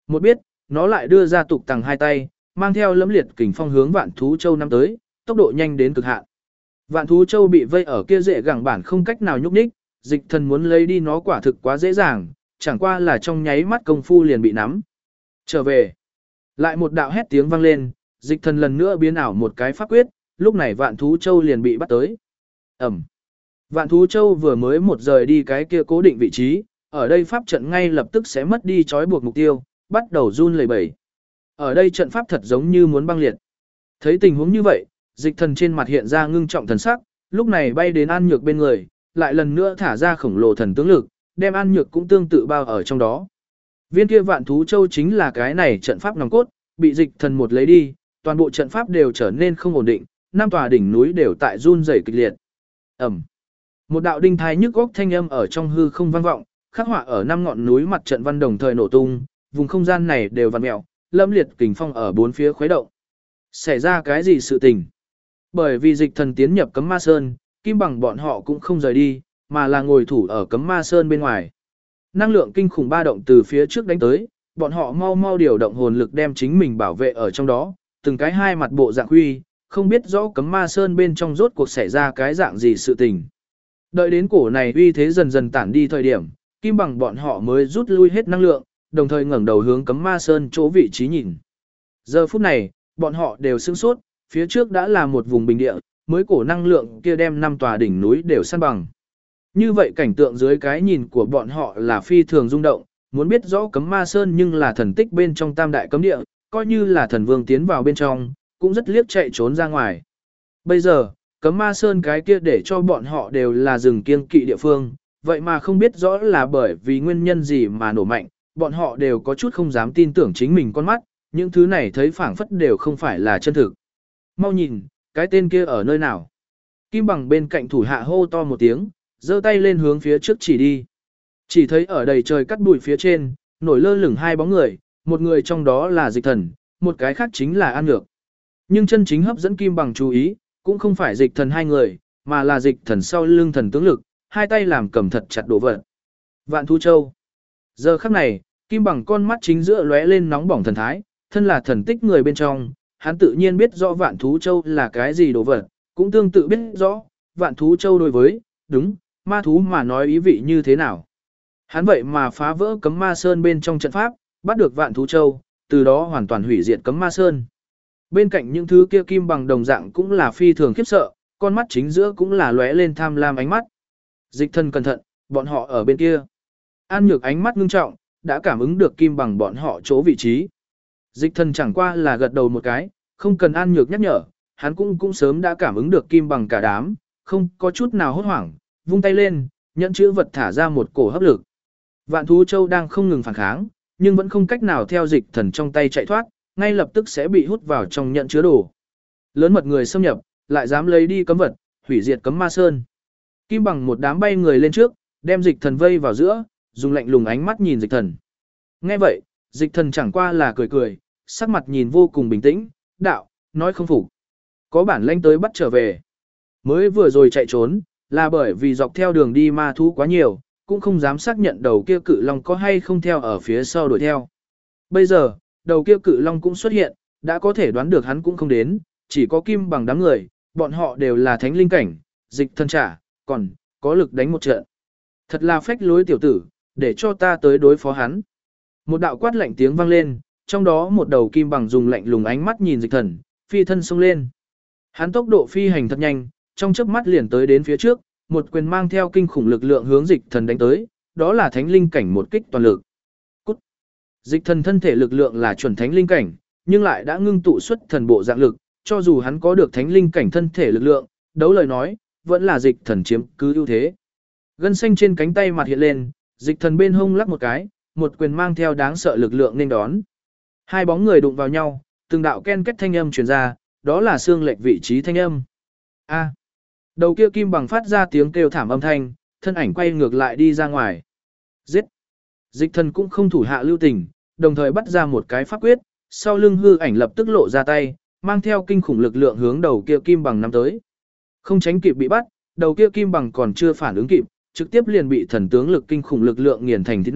Một biết, nó lại đưa ra tục tằng hai tay, mang theo lẫm liệt kình phong hướng Vạn Thú Châu năm tới, tốc độ nhanh đến cực hạn. Vạn Thú Châu bị vây ở kia rễ gẳng bản không cách nào nhúc nhích, Dịch Thần muốn lấy đi nó quả thực quá dễ dàng, chẳng qua là trong nháy mắt công phu liền bị nắm. Trở về. Lại một đạo hét tiếng vang lên, Dịch Thần lần nữa biến ảo một cái pháp quyết, lúc này Vạn Thú Châu liền bị bắt tới. Ẩm. Vạn Thú Châu vừa mới một rời đi cái kia cố định vị trí, ở đây pháp trận ngay lập tức sẽ mất đi trói buộc mục tiêu, bắt đầu run lẩy bẩy. Ở đây trận pháp thật giống như muốn băng liệt. Thấy tình huống như vậy, Dịch Thần trên mặt hiện ra ngưng trọng thần sắc, lúc này bay đến An Nhược bên người, lại lần nữa thả ra khổng lồ thần tướng lực, đem An Nhược cũng tương tự bao ở trong đó. Viên kia Vạn Thú Châu chính là cái này trận pháp nòng cốt, bị Dịch Thần một lấy đi, toàn bộ trận pháp đều trở nên không ổn định, năm tòa đỉnh núi đều tại run rẩy kịch liệt. Ầm. Một đạo đinh thai nhức góc thanh âm ở trong hư không vang vọng, khắc họa ở năm ngọn núi mặt trận văn đồng thời nổ tung, vùng không gian này đều vặn mèo, lâm liệt kình phong ở bốn phía khuấy động. Xảy ra cái gì sự tình? Bởi vì Dịch Thần tiến nhập Cấm Ma Sơn, Kim Bằng bọn họ cũng không rời đi, mà là ngồi thủ ở Cấm Ma Sơn bên ngoài. Năng lượng kinh khủng ba động từ phía trước đánh tới, bọn họ mau mau điều động hồn lực đem chính mình bảo vệ ở trong đó, từng cái hai mặt bộ dạng huy, không biết rõ Cấm Ma Sơn bên trong rốt cuộc xảy ra cái dạng gì sự tình. Đợi đến cổ này uy thế dần dần tản đi thời điểm, Kim Bằng bọn họ mới rút lui hết năng lượng, đồng thời ngẩng đầu hướng Cấm Ma Sơn chỗ vị trí nhìn. Giờ phút này, bọn họ đều sửng sốt, phía trước đã là một vùng bình địa, mới cổ năng lượng kia đem năm tòa đỉnh núi đều san bằng. Như vậy cảnh tượng dưới cái nhìn của bọn họ là phi thường rung động, muốn biết rõ Cấm Ma Sơn nhưng là thần tích bên trong tam đại cấm địa, coi như là thần vương tiến vào bên trong, cũng rất liếc chạy trốn ra ngoài. Bây giờ, Cấm Ma Sơn cái kia để cho bọn họ đều là rừng kiêng kỵ địa phương, vậy mà không biết rõ là bởi vì nguyên nhân gì mà nổ mạnh, bọn họ đều có chút không dám tin tưởng chính mình con mắt, những thứ này thấy phảng phất đều không phải là chân thực. Mau nhìn, cái tên kia ở nơi nào? Kim Bằng bên cạnh thủ hạ hô to một tiếng, giơ tay lên hướng phía trước chỉ đi. Chỉ thấy ở đầy trời cắt bụi phía trên, nổi lơ lửng hai bóng người, một người trong đó là Dịch Thần, một cái khác chính là An Nhược. Nhưng chân chính hấp dẫn Kim Bằng chú ý, cũng không phải Dịch Thần hai người, mà là Dịch Thần sau lưng thần tướng lực, hai tay làm cầm thật chặt đổ vật. Vạn Thú Châu. Giờ khắc này, Kim Bằng con mắt chính giữa lóe lên nóng bỏng thần thái, thân là thần tích người bên trong, hắn tự nhiên biết rõ Vạn Thú Châu là cái gì đồ vật, cũng tương tự biết rõ, Vạn Thú Châu đối với, đúng, ma thú mà nói ý vị như thế nào. Hắn vậy mà phá vỡ Cấm Ma Sơn bên trong trận pháp, bắt được Vạn Thú Châu, từ đó hoàn toàn hủy diệt Cấm Ma Sơn. Bên cạnh những thứ kia Kim Bằng đồng dạng cũng là phi thường khiếp sợ, con mắt chính giữa cũng là lóe lên tham lam ánh mắt. Dịch Thần cẩn thận, bọn họ ở bên kia. An Nhược ánh mắt ngưng trọng, đã cảm ứng được Kim Bằng bọn họ chỗ vị trí. Dịch Thần chẳng qua là gật đầu một cái, không cần An Nhược nhắc nhở, hắn cũng sớm đã cảm ứng được Kim Bằng cả đám, không có chút nào hốt hoảng, vung tay lên, nhẫn chữ vật thả ra một cổ hấp lực. Vạn Thú Châu đang không ngừng phản kháng, nhưng vẫn không cách nào theo Dịch Thần trong tay chạy thoát, ngay lập tức sẽ bị hút vào trong nhận chứa đồ. Lớn mật người xâm nhập, lại dám lấy đi cấm vật, hủy diệt Cấm Ma Sơn. Kim Bằng một đám bay người lên trước, đem Dịch Thần vây vào giữa, dùng lạnh lùng ánh mắt nhìn Dịch Thần. Nghe vậy, Dịch Thần chẳng qua là cười cười, sắc mặt nhìn vô cùng bình tĩnh, đạo, nói không phục. Có bản lĩnh tới bắt trở về. Mới vừa rồi chạy trốn, là bởi vì dọc theo đường đi ma thú quá nhiều, cũng không dám xác nhận đầu kia cự long có hay không theo ở phía sau đuổi theo. Bây giờ, đầu kia cự long cũng xuất hiện, đã có thể đoán được hắn cũng không đến, chỉ có Kim Bằng đám người, bọn họ đều là thánh linh cảnh, Dịch Thần trả, còn có lực đánh một trận. Thật là phách lối tiểu tử, để cho ta tới đối phó hắn. Một đạo quát lạnh tiếng vang lên, trong đó một đầu Kim Bằng dùng lạnh lùng ánh mắt nhìn Dịch Thần, phi thân xông lên. Hắn tốc độ phi hành thật nhanh, trong chớp mắt liền tới đến phía trước, một quyền mang theo kinh khủng lực lượng hướng Dịch Thần đánh tới, đó là thánh linh cảnh một kích toàn lực. Cút. Dịch Thần thân thể lực lượng là chuẩn thánh linh cảnh, nhưng lại đã ngưng tụ xuất thần bộ dạng lực, cho dù hắn có được thánh linh cảnh thân thể lực lượng, đấu lời nói, vẫn là Dịch Thần chiếm cứ ưu thế. Gân xanh trên cánh tay mặt hiện lên, Dịch Thần bên hông lắc một cái, một quyền mang theo đáng sợ lực lượng nên đón. Hai bóng người đụng vào nhau, từng đạo ken kết thanh âm truyền ra, đó là xương lệch vị trí thanh âm. A. Đầu kia Kim Bằng phát ra tiếng kêu thảm âm thanh, thân ảnh quay ngược lại đi ra ngoài. Giết. Dịch Thần cũng không thủ hạ lưu tình, đồng thời bắt ra một cái pháp quyết, sau lưng hư ảnh lập tức lộ ra tay, mang theo kinh khủng lực lượng hướng đầu kia Kim Bằng nắm tới. Không tránh kịp bị bắt, đầu kia Kim Bằng còn chưa phản ứng kịp, trực tiếp liền bị thần tướng lực kinh khủng lực lượng nghiền thành thịt nát,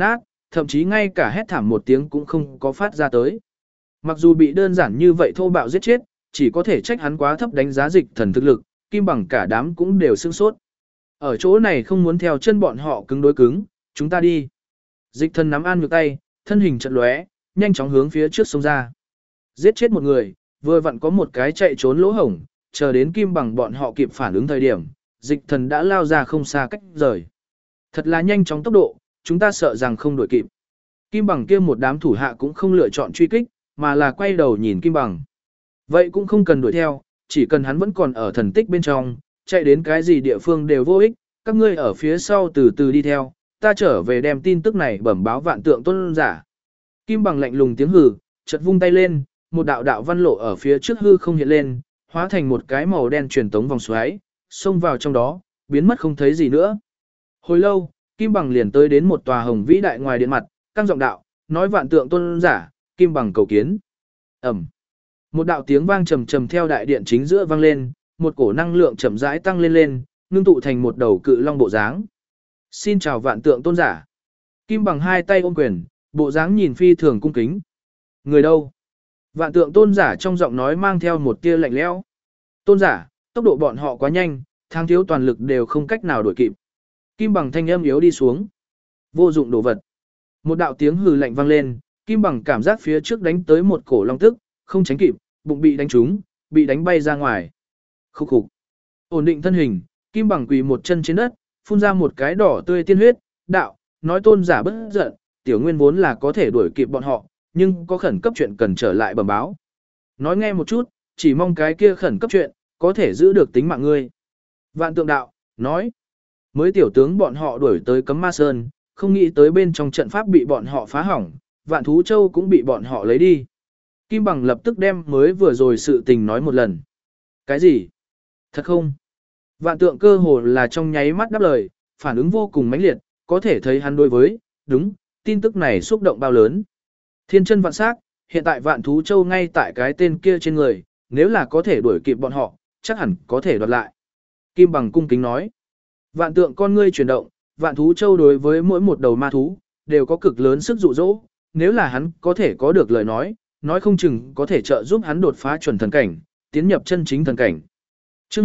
thậm chí ngay cả hét thảm một tiếng cũng không có phát ra tới. Mặc dù bị đơn giản như vậy thô bạo giết chết, chỉ có thể trách hắn quá thấp đánh giá dịch thần thực lực, Kim Bằng cả đám cũng đều sửng sốt. Ở chỗ này không muốn theo chân bọn họ cứng đối cứng, chúng ta đi. Dịch thần nắm An Nhược tay, thân hình chợt lóe, nhanh chóng hướng phía trước xông ra. Giết chết một người, vừa vặn có một cái chạy trốn lỗ hổng, chờ đến Kim Bằng bọn họ kịp phản ứng thời điểm, dịch thần đã lao ra không xa cách rời. Thật là nhanh chóng tốc độ, chúng ta sợ rằng không đuổi kịp. Kim Bằng kia một đám thủ hạ cũng không lựa chọn truy kích, mà là quay đầu nhìn Kim Bằng. Vậy cũng không cần đuổi theo, chỉ cần hắn vẫn còn ở thần tích bên trong, chạy đến cái gì địa phương đều vô ích, các ngươi ở phía sau từ từ đi theo, ta trở về đem tin tức này bẩm báo Vạn Tượng Tôn giả. Kim Bằng lạnh lùng tiếng hừ, chợt vung tay lên, một đạo đạo văn lộ ở phía trước hư không hiện lên, hóa thành một cái màu đen truyền tống vòng xoáy, xông vào trong đó, biến mất không thấy gì nữa. Hồi lâu, Kim Bằng liền tới đến một tòa hồng vĩ đại ngoài điện mặt, căng giọng đạo, nói Vạn Tượng Tôn giả, Kim Bằng cầu kiến. Ẩm. Một đạo tiếng vang trầm trầm theo đại điện chính giữa vang lên, một cổ năng lượng chậm rãi tăng lên lên, ngưng tụ thành một đầu cự long bộ dáng. Xin chào Vạn Tượng Tôn giả. Kim Bằng hai tay ôm quyền, bộ dáng nhìn phi thường cung kính. Người đâu? Vạn Tượng Tôn giả trong giọng nói mang theo một tia lạnh lẽo. Tôn giả, tốc độ bọn họ quá nhanh, thang thiếu toàn lực đều không cách nào đuổi kịp. Kim Bằng thanh âm yếu đi xuống. Vô dụng đồ vật. Một đạo tiếng hừ lạnh vang lên, Kim Bằng cảm giác phía trước đánh tới một cổ long tức, không tránh kịp, bụng bị đánh trúng, bị đánh bay ra ngoài. Khúc khục. Ổn định thân hình, Kim Bằng quỳ một chân trên đất, phun ra một cái đỏ tươi tiên huyết, đạo, nói tôn giả bất giận, tiểu nguyên vốn là có thể đuổi kịp bọn họ, nhưng có khẩn cấp chuyện cần trở lại bẩm báo. Nói nghe một chút, chỉ mong cái kia khẩn cấp chuyện, có thể giữ được tính mạng ngươi. Vạn Tượng đạo, nói, mới tiểu tướng bọn họ đuổi tới Cấm Ma Sơn, không nghĩ tới bên trong trận pháp bị bọn họ phá hỏng, Vạn Thú Châu cũng bị bọn họ lấy đi. Kim Bằng lập tức đem mới vừa rồi sự tình nói một lần. Cái gì? Thật không? Vạn Tượng cơ hồ là trong nháy mắt đáp lời, phản ứng vô cùng mãnh liệt, có thể thấy hắn đối với, đúng, tin tức này xúc động bao lớn. Thiên chân vạn sắc, hiện tại Vạn Thú Châu ngay tại cái tên kia trên người, nếu là có thể đuổi kịp bọn họ, chắc hẳn có thể đoạt lại. Kim Bằng cung kính nói. Vạn Tượng con ngươi chuyển động, Vạn Thú Châu đối với mỗi một đầu ma thú, đều có cực lớn sức dụ dỗ, nếu là hắn có thể có được lời nói không chừng có thể trợ giúp hắn đột phá chuẩn thần cảnh, tiến nhập chân chính thần cảnh. Chương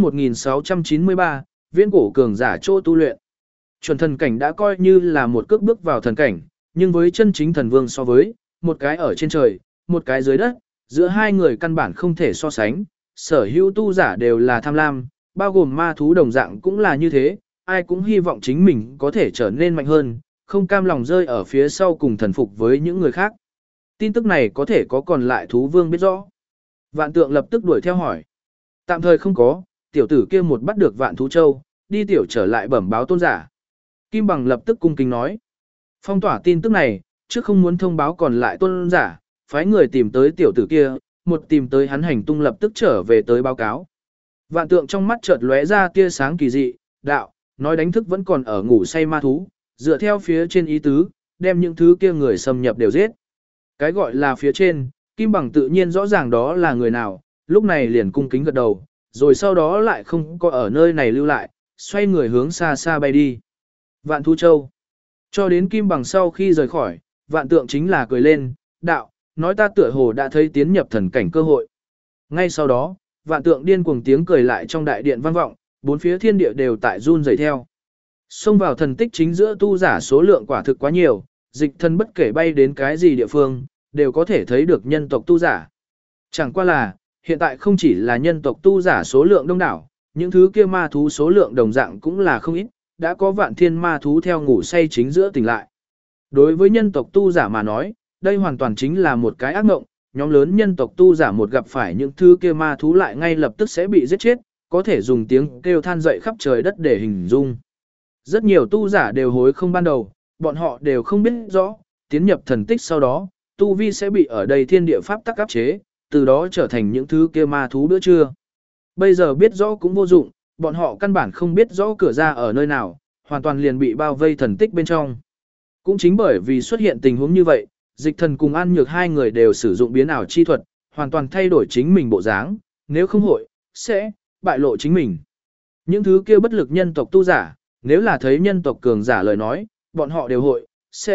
1693, Viễn cổ cường giả chỗ tu luyện. Chuẩn thần cảnh đã coi như là một cước bước vào thần cảnh, nhưng với chân chính thần vương so với, một cái ở trên trời, một cái dưới đất, giữa hai người căn bản không thể so sánh, sở hữu tu giả đều là tham lam, bao gồm ma thú đồng dạng cũng là như thế, ai cũng hy vọng chính mình có thể trở nên mạnh hơn, không cam lòng rơi ở phía sau cùng thần phục với những người khác. Tin tức này có thể có còn lại thú vương biết rõ. Vạn Tượng lập tức đuổi theo hỏi. Tạm thời không có, tiểu tử kia một bắt được Vạn Thú Châu, đi tiểu trở lại bẩm báo tôn giả. Kim Bằng lập tức cung kính nói. Phong tỏa tin tức này, trước không muốn thông báo còn lại tôn giả, phái người tìm tới tiểu tử kia, một tìm tới hắn hành tung lập tức trở về tới báo cáo. Vạn Tượng trong mắt chợt lóe ra tia sáng kỳ dị, đạo, nói đánh thức vẫn còn ở ngủ say ma thú, dựa theo phía trên ý tứ, đem những thứ kia người xâm nhập đều giết. Cái gọi là phía trên, Kim Bằng tự nhiên rõ ràng đó là người nào, lúc này liền cung kính gật đầu, rồi sau đó lại không có ở nơi này lưu lại, xoay người hướng xa xa bay đi. Vạn Thú Châu. Cho đến Kim Bằng sau khi rời khỏi, Vạn Tượng chính là cười lên, đạo, nói ta tựa hồ đã thấy tiến nhập thần cảnh cơ hội. Ngay sau đó, Vạn Tượng điên cuồng tiếng cười lại trong đại điện vang vọng, bốn phía thiên địa đều tại run rẩy theo. Xông vào thần tích chính giữa tu giả số lượng quả thực quá nhiều, dịch thân bất kể bay đến cái gì địa phương, đều có thể thấy được nhân tộc tu giả. Chẳng qua là, hiện tại không chỉ là nhân tộc tu giả số lượng đông đảo, những thứ kia ma thú số lượng đồng dạng cũng là không ít, đã có vạn thiên ma thú theo ngủ say chính giữa tỉnh lại. Đối với nhân tộc tu giả mà nói, đây hoàn toàn chính là một cái ác mộng, nhóm lớn nhân tộc tu giả một gặp phải những thứ kia ma thú lại ngay lập tức sẽ bị giết chết, có thể dùng tiếng kêu than dậy khắp trời đất để hình dung. Rất nhiều tu giả đều hối không ban đầu, bọn họ đều không biết rõ, tiến nhập thần tích sau đó, tu vi sẽ bị ở đây thiên địa pháp tắc áp chế, từ đó trở thành những thứ kia ma thú bữa trưa. Bây giờ biết rõ cũng vô dụng, bọn họ căn bản không biết rõ cửa ra ở nơi nào, hoàn toàn liền bị bao vây thần tích bên trong. Cũng chính bởi vì xuất hiện tình huống như vậy, dịch thần cùng An Nhược hai người đều sử dụng biến ảo chi thuật, hoàn toàn thay đổi chính mình bộ dáng, nếu không hội, sẽ bại lộ chính mình. Những thứ kia bất lực nhân tộc tu giả, nếu là thấy nhân tộc cường giả lời nói, bọn họ đều hội, sẽ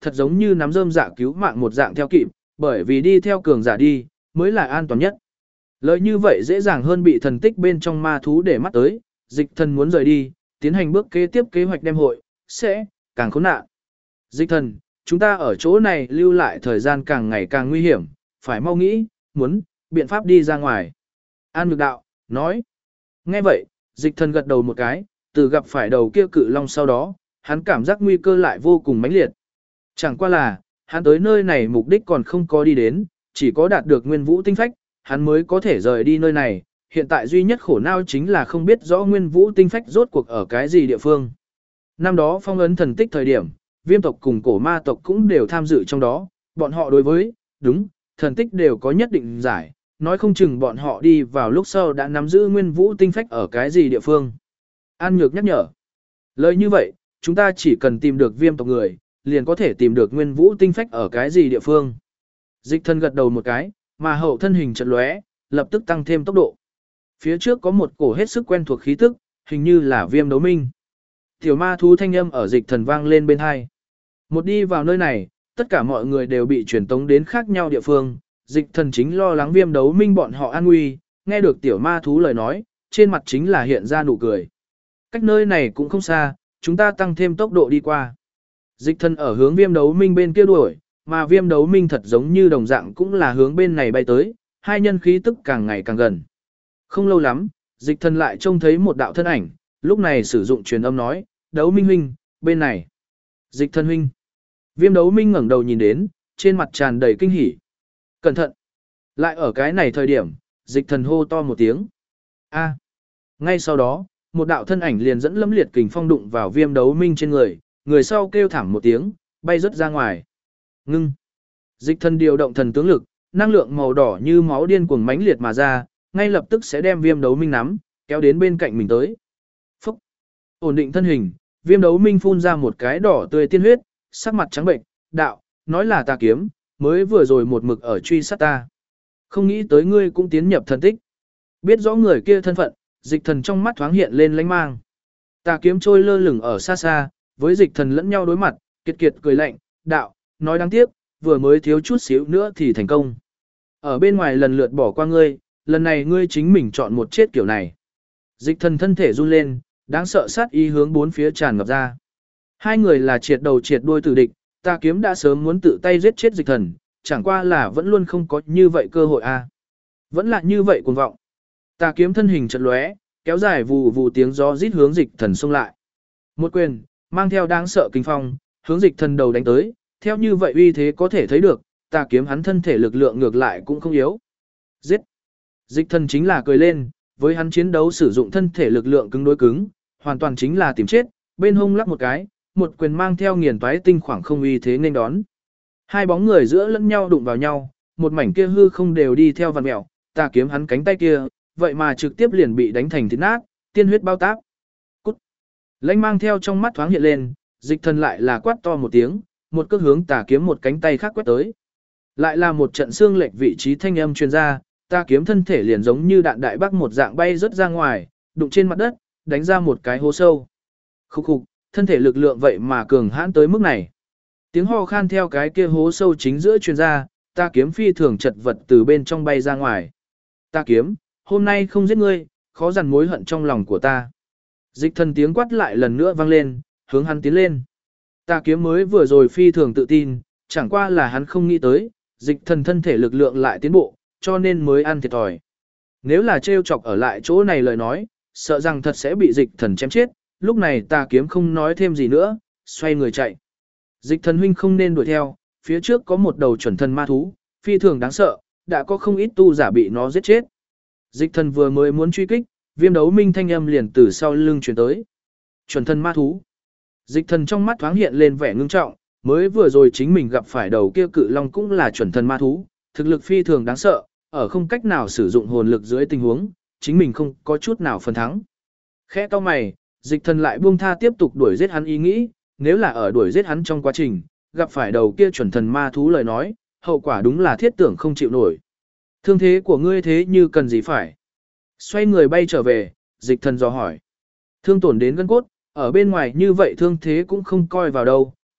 thật giống như nắm rơm dạ cứu mạng một dạng theo kịp, bởi vì đi theo cường giả đi, mới là an toàn nhất. Lợi như vậy dễ dàng hơn bị thần tích bên trong ma thú để mắt tới, dịch thần muốn rời đi, tiến hành bước kế tiếp kế hoạch đem hội, sẽ càng khốn nạn. Dịch thần, chúng ta ở chỗ này lưu lại thời gian càng ngày càng nguy hiểm, phải mau nghĩ, muốn, biện pháp đi ra ngoài. An Nhược Đạo, nói. Nghe vậy, dịch thần gật đầu một cái, từ gặp phải đầu kia cự long sau đó, hắn cảm giác nguy cơ lại vô cùng mãnh liệt. Chẳng qua là, hắn tới nơi này mục đích còn không có đi đến, chỉ có đạt được nguyên vũ tinh phách, hắn mới có thể rời đi nơi này. Hiện tại duy nhất khổ não chính là không biết rõ nguyên vũ tinh phách rốt cuộc ở cái gì địa phương. Năm đó phong ấn thần tích thời điểm, viêm tộc cùng cổ ma tộc cũng đều tham dự trong đó, bọn họ đối với, đúng, thần tích đều có nhất định giải, nói không chừng bọn họ đi vào lúc sau đã nắm giữ nguyên vũ tinh phách ở cái gì địa phương. An Nhược nhắc nhở. Lời như vậy, chúng ta chỉ cần tìm được viêm tộc người, liền có thể tìm được nguyên vũ tinh phách ở cái gì địa phương. Dịch thần gật đầu một cái, mà hậu thân hình chợt lóe, lập tức tăng thêm tốc độ. Phía trước có một cổ hết sức quen thuộc khí tức, hình như là viêm đấu minh. Tiểu ma thú thanh âm ở dịch thần vang lên bên hai. Một đi vào nơi này, tất cả mọi người đều bị truyền tống đến khác nhau địa phương. Dịch thần chính lo lắng viêm đấu minh bọn họ an nguy, nghe được tiểu ma thú lời nói, trên mặt chính là hiện ra nụ cười. Cách nơi này cũng không xa, chúng ta tăng thêm tốc độ đi qua. Dịch thần ở hướng viêm đấu minh bên kia đuổi, mà viêm đấu minh thật giống như đồng dạng cũng là hướng bên này bay tới, hai nhân khí tức càng ngày càng gần. Không lâu lắm, dịch thần lại trông thấy một đạo thân ảnh, lúc này sử dụng truyền âm nói, đấu minh huynh, bên này. Dịch thần huynh. Viêm đấu minh ngẩng đầu nhìn đến, trên mặt tràn đầy kinh hỉ. Cẩn thận. Lại ở cái này thời điểm, dịch thần hô to một tiếng. A. Ngay sau đó, một đạo thân ảnh liền dẫn lâm liệt kình phong đụng vào viêm đấu minh trên người, người sau kêu thảm một tiếng, bay rất ra ngoài. Ngưng. Dịch thần điều động thần tướng lực, năng lượng màu đỏ như máu điên cuồng mãnh liệt mà ra, ngay lập tức sẽ đem viêm đấu minh nắm, kéo đến bên cạnh mình tới. Phúc. Ổn định thân hình, viêm đấu minh phun ra một cái đỏ tươi tiên huyết, sắc mặt trắng bệnh, đạo, nói là ta kiếm, mới vừa rồi một mực ở truy sát ta. Không nghĩ tới ngươi cũng tiến nhập thần tích. Biết rõ người kia thân phận, dịch thần trong mắt thoáng hiện lên lánh mang. Ta kiếm trôi lơ lửng ở xa xa, với dịch thần lẫn nhau đối mặt, kiệt kiệt cười lạnh, đạo, nói đáng tiếc, vừa mới thiếu chút xíu nữa thì thành công. Ở bên ngoài lần lượt bỏ qua ngươi, lần này ngươi chính mình chọn một chết kiểu này. Dịch thần thân thể run lên, đáng sợ sát ý hướng bốn phía tràn ngập ra. Hai người là triệt đầu triệt đuôi tử địch, ta kiếm đã sớm muốn tự tay giết chết dịch thần, chẳng qua là vẫn luôn không có như vậy cơ hội a. Vẫn là như vậy cuồng vọng. Ta kiếm thân hình chợt lóe, kéo dài vù vù tiếng gió rít hướng dịch thần xông lại. Một quyền, mang theo đáng sợ kinh phong, hướng dịch thần đầu đánh tới, theo như vậy uy thế có thể thấy được, ta kiếm hắn thân thể lực lượng ngược lại cũng không yếu. Giết! Dịch thần chính là cười lên, với hắn chiến đấu sử dụng thân thể lực lượng cứng đối cứng, hoàn toàn chính là tìm chết, bên hông lắc một cái, một quyền mang theo nghiền toái tinh khoảng không uy thế nên đón. Hai bóng người giữa lẫn nhau đụng vào nhau, một mảnh kia hư không đều đi theo vằn mèo, ta kiếm hắn cánh tay kia, vậy mà trực tiếp liền bị đánh thành thịt nát, tiên huyết bao táp. Cút! Lãnh mang theo trong mắt thoáng hiện lên, dịch thần lại là quát to một tiếng, một cước hướng tà kiếm một cánh tay khác quét tới. Lại là một trận xương lệch vị trí thanh âm truyền ra, tà kiếm thân thể liền giống như đạn đại bác một dạng bay rất ra ngoài, đụng trên mặt đất, đánh ra một cái hố sâu. Khúc khục, thân thể lực lượng vậy mà cường hãn tới mức này. Tiếng ho khan theo cái kia hố sâu chính giữa truyền ra, tà kiếm phi thường chật vật từ bên trong bay ra ngoài. Ta kiếm, hôm nay không giết ngươi, khó dằn mối hận trong lòng của ta. Dịch thần tiếng quát lại lần nữa vang lên, hướng hắn tiến lên. Ta kiếm mới vừa rồi phi thường tự tin, chẳng qua là hắn không nghĩ tới, dịch thần thân thể lực lượng lại tiến bộ, cho nên mới ăn thiệt thòi. Nếu là trêu chọc ở lại chỗ này lời nói, sợ rằng thật sẽ bị dịch thần chém chết, lúc này ta kiếm không nói thêm gì nữa, xoay người chạy. Dịch thần huynh không nên đuổi theo, phía trước có một đầu chuẩn thần ma thú, phi thường đáng sợ, đã có không ít tu giả bị nó giết chết. Dịch thần vừa mới muốn truy kích, viêm đấu minh thanh âm liền từ sau lưng truyền tới. Chuẩn thần ma thú. Dịch thần trong mắt thoáng hiện lên vẻ ngưng trọng, mới vừa rồi chính mình gặp phải đầu kia cự long cũng là chuẩn thần ma thú, thực lực phi thường đáng sợ, ở không cách nào sử dụng hồn lực dưới tình huống, chính mình không có chút nào phần thắng. Khẽ cau mày, dịch thần lại buông tha tiếp tục đuổi giết hắn ý nghĩ, nếu là ở đuổi giết hắn trong quá trình, gặp phải đầu kia chuẩn thần ma thú lời nói, hậu quả đúng là thiết tưởng không chịu nổi. Thương thế của ngươi thế như cần gì phải? Xoay người bay trở về, dịch thần dò hỏi. Thương tổn đến gân cốt, ở bên ngoài như vậy thương thế cũng không coi vào đâu,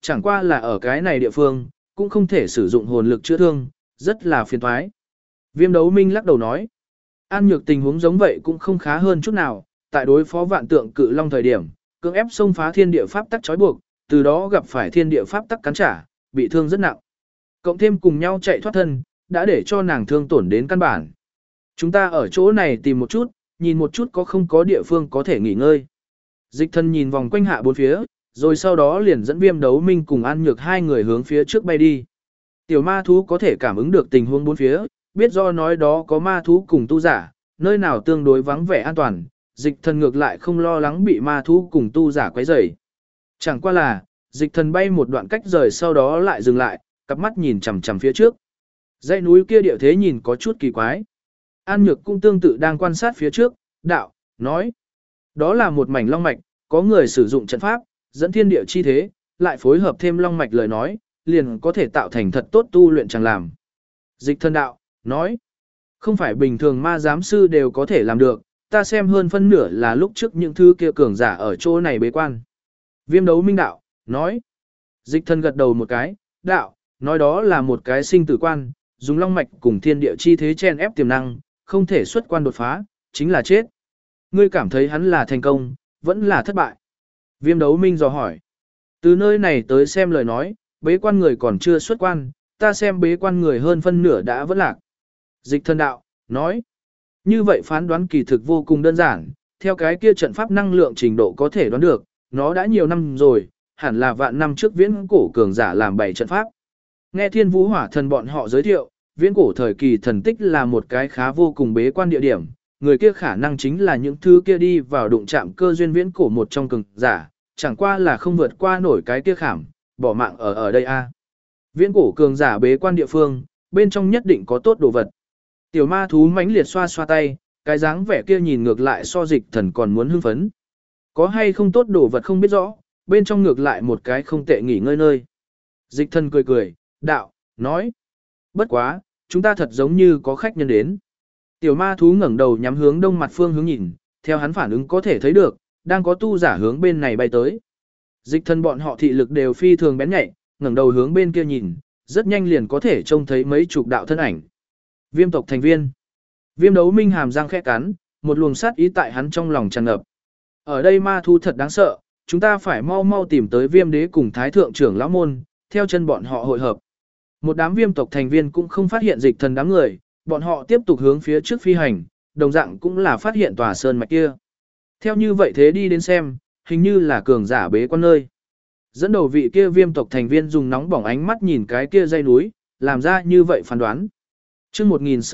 chẳng qua là ở cái này địa phương, cũng không thể sử dụng hồn lực chữa thương, rất là phiền toái. Viêm đấu minh lắc đầu nói, An Nhược tình huống giống vậy cũng không khá hơn chút nào, tại đối phó vạn tượng cự long thời điểm, cưỡng ép xông phá thiên địa pháp tắc trói buộc, từ đó gặp phải thiên địa pháp tắc cắn trả, bị thương rất nặng. Cộng thêm cùng nhau chạy thoát thân, đã để cho nàng thương tổn đến căn bản. Chúng ta ở chỗ này tìm một chút, nhìn một chút có không có địa phương có thể nghỉ ngơi. Dịch thân nhìn vòng quanh hạ bốn phía, rồi sau đó liền dẫn Viêm đấu minh cùng An Nhược hai người hướng phía trước bay đi. Tiểu ma thú có thể cảm ứng được tình huống bốn phía, biết do nói đó có ma thú cùng tu giả, nơi nào tương đối vắng vẻ an toàn, dịch thần ngược lại không lo lắng bị ma thú cùng tu giả quấy rầy. Chẳng qua là, dịch thần bay một đoạn cách rời sau đó lại dừng lại, cặp mắt nhìn chằm chằm phía trước. Dãy núi kia địa thế nhìn có chút kỳ quái. An Nhược cũng tương tự đang quan sát phía trước, đạo, nói. Đó là một mảnh long mạch, có người sử dụng trận pháp, dẫn thiên địa chi thế, lại phối hợp thêm long mạch lời nói, liền có thể tạo thành thật tốt tu luyện chẳng làm. Dịch thần đạo, nói. Không phải bình thường ma giám sư đều có thể làm được, ta xem hơn phân nửa là lúc trước những thứ kia cường giả ở chỗ này bế quan. Viêm đấu minh đạo, nói. Dịch thần gật đầu một cái, đạo, nói đó là một cái sinh tử quan, dùng long mạch cùng thiên địa chi thế chen ép tiềm năng, không thể xuất quan đột phá, chính là chết. Ngươi cảm thấy hắn là thành công, vẫn là thất bại. Viêm đấu minh dò hỏi. Từ nơi này tới xem lời nói, bế quan người còn chưa xuất quan, ta xem bế quan người hơn phân nửa đã vẫn lạc. Dịch thần đạo, nói. Như vậy phán đoán kỳ thực vô cùng đơn giản, theo cái kia trận pháp năng lượng trình độ có thể đoán được, nó đã nhiều năm rồi, hẳn là vạn năm trước viễn cổ cường giả làm bảy trận pháp. Nghe Thiên Vũ Hỏa Thần bọn họ giới thiệu, viễn cổ thời kỳ thần tích là một cái khá vô cùng bế quan địa điểm, người kia khả năng chính là những thứ kia đi vào đụng chạm cơ duyên viễn cổ một trong cường giả, chẳng qua là không vượt qua nổi cái kia khảm, bỏ mạng ở đây a. Viễn cổ cường giả bế quan địa phương, bên trong nhất định có tốt đồ vật. Tiểu ma thú mãnh liệt xoa xoa tay, cái dáng vẻ kia nhìn ngược lại so dịch thần còn muốn hưng phấn. Có hay không tốt đồ vật không biết rõ, bên trong ngược lại một cái không tệ nghỉ ngơi nơi. Dịch thần cười cười, đạo, nói. Bất quá, chúng ta thật giống như có khách nhân đến. Tiểu ma thú ngẩng đầu nhắm hướng đông mặt phương hướng nhìn, theo hắn phản ứng có thể thấy được, đang có tu giả hướng bên này bay tới. Dịch thần bọn họ thị lực đều phi thường bén nhạy, ngẩng đầu hướng bên kia nhìn, rất nhanh liền có thể trông thấy mấy chục đạo thân ảnh. Viêm tộc thành viên. Viêm đấu minh hàm răng khẽ cắn, một luồng sát ý tại hắn trong lòng tràn ngập. Ở đây ma thú thật đáng sợ, chúng ta phải mau mau tìm tới viêm đế cùng thái thượng trưởng lão môn, theo chân bọn họ hội hợp. Một đám viêm tộc thành viên cũng không phát hiện dịch thần đám người, bọn họ tiếp tục hướng phía trước phi hành, đồng dạng cũng là phát hiện tòa sơn mạch kia. Theo như vậy thế đi đến xem, hình như là cường giả bế quan nơi. Dẫn đầu vị kia viêm tộc thành viên dùng nóng bỏng ánh mắt nhìn cái kia dãy núi, làm ra như vậy phán đoán. Chương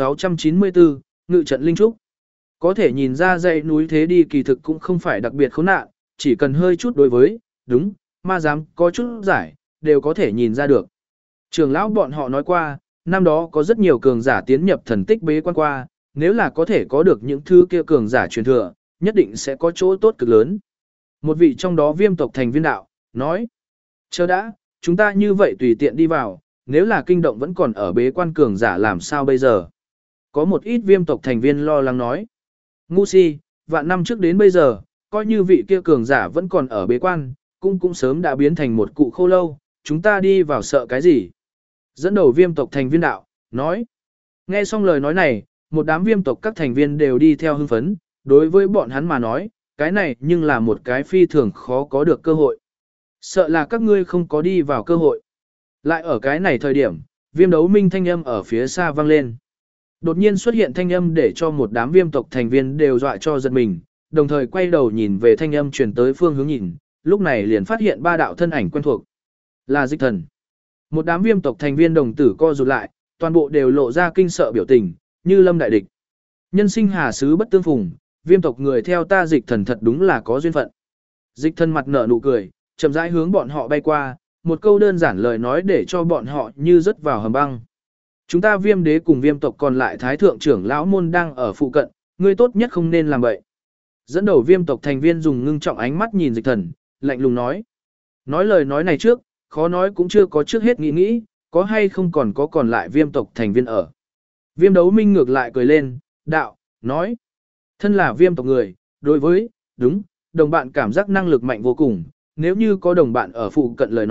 1694, Ngự trận linh trúc. Có thể nhìn ra dãy núi thế đi kỳ thực cũng không phải đặc biệt khốn nạn, chỉ cần hơi chút đối với, đúng, ma dám có chút giải, đều có thể nhìn ra được. Trường lão bọn họ nói qua, năm đó có rất nhiều cường giả tiến nhập thần tích bế quan qua, nếu là có thể có được những thứ kia cường giả truyền thừa, nhất định sẽ có chỗ tốt cực lớn. Một vị trong đó viêm tộc thành viên đạo, nói, chờ đã, chúng ta như vậy tùy tiện đi vào, nếu là kinh động vẫn còn ở bế quan cường giả làm sao bây giờ? Có một ít viêm tộc thành viên lo lắng nói, ngu si, vạn năm trước đến bây giờ, coi như vị kia cường giả vẫn còn ở bế quan, cũng sớm đã biến thành một cụ khô lâu, chúng ta đi vào sợ cái gì? Dẫn đầu viêm tộc thành viên đạo, nói. Nghe xong lời nói này, một đám viêm tộc các thành viên đều đi theo hưng phấn, đối với bọn hắn mà nói, cái này nhưng là một cái phi thường khó có được cơ hội. Sợ là các ngươi không có đi vào cơ hội. Lại ở cái này thời điểm, viêm đấu minh thanh âm ở phía xa vang lên. Đột nhiên xuất hiện thanh âm để cho một đám viêm tộc thành viên đều dọa cho giật mình, đồng thời quay đầu nhìn về thanh âm truyền tới phương hướng nhìn, lúc này liền phát hiện ba đạo thân ảnh quen thuộc. Là dịch thần. Một đám viêm tộc thành viên đồng tử co rụt lại, toàn bộ đều lộ ra kinh sợ biểu tình, như lâm đại địch. Nhân sinh hà xứ bất tương phùng, viêm tộc người theo ta dịch thần thật đúng là có duyên phận. Dịch thần mặt nở nụ cười, chậm rãi hướng bọn họ bay qua, một câu đơn giản lời nói để cho bọn họ như rớt vào hầm băng. Chúng ta viêm đế cùng viêm tộc còn lại thái thượng trưởng lão môn đang ở phụ cận, ngươi tốt nhất không nên làm vậy. Dẫn đầu viêm tộc thành viên dùng ngưng trọng ánh mắt nhìn dịch thần, lạnh lùng nói. Nói lời nói này trước, khó nói cũng chưa có trước hết nghĩ, có hay không còn có còn lại viêm tộc thành viên ở. Viêm đấu minh ngược lại cười lên, đạo, nói. Thân là viêm tộc người, đối với, đúng, đồng bạn cảm giác năng lực mạnh vô cùng, nếu như có đồng bạn ở phụ cận lời nói,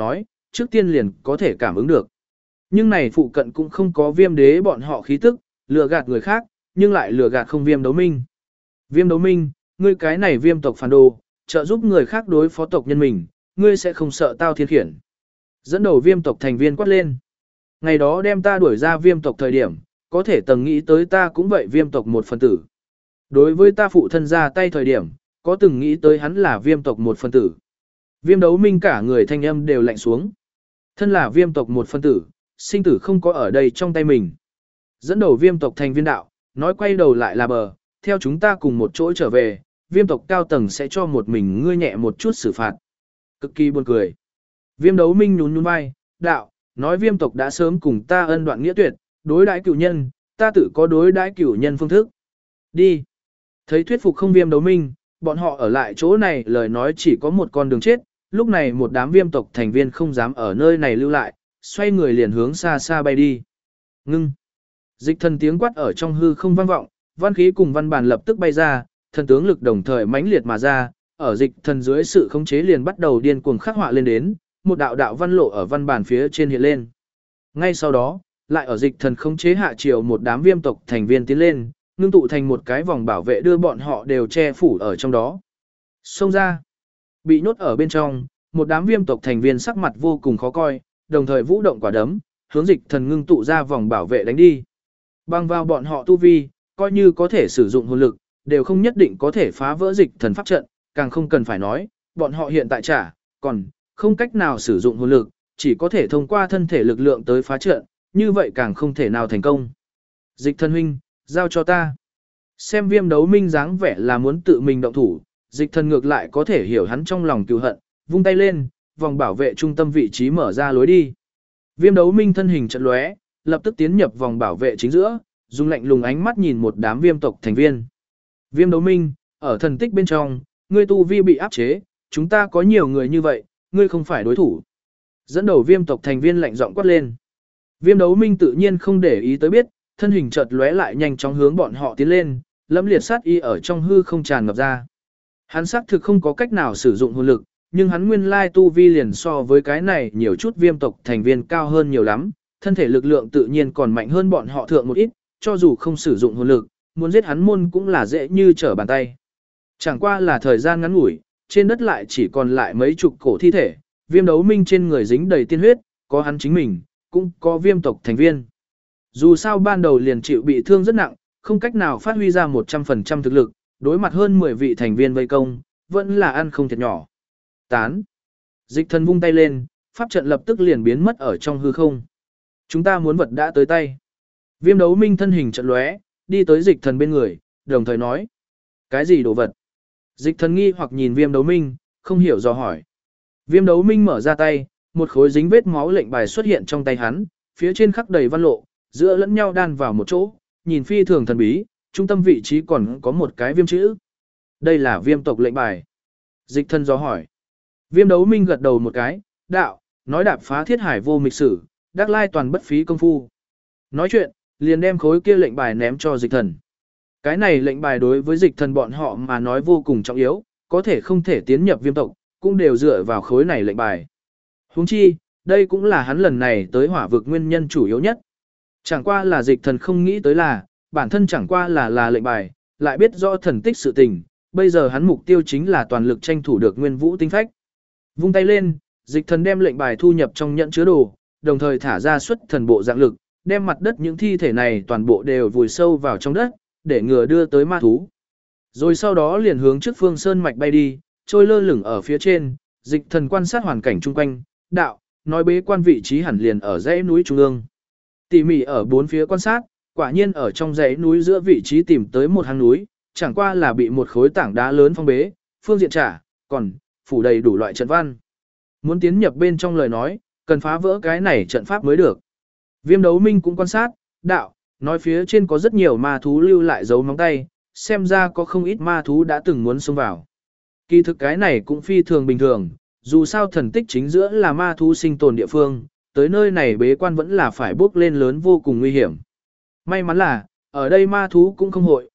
trước tiên liền có thể cảm ứng được. Nhưng này phụ cận cũng không có viêm đế bọn họ khí tức, lừa gạt người khác, nhưng lại lừa gạt không viêm đấu minh. Viêm đấu minh, ngươi cái này viêm tộc phản đồ, trợ giúp người khác đối phó tộc nhân mình, ngươi sẽ không sợ tao thiên khiển. Dẫn đầu viêm tộc thành viên quát lên. Ngày đó đem ta đuổi ra viêm tộc thời điểm, có thể từng nghĩ tới ta cũng vậy viêm tộc một phần tử. Đối với ta phụ thân ra tay thời điểm, có từng nghĩ tới hắn là viêm tộc một phần tử. Viêm đấu minh cả người thanh âm đều lạnh xuống. Thân là viêm tộc một phân tử, sinh tử không có ở đây trong tay mình. Dẫn đầu viêm tộc thành viên đạo, nói quay đầu lại là bờ, theo chúng ta cùng một chỗ trở về, viêm tộc cao tầng sẽ cho một mình ngươi nhẹ một chút xử phạt. Cực kỳ buồn cười. Viêm đấu minh nhún nhún vai, đạo, nói viêm tộc đã sớm cùng ta ân đoạn nghĩa tuyệt, đối đãi cửu nhân, ta tự có đối đãi cửu nhân phương thức. Đi. Thấy thuyết phục không viêm đấu minh, bọn họ ở lại chỗ này lời nói chỉ có một con đường chết, lúc này một đám viêm tộc thành viên không dám ở nơi này lưu lại, xoay người liền hướng xa xa bay đi. Ngưng. Dịch thần tiếng quát ở trong hư không vang vọng, văn khí cùng văn bản lập tức bay ra, thần tướng lực đồng thời mãnh liệt mà ra, ở dịch thần dưới sự khống chế liền bắt đầu điên cuồng khắc họa lên đến, một đạo đạo văn lộ ở văn bản phía trên hiện lên. Ngay sau đó, lại ở dịch thần khống chế hạ chiều một đám viêm tộc thành viên tiến lên, ngưng tụ thành một cái vòng bảo vệ đưa bọn họ đều che phủ ở trong đó. Xông ra. Bị nhốt ở bên trong, một đám viêm tộc thành viên sắc mặt vô cùng khó coi, đồng thời vũ động quả đấm, hướng dịch thần ngưng tụ ra vòng bảo vệ đánh đi. Bằng vào bọn họ tu vi, coi như có thể sử dụng hồn lực, đều không nhất định có thể phá vỡ dịch thần pháp trận, càng không cần phải nói, bọn họ hiện tại còn không cách nào sử dụng hồn lực, chỉ có thể thông qua thân thể lực lượng tới phá trận, như vậy càng không thể nào thành công. Dịch thần huynh, giao cho ta. Xem viêm đấu minh dáng vẻ là muốn tự mình động thủ, dịch thần ngược lại có thể hiểu hắn trong lòng cừu hận, vung tay lên, vòng bảo vệ trung tâm vị trí mở ra lối đi. Viêm đấu minh thân hình chợt lóe, lập tức tiến nhập vòng bảo vệ chính giữa, dùng lạnh lùng ánh mắt nhìn một đám viêm tộc thành viên. Viêm đấu minh, ở thần tích bên trong, ngươi tu vi bị áp chế, chúng ta có nhiều người như vậy, ngươi không phải đối thủ. Dẫn đầu viêm tộc thành viên lạnh giọng quát lên. Viêm đấu minh tự nhiên không để ý tới biết, thân hình chợt lóe lại nhanh chóng hướng bọn họ tiến lên, lẫm liệt sát y ở trong hư không tràn ngập ra. Hắn xác thực không có cách nào sử dụng hồn lực, nhưng hắn nguyên lai tu vi liền so với cái này nhiều chút viêm tộc thành viên cao hơn nhiều lắm, thân thể lực lượng tự nhiên còn mạnh hơn bọn họ thượng một ít, cho dù không sử dụng hồn lực, muốn giết hắn môn cũng là dễ như trở bàn tay. Chẳng qua là thời gian ngắn ngủi, trên đất lại chỉ còn lại mấy chục cổ thi thể, viêm đấu minh trên người dính đầy tiên huyết, có hắn chính mình, cũng có viêm tộc thành viên. Dù sao ban đầu liền chịu bị thương rất nặng, không cách nào phát huy ra 100% thực lực, đối mặt hơn 10 vị thành viên vây công, vẫn là ăn không thiệt nhỏ. Tán. Dịch thần vung tay lên, pháp trận lập tức liền biến mất ở trong hư không. Chúng ta muốn vật đã tới tay. Viêm đấu minh thân hình trận lóe, đi tới dịch thần bên người, đồng thời nói. Cái gì đồ vật? Dịch thần nghi hoặc nhìn viêm đấu minh, không hiểu dò hỏi. Viêm đấu minh mở ra tay, một khối dính vết máu lệnh bài xuất hiện trong tay hắn, phía trên khắc đầy văn lộ, giữa lẫn nhau đan vào một chỗ, nhìn phi thường thần bí, trung tâm vị trí còn có một cái viêm chữ. Đây là viêm tộc lệnh bài. Dịch thần dò hỏi. Viêm đấu minh gật đầu một cái, đạo, nói đạp phá thiết hải vô mịch sử, đắc lai toàn bất phí công phu. Nói chuyện, liền đem khối kia lệnh bài ném cho dịch thần. Cái này lệnh bài đối với dịch thần bọn họ mà nói vô cùng trọng yếu, có thể không thể tiến nhập viêm tộc, cũng đều dựa vào khối này lệnh bài. Huống chi, đây cũng là hắn lần này tới hỏa vực nguyên nhân chủ yếu nhất. Chẳng qua là dịch thần không nghĩ tới là, bản thân chẳng qua là lệnh bài, lại biết rõ thần tích sự tình, bây giờ hắn mục tiêu chính là toàn lực tranh thủ được nguyên vũ tinh phách. Vung tay lên, dịch thần đem lệnh bài thu nhập trong nhẫn chứa đồ, đồng thời thả ra xuất thần bộ dạng lực, đem mặt đất những thi thể này toàn bộ đều vùi sâu vào trong đất, để ngừa đưa tới ma thú. Rồi sau đó liền hướng trước phương sơn mạch bay đi, trôi lơ lửng ở phía trên, dịch thần quan sát hoàn cảnh chung quanh, đạo, nói bế quan vị trí hẳn liền ở dãy núi trung ương. Tỉ mỉ ở bốn phía quan sát, quả nhiên ở trong dãy núi giữa vị trí tìm tới một hang núi, chẳng qua là bị một khối tảng đá lớn phong bế, phương diện còn phủ đầy đủ loại trận văn. Muốn tiến nhập bên trong lời nói, cần phá vỡ cái này trận pháp mới được. Viêm đấu minh cũng quan sát, đạo, nói phía trên có rất nhiều ma thú lưu lại dấu móng tay, xem ra có không ít ma thú đã từng muốn xông vào. Kỳ thực cái này cũng phi thường bình thường, dù sao thần tích chính giữa là ma thú sinh tồn địa phương, tới nơi này bế quan vẫn là phải bước lên lớn vô cùng nguy hiểm. May mắn là, ở đây ma thú cũng không hội,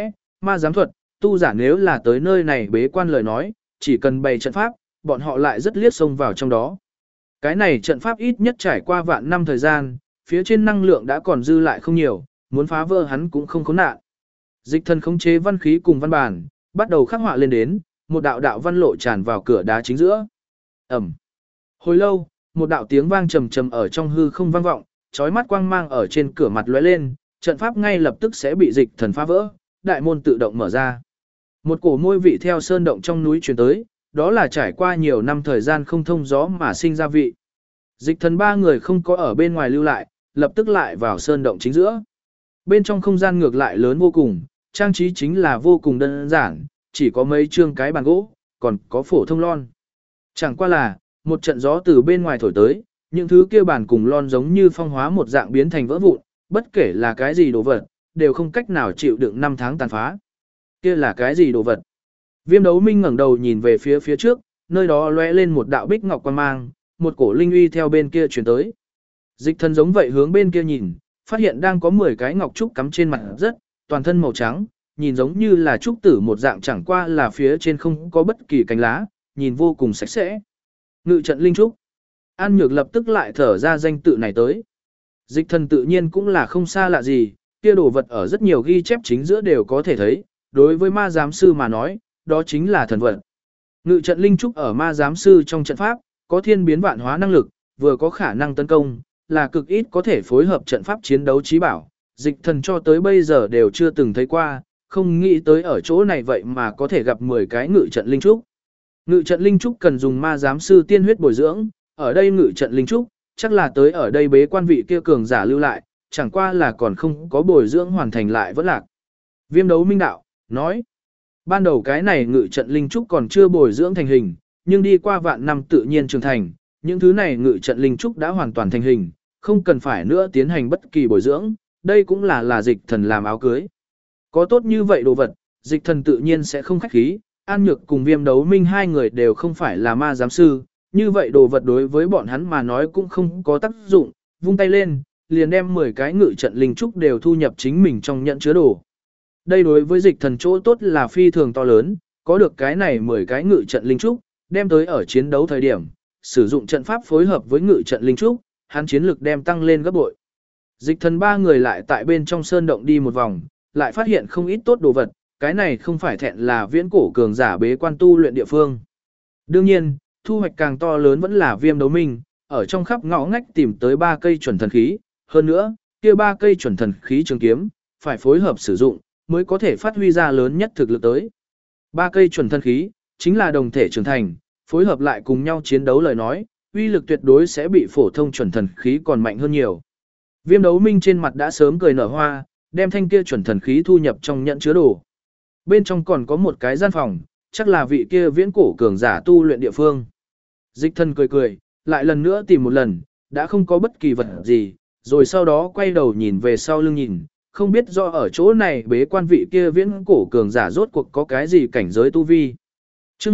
ma giám thuật, tu giả nếu là tới nơi này bế quan lời nói, chỉ cần bày trận pháp, bọn họ lại rất liếc xông vào trong đó. Cái này trận pháp ít nhất trải qua vạn năm thời gian, phía trên năng lượng đã còn dư lại không nhiều, muốn phá vỡ hắn cũng không khốn nạn. Dịch thần khống chế văn khí cùng văn bản, bắt đầu khắc họa lên đến, một đạo đạo văn lộ tràn vào cửa đá chính giữa. Ẩm. Hồi lâu, một đạo tiếng vang trầm trầm ở trong hư không vang vọng, chói mắt quang mang ở trên cửa mặt lóe lên, trận pháp ngay lập tức sẽ bị dịch thần phá vỡ, đại môn tự động mở ra. Một cổ môi vị theo sơn động trong núi truyền tới, đó là trải qua nhiều năm thời gian không thông gió mà sinh ra vị. Dịch thần ba người không có ở bên ngoài lưu lại, lập tức lại vào sơn động chính giữa. Bên trong không gian ngược lại lớn vô cùng, trang trí chính là vô cùng đơn giản, chỉ có mấy chương cái bàn gỗ, còn có phổ thông lon. Chẳng qua là, một trận gió từ bên ngoài thổi tới, những thứ kia bàn cùng lon giống như phong hóa một dạng biến thành vỡ vụn, bất kể là cái gì đồ vật, đều không cách nào chịu đựng năm tháng tàn phá. Kia là cái gì đồ vật? Viêm Đấu Minh ngẩng đầu nhìn về phía trước, nơi đó lóe lên một đạo bích ngọc quang mang, một cổ linh uy theo bên kia truyền tới. Dịch thần giống vậy hướng bên kia nhìn, phát hiện đang có 10 cái ngọc trúc cắm trên mặt đất, toàn thân màu trắng, nhìn giống như là trúc tử một dạng, chẳng qua là phía trên không có bất kỳ cánh lá, nhìn vô cùng sạch sẽ. Ngự trận linh trúc. An Nhược lập tức lại thở ra danh tự này tới. Dịch thần tự nhiên cũng là không xa lạ gì, kia đồ vật ở rất nhiều ghi chép chính giữa đều có thể thấy, đối với ma giám sư mà nói, đó chính là thần vật. Ngự trận linh trúc ở ma giám sư trong trận pháp, có thiên biến vạn hóa năng lực, vừa có khả năng tấn công, là cực ít có thể phối hợp trận pháp chiến đấu trí bảo. Dịch thần cho tới bây giờ đều chưa từng thấy qua, không nghĩ tới ở chỗ này vậy mà có thể gặp 10 cái ngự trận linh trúc. Ngự trận linh trúc cần dùng ma giám sư tiên huyết bồi dưỡng, ở đây ngự trận linh trúc, chắc là tới ở đây bế quan vị kia cường giả lưu lại, chẳng qua là còn không có bồi dưỡng hoàn thành lại vẫn lạc. Viêm Đấu Minh đạo, nói, ban đầu cái này ngự trận linh trúc còn chưa bồi dưỡng thành hình, nhưng đi qua vạn năm tự nhiên trưởng thành, những thứ này ngự trận linh trúc đã hoàn toàn thành hình, không cần phải nữa tiến hành bất kỳ bồi dưỡng, đây cũng là dịch thần làm áo cưới. Có tốt như vậy đồ vật, dịch thần tự nhiên sẽ không khách khí, An Nhược cùng Viêm Đấu Minh hai người đều không phải là ma giám sư, như vậy đồ vật đối với bọn hắn mà nói cũng không có tác dụng, vung tay lên, liền đem 10 cái ngự trận linh trúc đều thu nhập chính mình trong nhận chứa đồ. Đây đối với dịch thần chỗ tốt là phi thường to lớn, có được cái này 10 cái ngự trận linh trúc, đem tới ở chiến đấu thời điểm, sử dụng trận pháp phối hợp với ngự trận linh trúc, hắn chiến lực đem tăng lên gấp bội. Dịch thần ba người lại tại bên trong sơn động đi một vòng, lại phát hiện không ít tốt đồ vật, cái này không phải thẹn là viễn cổ cường giả bế quan tu luyện địa phương. Đương nhiên, thu hoạch càng to lớn vẫn là Viêm Đấu Minh, ở trong khắp ngõ ngách tìm tới 3 cây chuẩn thần khí, hơn nữa, kia 3 cây chuẩn thần khí trường kiếm, phải phối hợp sử dụng, mới có thể phát huy ra lớn nhất thực lực tới. 3 cây chuẩn thần khí, chính là đồng thể trưởng thành, phối hợp lại cùng nhau chiến đấu lời nói, uy lực tuyệt đối sẽ bị phổ thông chuẩn thần khí còn mạnh hơn nhiều. Viêm Đấu Minh trên mặt đã sớm cười nở hoa, đem thanh kia chuẩn thần khí thu nhập trong nhận chứa đồ. Bên trong còn có một cái gian phòng, chắc là vị kia viễn cổ cường giả tu luyện địa phương. Dịch thần cười cười, lại lần nữa tìm một lần, đã không có bất kỳ vật gì, rồi sau đó quay đầu nhìn về sau lưng nhìn, không biết do ở chỗ này bế quan vị kia viễn cổ cường giả rốt cuộc có cái gì cảnh giới tu vi. Chương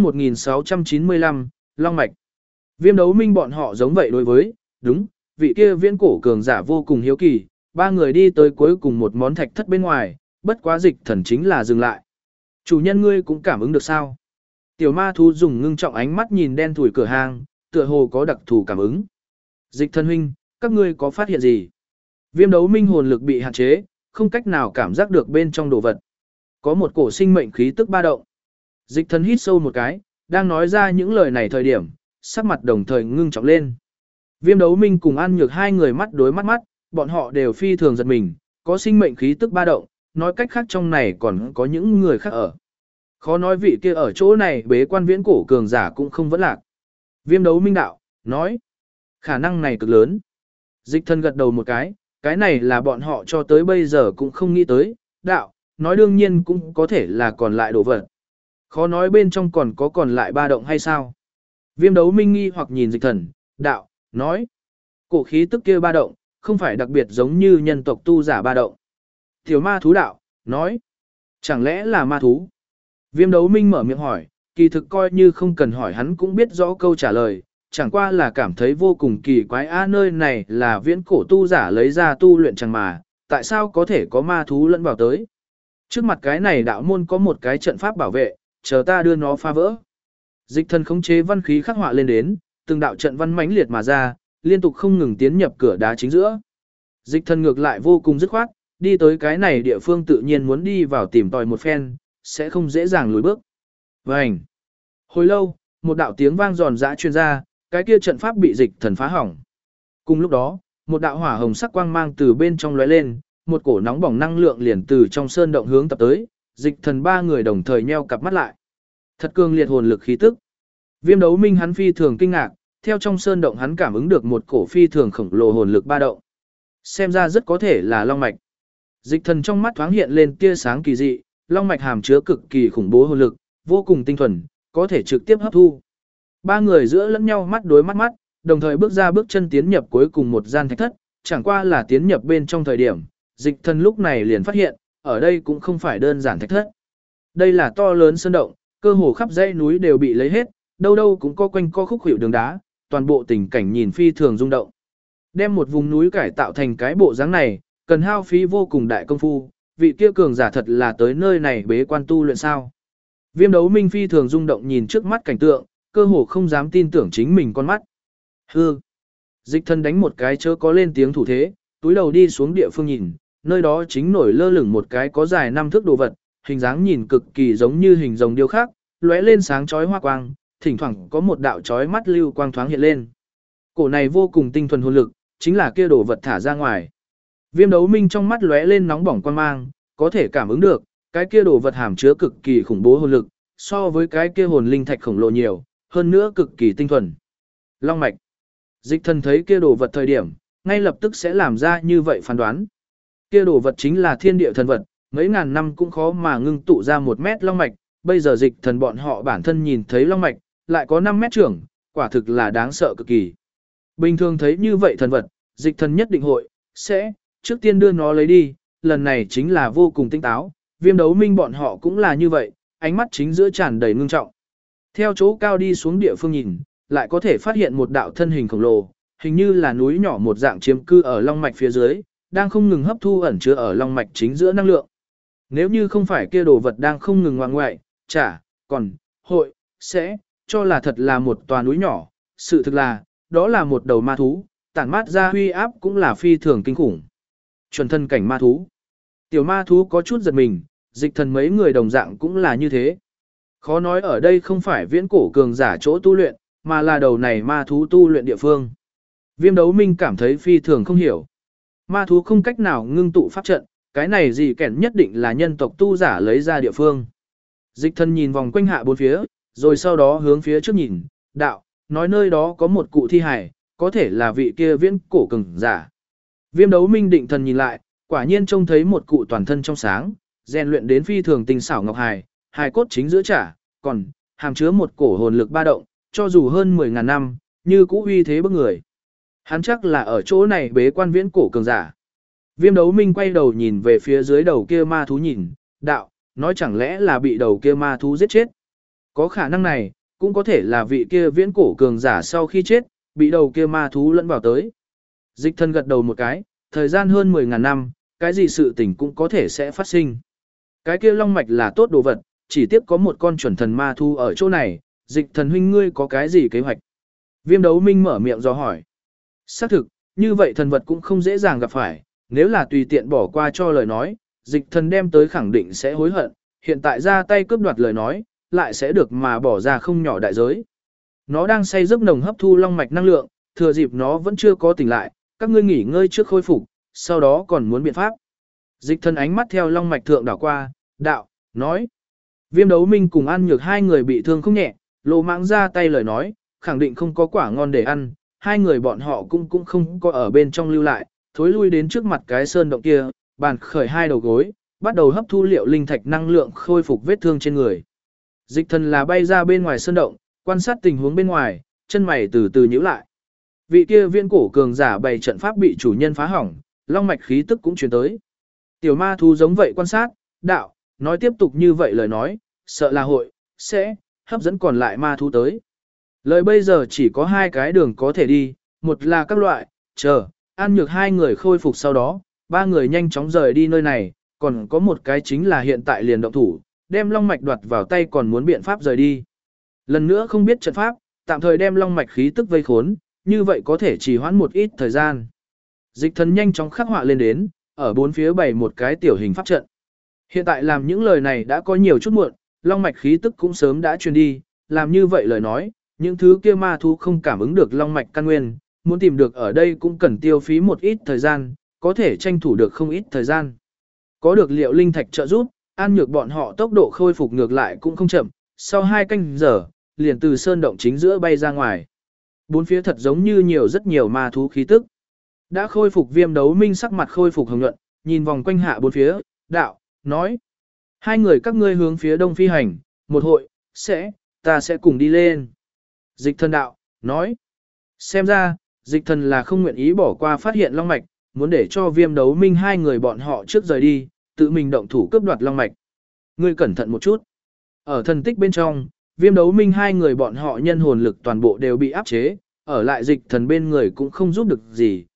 1695, Long Mạch. Viêm Đấu Minh bọn họ giống vậy đối với, đúng, vị kia viễn cổ cường giả vô cùng hiếu kỳ, 3 người đi tới cuối cùng một món thạch thất bên ngoài, bất quá dịch thần chính là dừng lại. Chủ nhân ngươi cũng cảm ứng được sao? Tiểu ma thú dùng ngưng trọng ánh mắt nhìn đen thủi cửa hàng, tựa hồ có đặc thù cảm ứng. Dịch thần huynh, các ngươi có phát hiện gì? Viêm Đấu Minh hồn lực bị hạn chế, không cách nào cảm giác được bên trong đồ vật. Có một cổ sinh mệnh khí tức ba động. Dịch thần hít sâu một cái, đang nói ra những lời này thời điểm, sắc mặt đồng thời ngưng trọng lên. Viêm Đấu Minh cùng An Nhược hai người mắt đối mắt, bọn họ đều phi thường giật mình, có sinh mệnh khí tức ba động, nói cách khác trong này còn có những người khác ở. Khó nói vị kia ở chỗ này bế quan viễn cổ cường giả cũng không vẫn lạc. Viêm Đấu Minh đạo, nói, khả năng này cực lớn. Dịch thần gật đầu một cái này là bọn họ cho tới bây giờ cũng không nghĩ tới, đạo, nói đương nhiên cũng có thể là còn lại đồ vật. Khó nói bên trong còn lại ba động hay sao? Viêm Đấu Minh nghi hoặc nhìn dịch thần, đạo, nói, cổ khí tức kia ba động, không phải đặc biệt giống như nhân tộc tu giả ba động. Tiểu ma thú đạo, nói, chẳng lẽ là ma thú? Viêm Đấu Minh mở miệng hỏi, kỳ thực coi như không cần hỏi hắn cũng biết rõ câu trả lời, chẳng qua là cảm thấy vô cùng kỳ quái nơi này là viễn cổ tu giả lấy ra tu luyện chẳng mà, tại sao có thể có ma thú lẫn vào tới? Trước mặt cái này đạo môn có một cái trận pháp bảo vệ, chờ ta đưa nó phá vỡ. Dịch thần khống chế văn khí khắc họa lên đến, từng đạo trận văn mãnh liệt mà ra, liên tục không ngừng tiến nhập cửa đá chính giữa. Dịch thần ngược lại vô cùng dứt khoát, đi tới cái này địa phương tự nhiên muốn đi vào tìm tòi một phen, sẽ không dễ dàng lùi bước. Vành. Hồi lâu, một đạo tiếng vang giòn giã truyền ra, cái kia trận pháp bị dịch thần phá hỏng. Cùng lúc đó, một đạo hỏa hồng sắc quang mang từ bên trong lóe lên, một cổ nóng bỏng năng lượng liền từ trong sơn động hướng tập tới, dịch thần ba người đồng thời nheo cặp mắt lại. Thật cường liệt hồn lực khí tức. Viêm Đấu Minh hắn phi thường kinh ngạc, theo trong sơn động hắn cảm ứng được một cổ phi thường khổng lồ hồn lực ba động. Xem ra rất có thể là long mạch. Dịch thần trong mắt thoáng hiện lên tia sáng kỳ dị, long mạch hàm chứa cực kỳ khủng bố hồn lực, vô cùng tinh thuần, có thể trực tiếp hấp thu. Ba người giữa lẫn nhau mắt đối mắt, đồng thời bước ra bước chân tiến nhập cuối cùng một gian thạch thất, chẳng qua là tiến nhập bên trong thời điểm, dịch thần lúc này liền phát hiện, ở đây cũng không phải đơn giản thạch thất. Đây là to lớn sơn động, cơ hồ khắp dãy núi đều bị lấy hết, đâu đâu cũng có quanh co khúc khuỷu đường đá, toàn bộ tình cảnh nhìn phi thường rung động. Đem một vùng núi cải tạo thành cái bộ dáng này, cần hao phí vô cùng đại công phu, vị kia cường giả thật là tới nơi này bế quan tu luyện sao. Viêm Đấu Minh phi thường rung động nhìn trước mắt cảnh tượng, cơ hồ không dám tin tưởng chính mình con mắt. Hư. Dịch thần đánh một cái chớ có lên tiếng thủ thế, túi đầu đi xuống địa phương nhìn, nơi đó chính nổi lơ lửng một cái có dài 5 thước đồ vật, hình dáng nhìn cực kỳ giống như hình rồng điêu khắc, lóe lên sáng chói hoa quang, thỉnh thoảng có một đạo chói mắt lưu quang thoáng hiện lên. Cổ này vô cùng tinh thuần hồn lực, chính là kia đồ vật thả ra ngoài. Viêm Đấu Minh trong mắt lóe lên nóng bỏng quang mang, có thể cảm ứng được, cái kia đồ vật hàm chứa cực kỳ khủng bố hồn lực, so với cái kia hồn linh thạch khổng lồ nhiều, hơn nữa cực kỳ tinh thuần. Long mạch. Dịch thần thấy kia đồ vật thời điểm, ngay lập tức sẽ làm ra như vậy phán đoán. Kia đồ vật chính là thiên địa thần vật, mấy ngàn năm cũng khó mà ngưng tụ ra 1 mét long mạch, bây giờ dịch thần bọn họ bản thân nhìn thấy long mạch, lại có 5 mét trưởng, quả thực là đáng sợ cực kỳ. Bình thường thấy như vậy thần vật, dịch thần nhất định hội, sẽ, trước tiên đưa nó lấy đi, lần này chính là vô cùng tinh táo, Viêm Đấu Minh bọn họ cũng là như vậy, ánh mắt chính giữa tràn đầy ngưng trọng. Theo chỗ cao đi xuống địa phương nhìn, lại có thể phát hiện một đạo thân hình khổng lồ, hình như là núi nhỏ một dạng chiếm cư ở long mạch phía dưới, đang không ngừng hấp thu ẩn chứa ở long mạch chính giữa năng lượng. Nếu như không phải kia đồ vật đang không ngừng ngoại ngoại, còn, hội, sẽ, cho là thật là một tòa núi nhỏ, sự thực là, đó là một đầu ma thú, tản mát ra huy áp cũng là phi thường kinh khủng. Chuẩn thân cảnh ma thú. Tiểu ma thú có chút giật mình, dịch thần mấy người đồng dạng cũng là như thế. Khó nói ở đây không phải viễn cổ cường giả chỗ tu luyện, mà là đầu này ma thú tu luyện địa phương. Viêm Đấu Minh cảm thấy phi thường không hiểu. Ma thú không cách nào ngưng tụ pháp trận, cái này gì kẻn nhất định là nhân tộc tu giả lấy ra địa phương. Dịch thần nhìn vòng quanh hạ bốn phía, rồi sau đó hướng phía trước nhìn, đạo, nói nơi đó có một cụ thi hài, có thể là vị kia viễn cổ cường giả. Viêm Đấu Minh định thần nhìn lại, quả nhiên trông thấy một cụ toàn thân trong sáng, rèn luyện đến phi thường tinh xảo ngọc hài, hài cốt chính giữa còn hàm chứa một cổ hồn lực ba động, cho dù hơn 10.000 năm, như cũ uy thế bức người. Hắn chắc là ở chỗ này bế quan viễn cổ cường giả. Viêm Đấu Minh quay đầu nhìn về phía dưới đầu kia ma thú nhìn, đạo, nói chẳng lẽ là bị đầu kia ma thú giết chết. Có khả năng này, cũng có thể là vị kia viễn cổ cường giả sau khi chết, bị đầu kia ma thú lẫn vào tới. Dịch thần gật đầu một cái, thời gian hơn 10.000 năm, cái gì sự tình cũng có thể sẽ phát sinh. Cái kia long mạch là tốt đồ vật, chỉ tiếc có một con chuẩn thần ma thú ở chỗ này, dịch thần huynh ngươi có cái gì kế hoạch? Viêm Đấu Minh mở miệng do hỏi. Xác thực, như vậy thần vật cũng không dễ dàng gặp phải, nếu là tùy tiện bỏ qua cho lời nói, dịch thần đem tới khẳng định sẽ hối hận, hiện tại ra tay cướp đoạt lời nói, lại sẽ được mà bỏ ra không nhỏ đại giới. Nó đang say giấc nồng hấp thu long mạch năng lượng, thừa dịp nó vẫn chưa có tỉnh lại, các ngươi nghỉ ngơi trước khôi phục, sau đó còn muốn biện pháp. Dịch thần ánh mắt theo long mạch thượng đảo qua, đạo, nói. Viêm Đấu Minh cùng An Nhược hai người bị thương không nhẹ, Lô Mãng ra tay lời nói, khẳng định không có quả ngon để ăn, hai người bọn họ cũng không có ở bên trong lưu lại, thối lui đến trước mặt cái sơn động kia, bàn khởi hai đầu gối, bắt đầu hấp thu liệu linh thạch năng lượng khôi phục vết thương trên người. Dịch thần là bay ra bên ngoài sơn động, quan sát tình huống bên ngoài, chân mày từ từ nhíu lại. Vị kia viễn cổ cường giả bày trận pháp bị chủ nhân phá hỏng, long mạch khí tức cũng truyền tới. Tiểu ma thú giống vậy quan sát, đạo, nói tiếp tục như vậy lời nói, sợ là hội, sẽ, hấp dẫn còn lại ma thú tới. Lời bây giờ chỉ có hai cái đường có thể đi, một là các loại, An Nhược hai người khôi phục sau đó, ba người nhanh chóng rời đi nơi này, còn có một cái chính là hiện tại liền động thủ, đem long mạch đoạt vào tay còn muốn biện pháp rời đi. Lần nữa không biết trận pháp, tạm thời đem long mạch khí tức vây khốn, như vậy có thể trì hoãn một ít thời gian. Dịch thần nhanh chóng khắc họa lên đến, ở bốn phía bày một cái tiểu hình pháp trận. Hiện tại làm những lời này đã có nhiều chút muộn, long mạch khí tức cũng sớm đã truyền đi, làm như vậy lời nói, những thứ kia ma thú không cảm ứng được long mạch căn nguyên, muốn tìm được ở đây cũng cần tiêu phí một ít thời gian, có thể tranh thủ được không ít thời gian. Có được liệu linh thạch trợ giúp, An Nhược bọn họ tốc độ khôi phục ngược lại cũng không chậm, sau 2 canh giờ, liền từ sơn động chính giữa bay ra ngoài. Bốn phía thật giống như rất nhiều ma thú khí tức. Đã khôi phục Viêm Đấu Minh sắc mặt khôi phục hồng nhuận, nhìn vòng quanh hạ bốn phía, đạo, nói. 2 người các ngươi hướng phía đông phi hành, một hội, ta sẽ cùng đi lên. Dịch thần đạo, nói. Xem ra, dịch thần là không nguyện ý bỏ qua phát hiện long mạch, muốn để cho Viêm Đấu Minh 2 người bọn họ trước rời đi, tự mình động thủ cướp đoạt long mạch. Ngươi cẩn thận một chút. Ở thần tích bên trong, Viêm Đấu Minh 2 người bọn họ nhân hồn lực toàn bộ đều bị áp chế, ở lại dịch thần bên người cũng không giúp được gì,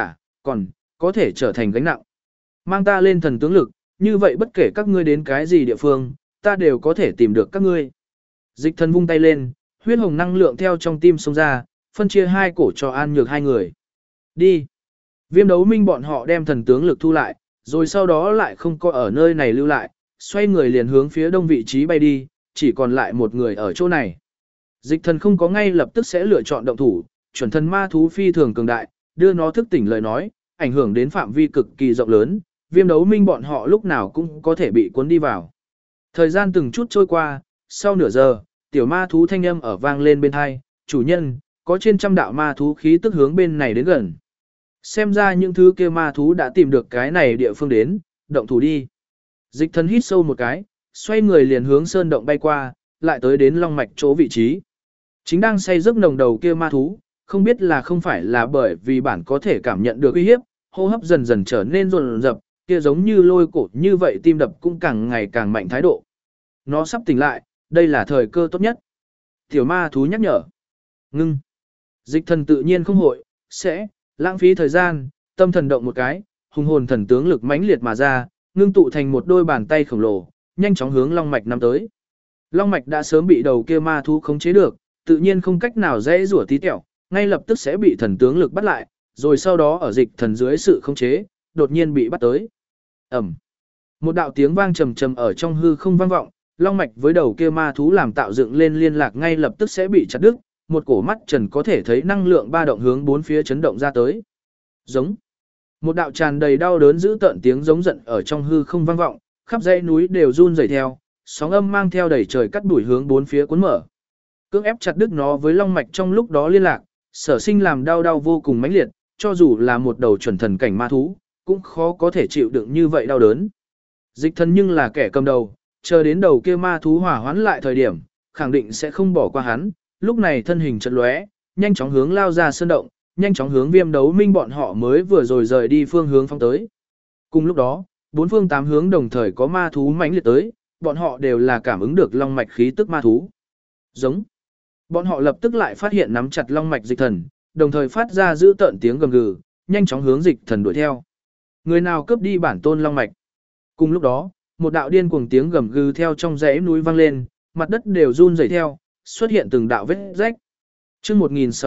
còn có thể trở thành gánh nặng. Mang ta lên thần tướng lực, như vậy bất kể các ngươi đến cái gì địa phương, ta đều có thể tìm được các ngươi. Dịch thần vung tay lên, huyết hồng năng lượng theo trong tim xông ra, phân chia 2 cổ cho An Nhược 2 người. Đi. Viêm Đấu Minh bọn họ đem thần tướng lực thu lại, rồi sau đó lại không có ở nơi này lưu lại, xoay người liền hướng phía đông vị trí bay đi, chỉ còn lại một người ở chỗ này. Dịch thần không có ngay lập tức sẽ lựa chọn động thủ, chuẩn thần ma thú phi thường cường đại, đưa nó thức tỉnh lời nói, ảnh hưởng đến phạm vi cực kỳ rộng lớn, Viêm Đấu Minh bọn họ lúc nào cũng có thể bị cuốn đi vào. Thời gian từng chút trôi qua, sau nửa giờ, tiểu ma thú thanh âm ở vang lên bên tai, chủ nhân, có trên trăm đạo ma thú khí tức hướng bên này đến gần. Xem ra những thứ kia ma thú đã tìm được cái này địa phương đến, động thủ đi. Dịch thần hít sâu một cái, xoay người liền hướng sơn động bay qua, lại tới đến long mạch chỗ vị trí. Chính đang say giấc nồng đầu kia ma thú, không biết là không phải là bởi vì bản có thể cảm nhận được uy hiếp, hô hấp dần dần trở nên rồn rập, kia giống như lôi cổ như vậy tim đập cũng càng ngày càng mạnh thái độ. Nó sắp tỉnh lại, đây là thời cơ tốt nhất. Tiểu ma thú nhắc nhở. Ngưng. Dịch thần tự nhiên không hội, sẽ lãng phí thời gian, tâm thần động một cái, hùng hồn thần tướng lực mãnh liệt mà ra, ngưng tụ thành một đôi bàn tay khổng lồ, nhanh chóng hướng long mạch năm tới. Long mạch đã sớm bị đầu kia ma thú khống chế được, tự nhiên không cách nào dễ rủa tí tẹo, ngay lập tức sẽ bị thần tướng lực bắt lại, rồi sau đó ở dịch thần dưới sự khống chế, đột nhiên bị bắt tới. Ầm. Một đạo tiếng vang trầm trầm ở trong hư không vang vọng, long mạch với đầu kia ma thú làm tạo dựng lên liên lạc ngay lập tức sẽ bị chặt đứt, một cổ mắt trần có thể thấy năng lượng ba động hướng bốn phía chấn động ra tới. Giống. Một đạo tràn đầy đau đớn dữ tợn tiếng giống giận ở trong hư không vang vọng, khắp dãy núi đều run rẩy theo, sóng âm mang theo đầy trời cắt đuổi hướng bốn phía cuốn mở. Cưỡng ép chặt đứt nó với long mạch trong lúc đó liên lạc, sở sinh làm đau vô cùng mãnh liệt, cho dù là một đầu chuẩn thần cảnh ma thú, cũng khó có thể chịu đựng như vậy đau đớn. Dịch thần nhưng là kẻ cầm đầu, chờ đến đầu kia ma thú hỏa hoãn lại thời điểm, khẳng định sẽ không bỏ qua hắn, lúc này thân hình chợt lóe, nhanh chóng hướng lao ra sơn động, nhanh chóng hướng Viêm Đấu Minh bọn họ mới vừa rồi rời đi phương hướng phóng tới. Cùng lúc đó, 4 phương 8 hướng đồng thời có ma thú mãnh liệt tới, bọn họ đều là cảm ứng được long mạch khí tức ma thú. Giống. Bọn họ lập tức lại phát hiện nắm chặt long mạch dịch thần, đồng thời phát ra giữ tợn tiếng gầm gừ, nhanh chóng hướng dịch thần đuổi theo. Người nào cướp đi bản tôn long mạch? Cùng lúc đó, một đạo điên cuồng tiếng gầm gừ theo trong dãy núi vang lên, mặt đất đều run rẩy theo, xuất hiện từng đạo vết rách. Chương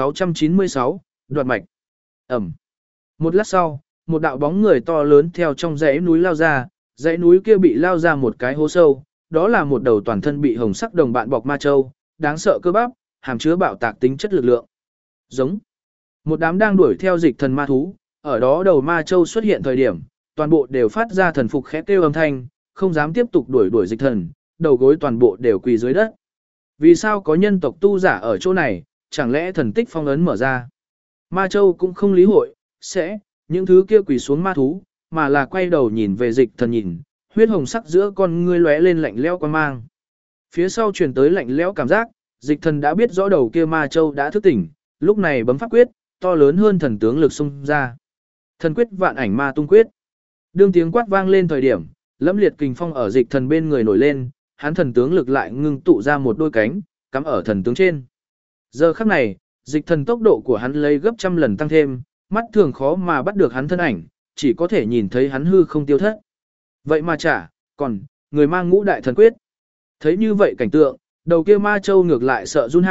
1696, đoạt mạch. Ẩm. Một lát sau, một đạo bóng người to lớn theo trong dãy núi lao ra, dãy núi kia bị lao ra một cái hố sâu, đó là một đầu toàn thân bị hồng sắc đồng bạn bọc ma châu, đáng sợ cơ bắp, hàm chứa bạo tạc tính chất lực lượng. Giống. Một đám đang đuổi theo dịch thần ma thú, ở đó đầu ma châu xuất hiện thời điểm, toàn bộ đều phát ra thần phục khẽ kêu âm thanh, không dám tiếp tục đuổi dịch thần, đầu gối toàn bộ đều quỳ dưới đất. Vì sao có nhân tộc tu giả ở chỗ này, chẳng lẽ thần tích phong ấn mở ra? Ma châu cũng không lý hội, những thứ kia quỳ xuống ma thú, mà là quay đầu nhìn về dịch thần nhìn, huyết hồng sắc giữa con ngươi lóe lên lạnh lẽo quan mang. Phía sau truyền tới lạnh lẽo cảm giác, dịch thần đã biết rõ đầu kia ma châu đã thức tỉnh, lúc này bấm pháp quyết, to lớn hơn thần tướng lực xung ra. Thần quyết vạn ảnh ma tung quyết. Đương tiếng quát vang lên thời điểm, lẫm liệt kình phong ở dịch thần bên người nổi lên, hắn thần tướng lực lại ngưng tụ ra một đôi cánh, cắm ở thần tướng trên. Giờ khắc này, dịch thần tốc độ của hắn lấy gấp trăm lần tăng thêm, mắt thường khó mà bắt được hắn thân ảnh, chỉ có thể nhìn thấy hắn hư không tiêu thất. Vậy mà còn, người mang ngũ đại thần quyết. Thấy như vậy cảnh tượng, đầu kia ma châu ngược lại sợ run hạ,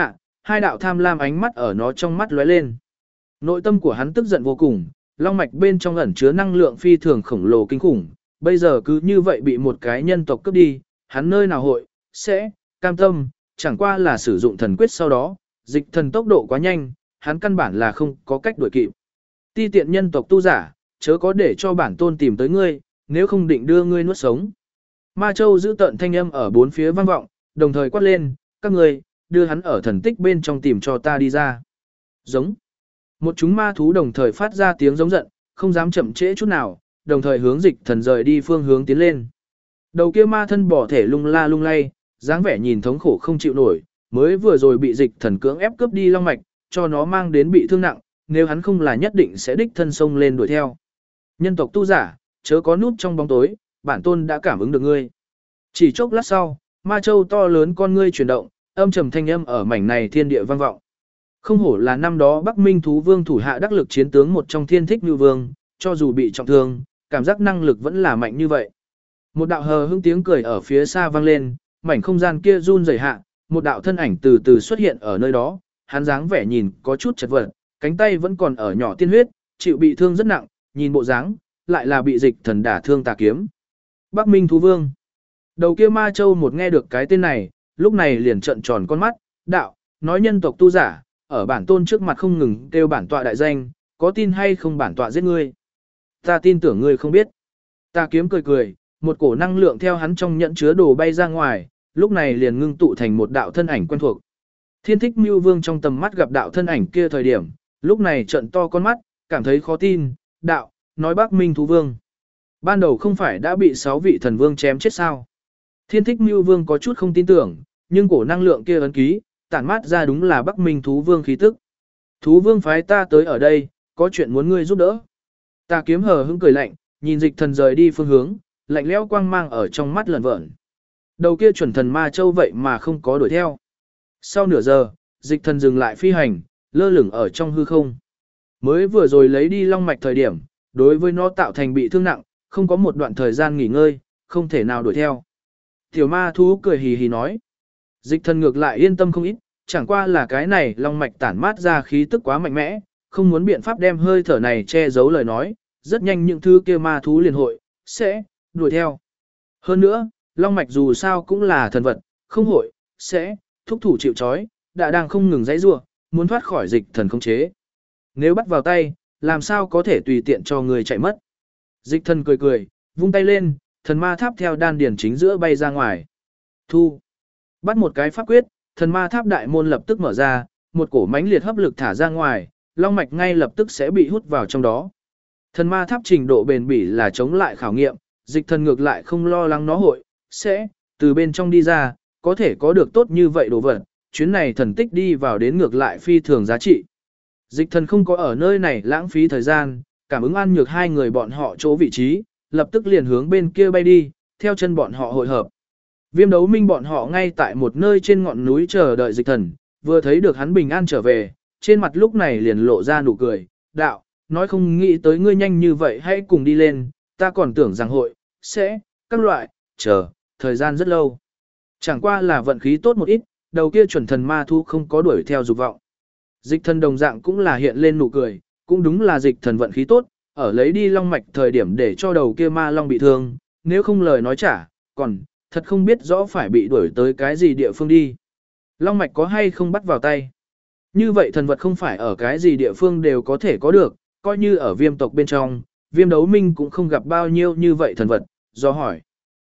hai đạo tham lam ánh mắt ở nó trong mắt lóe lên. Nội tâm của hắn tức giận vô cùng, long mạch bên trong ẩn chứa năng lượng phi thường khổng lồ kinh khủng, bây giờ cứ như vậy bị một cái nhân tộc cướp đi, hắn nơi nào hội, sẽ, cam tâm, chẳng qua là sử dụng thần quyết sau đó, dịch thần tốc độ quá nhanh, hắn căn bản là không có cách đuổi kịp. Ti tiện nhân tộc tu giả, chớ có để cho bản tôn tìm tới ngươi, nếu không định đưa ngươi nuốt sống. Ma Châu giữ tận thanh âm ở bốn phía vang vọng, đồng thời quát lên, các ngươi, đưa hắn ở thần tích bên trong tìm cho ta đi ra. Giống. Một chúng ma thú đồng thời phát ra tiếng giống giận, không dám chậm trễ chút nào, đồng thời hướng dịch thần rời đi phương hướng tiến lên. Đầu kia ma thân bỏ thể lung la lung lay, dáng vẻ nhìn thống khổ không chịu nổi, mới vừa rồi bị dịch thần cưỡng ép cướp đi long mạch, cho nó mang đến bị thương nặng, nếu hắn không là nhất định sẽ đích thân sông lên đuổi theo. Nhân tộc tu giả, chớ có núp trong bóng tối, bản tôn đã cảm ứng được ngươi. Chỉ chốc lát sau, ma châu to lớn con ngươi chuyển động, âm trầm thanh âm ở mảnh này thiên địa vang vọng. Không hổ là năm đó Bắc Minh thú vương thủ hạ đắc lực chiến tướng một trong Thiên Thích Như Vương, cho dù bị trọng thương, cảm giác năng lực vẫn là mạnh như vậy. Một đạo hờ hững tiếng cười ở phía xa vang lên, mảnh không gian kia run rẩy hạ, một đạo thân ảnh từ từ xuất hiện ở nơi đó, hắn dáng vẻ nhìn có chút chật vật, cánh tay vẫn còn ở nhỏ tiên huyết, chịu bị thương rất nặng, nhìn bộ dáng, lại là bị dịch thần đả thương tà kiếm. Bắc Minh thú vương. Đầu kia ma châu một nghe được cái tên này, lúc này liền trợn tròn con mắt, đạo, nói nhân tộc tu giả, ở bản tôn trước mặt không ngừng kêu bản tọa đại danh, có tin hay không bản tọa giết ngươi. Ta tin tưởng ngươi không biết. Tà kiếm cười cười, một cổ năng lượng theo hắn trong nhẫn chứa đồ bay ra ngoài, lúc này liền ngưng tụ thành một đạo thân ảnh quen thuộc. Thiên Thích Mưu Vương trong tầm mắt gặp đạo thân ảnh kia thời điểm, lúc này trợn to con mắt, cảm thấy khó tin, đạo, nói Bắc Minh thú vương. Ban đầu không phải đã bị 6 vị thần vương chém chết sao? Thiên Thích Mưu Vương có chút không tin tưởng, nhưng cổ năng lượng kia ấn ký, tản mát ra đúng là Bắc Minh thú vương khí tức. Thú vương phái ta tới ở đây, có chuyện muốn ngươi giúp đỡ. Tà kiếm hờ hững cười lạnh, nhìn dịch thần rời đi phương hướng, lạnh lẽo quang mang ở trong mắt lẩn vẩn. Đầu kia chuẩn thần ma châu vậy mà không có đuổi theo. Sau nửa giờ, dịch thần dừng lại phi hành, lơ lửng ở trong hư không. Mới vừa rồi lấy đi long mạch thời điểm, đối với nó tạo thành bị thương nặng, không có một đoạn thời gian nghỉ ngơi, không thể nào đuổi theo. Tiểu ma thú cười hì hì nói. Dịch thần ngược lại yên tâm không ít, chẳng qua là cái này long mạch tản mát ra khí tức quá mạnh mẽ, không muốn biện pháp đem hơi thở này che giấu lời nói, rất nhanh những thứ kia ma thú liền hội, sẽ, đuổi theo. Hơn nữa, long mạch dù sao cũng là thần vật, không hội, sẽ, thúc thủ chịu trói, đã đang không ngừng giãy giụa, muốn thoát khỏi dịch thần khống chế. Nếu bắt vào tay, làm sao có thể tùy tiện cho người chạy mất. Dịch thần cười cười, vung tay lên, thần ma tháp theo đan điển chính giữa bay ra ngoài. Thu. Bắt một cái pháp quyết, thần ma tháp đại môn lập tức mở ra, một cổ mãnh liệt hấp lực thả ra ngoài, long mạch ngay lập tức sẽ bị hút vào trong đó. Thần ma tháp trình độ bền bỉ là chống lại khảo nghiệm, dịch thần ngược lại không lo lắng nó hội, sẽ, từ bên trong đi ra, có thể có được tốt như vậy đồ vật, chuyến này thần tích đi vào đến ngược lại phi thường giá trị. Dịch thần không có ở nơi này lãng phí thời gian, cảm ứng An Nhược hai người bọn họ chỗ vị trí, lập tức liền hướng bên kia bay đi, theo chân bọn họ hội hợp. Viêm Đấu Minh bọn họ ngay tại một nơi trên ngọn núi chờ đợi dịch thần, vừa thấy được hắn bình an trở về, trên mặt lúc này liền lộ ra nụ cười, đạo, nói không nghĩ tới ngươi nhanh như vậy hãy cùng đi lên, ta còn tưởng rằng hội, sẽ, các loại, chờ, thời gian rất lâu. Chẳng qua là vận khí tốt một ít, đầu kia chuẩn thần ma thu không có đuổi theo dục vọng. Dịch thần đồng dạng cũng là hiện lên nụ cười, cũng đúng là dịch thần vận khí tốt, ở lấy đi long mạch thời điểm để cho đầu kia ma long bị thương, nếu không lời nói trả, còn, thật không biết rõ phải bị đuổi tới cái gì địa phương đi. Long mạch có hay không bắt vào tay. Như vậy thần vật không phải ở cái gì địa phương đều có thể có được, coi như ở viêm tộc bên trong, Viêm Đấu Minh cũng không gặp bao nhiêu như vậy thần vật, do hỏi.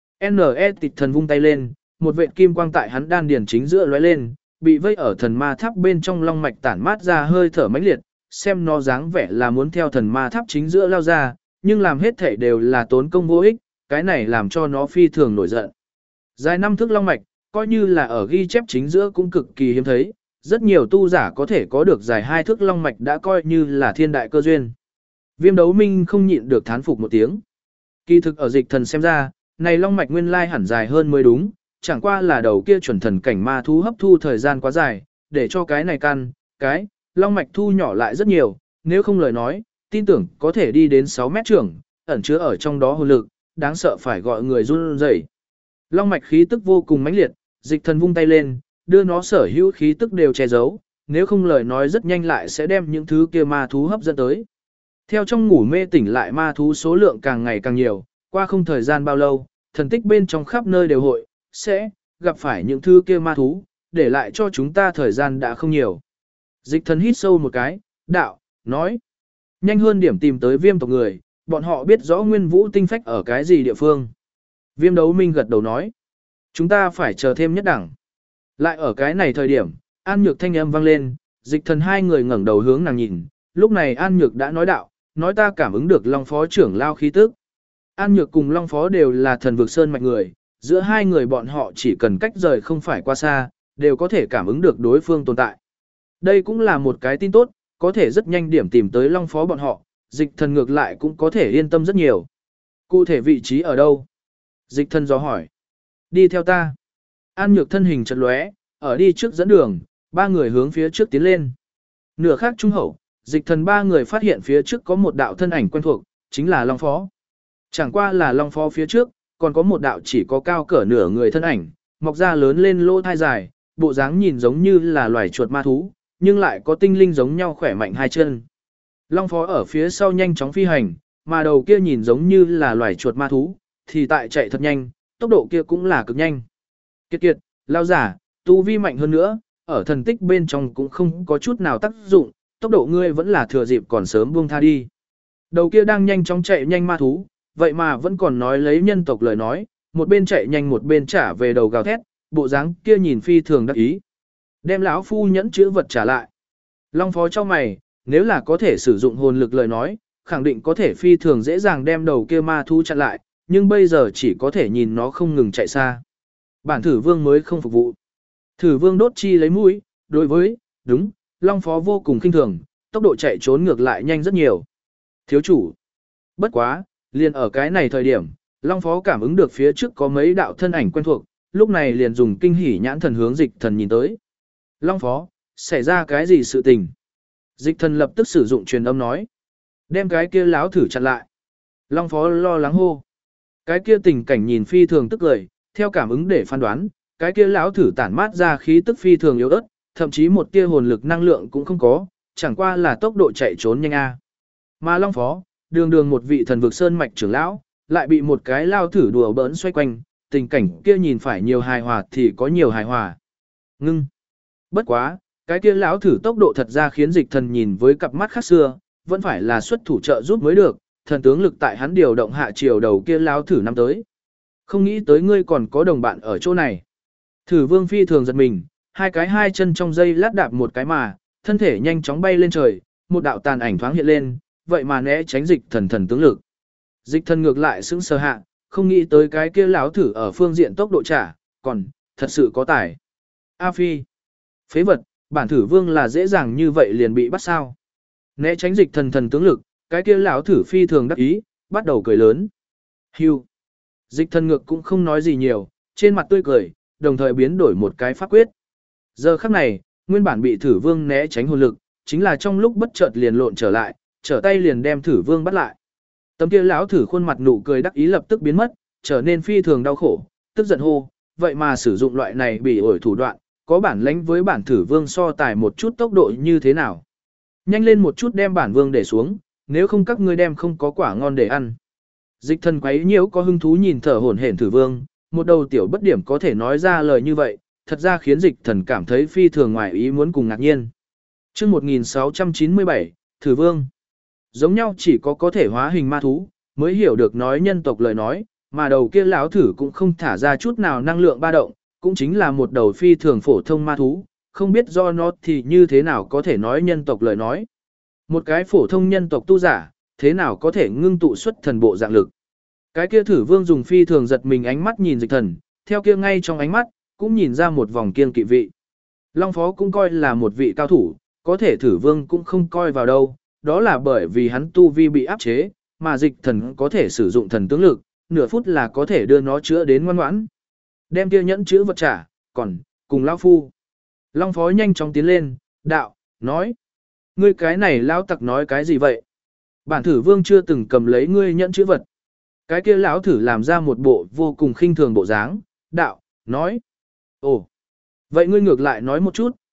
N.E. tịch thần vung tay lên, một vệt kim quang tại hắn đan điển chính giữa lóe lên, bị vây ở thần ma tháp bên trong long mạch tản mát ra hơi thở mãnh liệt, xem nó dáng vẻ là muốn theo thần ma tháp chính giữa lao ra, nhưng làm hết thể đều là tốn công vô ích, cái này làm cho nó phi thường nổi giận. Dài 5 thước long mạch, coi như là ở ghi chép chính giữa cũng cực kỳ hiếm thấy, rất nhiều tu giả có thể có được dài 2 thước long mạch đã coi như là thiên đại cơ duyên. Viêm Đấu Minh không nhịn được thán phục một tiếng. Kỳ thực ở dịch thần xem ra, này long mạch nguyên lai hẳn dài hơn mới đúng, chẳng qua là đầu kia chuẩn thần cảnh ma thú hấp thu thời gian quá dài, để cho cái này long mạch thu nhỏ lại rất nhiều, nếu không lời nói, tin tưởng có thể đi đến 6 mét trưởng, ẩn chứa ở trong đó hồn lực, đáng sợ phải gọi người run rẩy. Long mạch khí tức vô cùng mãnh liệt, dịch thần vung tay lên, đưa nó sở hữu khí tức đều che giấu, nếu không lời nói rất nhanh lại sẽ đem những thứ kia ma thú hấp dẫn tới. Theo trong ngủ mê tỉnh lại ma thú số lượng càng ngày càng nhiều, qua không thời gian bao lâu, thần tích bên trong khắp nơi đều hội, sẽ gặp phải những thứ kia ma thú, để lại cho chúng ta thời gian đã không nhiều. Dịch thần hít sâu một cái, đạo, nói. Nhanh hơn điểm tìm tới viêm tộc người, bọn họ biết rõ nguyên vũ tinh phách ở cái gì địa phương. Viêm đấu minh gật đầu nói. Chúng ta phải chờ thêm nhất đẳng. Lại ở cái này thời điểm, An Nhược thanh âm vang lên, dịch thần hai người ngẩng đầu hướng nàng nhìn. Lúc này An Nhược đã nói đạo, nói ta cảm ứng được Long Phó trưởng lao khí tức. An Nhược cùng Long Phó đều là thần vực sơn mạch người, giữa hai người bọn họ chỉ cần cách rời không phải qua xa, đều có thể cảm ứng được đối phương tồn tại. Đây cũng là một cái tin tốt, có thể rất nhanh điểm tìm tới Long Phó bọn họ, dịch thần ngược lại cũng có thể yên tâm rất nhiều. Cụ thể vị trí ở đâu? Dịch thần dò hỏi. Đi theo ta. An Nhược thân hình chật lóe, ở đi trước dẫn đường, ba người hướng phía trước tiến lên. Nửa khác trung hậu, dịch thần ba người phát hiện phía trước có một đạo thân ảnh quen thuộc, chính là Long Phó. Chẳng qua là Long Phó phía trước, còn có một đạo chỉ có cao cỡ nửa người thân ảnh, mọc ra lớn lên lỗ thai dài, bộ dáng nhìn giống như là loài chuột ma thú, nhưng lại có tinh linh giống nhau khỏe mạnh hai chân. Long Phó ở phía sau nhanh chóng phi hành, mà đầu kia nhìn giống như là loài chuột ma thú, thì tại chạy thật nhanh, tốc độ kia cũng là cực nhanh. Kiệt kiệt, lao giả, tu vi mạnh hơn nữa, ở thần tích bên trong cũng không có chút nào tác dụng, tốc độ ngươi vẫn là thừa dịp còn sớm buông tha đi. Đầu kia đang nhanh chóng chạy nhanh ma thú, vậy mà vẫn còn nói lấy nhân tộc lời nói, một bên chạy nhanh một bên trả về đầu gào thét, bộ dáng kia nhìn phi thường đắc ý. Đem lão phu nhẫn chữ vật trả lại. Long Phó cho mày, nếu là có thể sử dụng hồn lực lời nói, khẳng định có thể phi thường dễ dàng đem đầu kia ma thú chặn lại, nhưng bây giờ chỉ có thể nhìn nó không ngừng chạy xa. Bản thử vương mới không phục vụ. Thử vương đốt chi lấy mũi, đối với, đúng, Long Phó vô cùng kinh thường, tốc độ chạy trốn ngược lại nhanh rất nhiều. Thiếu chủ. Bất quá, liền ở cái này thời điểm, Long Phó cảm ứng được phía trước có mấy đạo thân ảnh quen thuộc, lúc này liền dùng kinh hỉ nhãn thần hướng dịch thần nhìn tới. Long Phó, xảy ra cái gì sự tình? Dịch thần lập tức sử dụng truyền âm nói. Đem cái kia láo thử chặn lại. Long Phó lo lắng hô. Cái kia tình cảnh nhìn phi thường tức cười, theo cảm ứng để phán đoán, cái kia láo thử tản mát ra khí tức phi thường yếu ớt, thậm chí một tia hồn lực năng lượng cũng không có, chẳng qua là tốc độ chạy trốn nhanh a. Mà Long Phó, đường đường một vị thần vực sơn mạch trưởng lão, lại bị một cái lao thử đùa bỡn xoay quanh, tình cảnh kia nhìn phải nhiều hài hòa thì có nhiều hài hòa. Ngưng. Bất quá, cái kia lão thử tốc độ thật ra khiến dịch thần nhìn với cặp mắt khác xưa, vẫn phải là xuất thủ trợ giúp mới được, thần tướng lực tại hắn điều động hạ chiều đầu kia lão thử năm tới. Không nghĩ tới ngươi còn có đồng bạn ở chỗ này. Thử vương phi thường giật mình, hai chân trong dây lát đạp một cái mà, thân thể nhanh chóng bay lên trời, một đạo tàn ảnh thoáng hiện lên, vậy mà né tránh dịch thần tướng lực. Dịch thần ngược lại sững sờ hạ, không nghĩ tới cái kia lão thử ở phương diện tốc độ trả, còn, thật sự có tài. A phi. Phế vật, bản thử vương là dễ dàng như vậy liền bị bắt sao. Né tránh dịch thần tướng lực, cái kia lão thử phi thường đắc ý, bắt đầu cười lớn. Hưu. Dịch thần ngược cũng không nói gì nhiều, trên mặt tươi cười, đồng thời biến đổi một cái pháp quyết. Giờ khắc này, nguyên bản bị thử vương né tránh hồn lực, chính là trong lúc bất chợt liền lộn trở lại, trở tay liền đem thử vương bắt lại. Tấm kia lão thử khuôn mặt nụ cười đắc ý lập tức biến mất, trở nên phi thường đau khổ, tức giận hô, vậy mà sử dụng loại này bị ổi thủ đoạn, có bản lãnh với bản thử vương so tài một chút tốc độ như thế nào. Nhanh lên một chút đem bản vương để xuống, nếu không các ngươi đem không có quả ngon để ăn. Dịch thần quấy nhiễu có hứng thú nhìn thở hổn hển thử vương, một đầu tiểu bất điểm có thể nói ra lời như vậy, thật ra khiến dịch thần cảm thấy phi thường ngoài ý muốn cùng ngạc nhiên. Chương 1697, Thử Vương. Giống nhau chỉ có thể hóa hình ma thú, mới hiểu được nói nhân tộc lời nói, mà đầu kia lão thử cũng không thả ra chút nào năng lượng ba động, cũng chính là một đầu phi thường phổ thông ma thú, không biết do nó thì như thế nào có thể nói nhân tộc lời nói. Một cái phổ thông nhân tộc tu giả, thế nào có thể ngưng tụ xuất thần bộ dạng lực. Cái kia thử vương dùng phi thường giật mình ánh mắt nhìn dịch thần, theo kia ngay trong ánh mắt, cũng nhìn ra một vòng kiên kỵ vị. Long Phó cũng coi là một vị cao thủ, có thể thử vương cũng không coi vào đâu, đó là bởi vì hắn tu vi bị áp chế, mà dịch thần có thể sử dụng thần tướng lực, nửa phút là có thể đưa nó chữa đến ngoan ngoãn. Đem kia nhẫn chữ vật trả, còn, cùng lão phu. Long Phó nhanh chóng tiến lên, đạo, nói. Ngươi cái này lão tặc nói cái gì vậy? Bản thử vương chưa từng cầm lấy ngươi nhẫn chữ vật. Cái kia lão thử làm ra một bộ vô cùng khinh thường bộ dáng, đạo, nói. Ồ, vậy ngươi ngược lại nói một chút,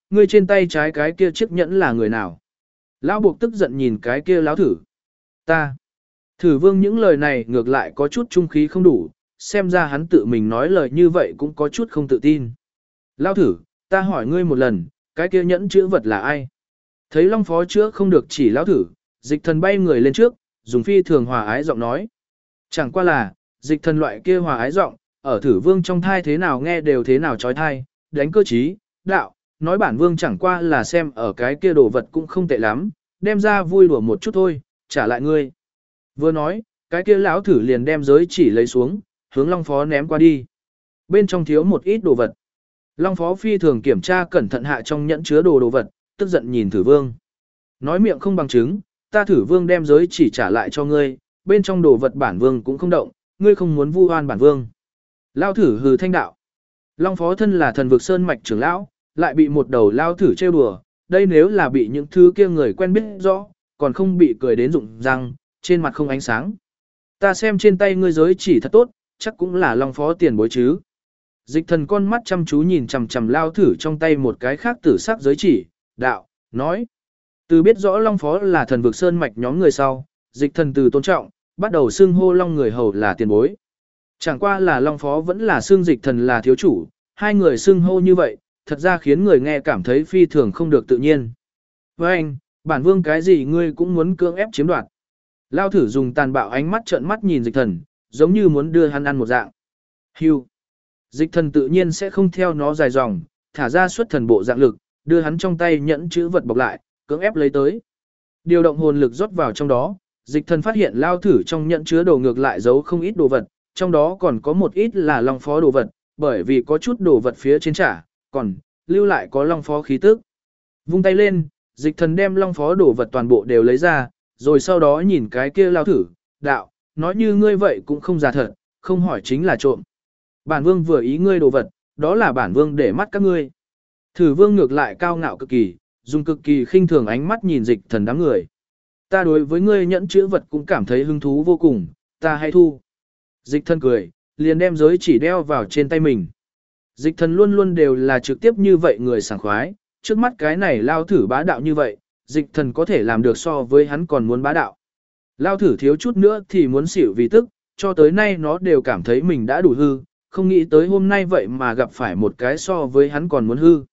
ngươi trên tay trái cái kia chiếc nhẫn là người nào? Lão buộc tức giận nhìn cái kia lão thử. Ta. Thử vương những lời này ngược lại có chút trung khí không đủ, xem ra hắn tự mình nói lời như vậy cũng có chút không tự tin. Lão thử, ta hỏi ngươi một lần, cái kia nhẫn chữ vật là ai? Thấy Long Phó chữa không được chỉ lão thử, dịch thần bay người lên trước, dùng phi thường hòa ái giọng nói. Chẳng qua là, dịch thần loại kia hòa ái giọng, ở thử vương trong thai thế nào nghe đều thế nào trói thai, đánh cơ trí, đạo, nói bản vương chẳng qua là xem ở cái kia đồ vật cũng không tệ lắm, đem ra vui đùa một chút thôi, trả lại ngươi. Vừa nói, cái kia lão thử liền đem giới chỉ lấy xuống, hướng Long Phó ném qua đi. Bên trong thiếu một ít đồ vật. Long Phó phi thường kiểm tra cẩn thận hạ trong nhẫn chứa đồ vật, tức giận nhìn thử vương. Nói miệng không bằng chứng, ta thử vương đem giới chỉ trả lại cho ngươi, bên trong đồ vật bản vương cũng không động, ngươi không muốn vu oan bản vương. Lao thử hừ thanh đạo. Long Phó thân là thần vực sơn mạch trưởng lão, lại bị một đầu lao thử trêu đùa, đây nếu là bị những thứ kia người quen biết rõ, còn không bị cười đến rụng răng, trên mặt không ánh sáng. Ta xem trên tay ngươi giới chỉ thật tốt, chắc cũng là Long Phó tiền bối chứ. Dịch thần con mắt chăm chú nhìn chằm chằm lao thử trong tay một cái khác tử sắc giới chỉ, đạo, nói. Từ biết rõ Long Phó là thần vực sơn mạch nhóm người sau, dịch thần từ tôn trọng, bắt đầu xưng hô Long người hầu là tiền bối. Chẳng qua là Long Phó vẫn là xưng dịch thần là thiếu chủ, hai người xưng hô như vậy, thật ra khiến người nghe cảm thấy phi thường không được tự nhiên. Với anh, bản vương cái gì ngươi cũng muốn cưỡng ép chiếm đoạt. Lao thử dùng tàn bạo ánh mắt trợn mắt nhìn dịch thần, giống như muốn đưa hắn ăn một dạng. Hưu. Dịch thần tự nhiên sẽ không theo nó dài dòng, thả ra xuất thần bộ dạng lực, đưa hắn trong tay nhẫn chữ vật bọc lại, cưỡng ép lấy tới. Điều động hồn lực rót vào trong đó, dịch thần phát hiện lao thử trong nhẫn chứa đồ ngược lại giấu không ít đồ vật, trong đó còn có một ít là Long Phó đồ vật, bởi vì có chút đồ vật phía trên trả, còn lưu lại có Long Phó khí tức. Vung tay lên, dịch thần đem Long Phó đồ vật toàn bộ đều lấy ra, rồi sau đó nhìn cái kia lao thử, đạo, nói như ngươi vậy cũng không giả thật, không hỏi chính là trộm. Bản vương vừa ý ngươi đồ vật, đó là bản vương để mắt các ngươi. Thử vương ngược lại cao ngạo cực kỳ, dùng cực kỳ khinh thường ánh mắt nhìn dịch thần đám người. Ta đối với ngươi nhẫn chữ vật cũng cảm thấy hứng thú vô cùng, ta hãy thu. Dịch thần cười, liền đem giới chỉ đeo vào trên tay mình. Dịch thần luôn luôn đều là trực tiếp như vậy người sảng khoái, trước mắt cái này lao thử bá đạo như vậy, dịch thần có thể làm được so với hắn còn muốn bá đạo. Lao thử thiếu chút nữa thì muốn xỉu vì tức, cho tới nay nó đều cảm thấy mình đã đủ hư, không nghĩ tới hôm nay vậy mà gặp phải một cái so với hắn còn muốn hư.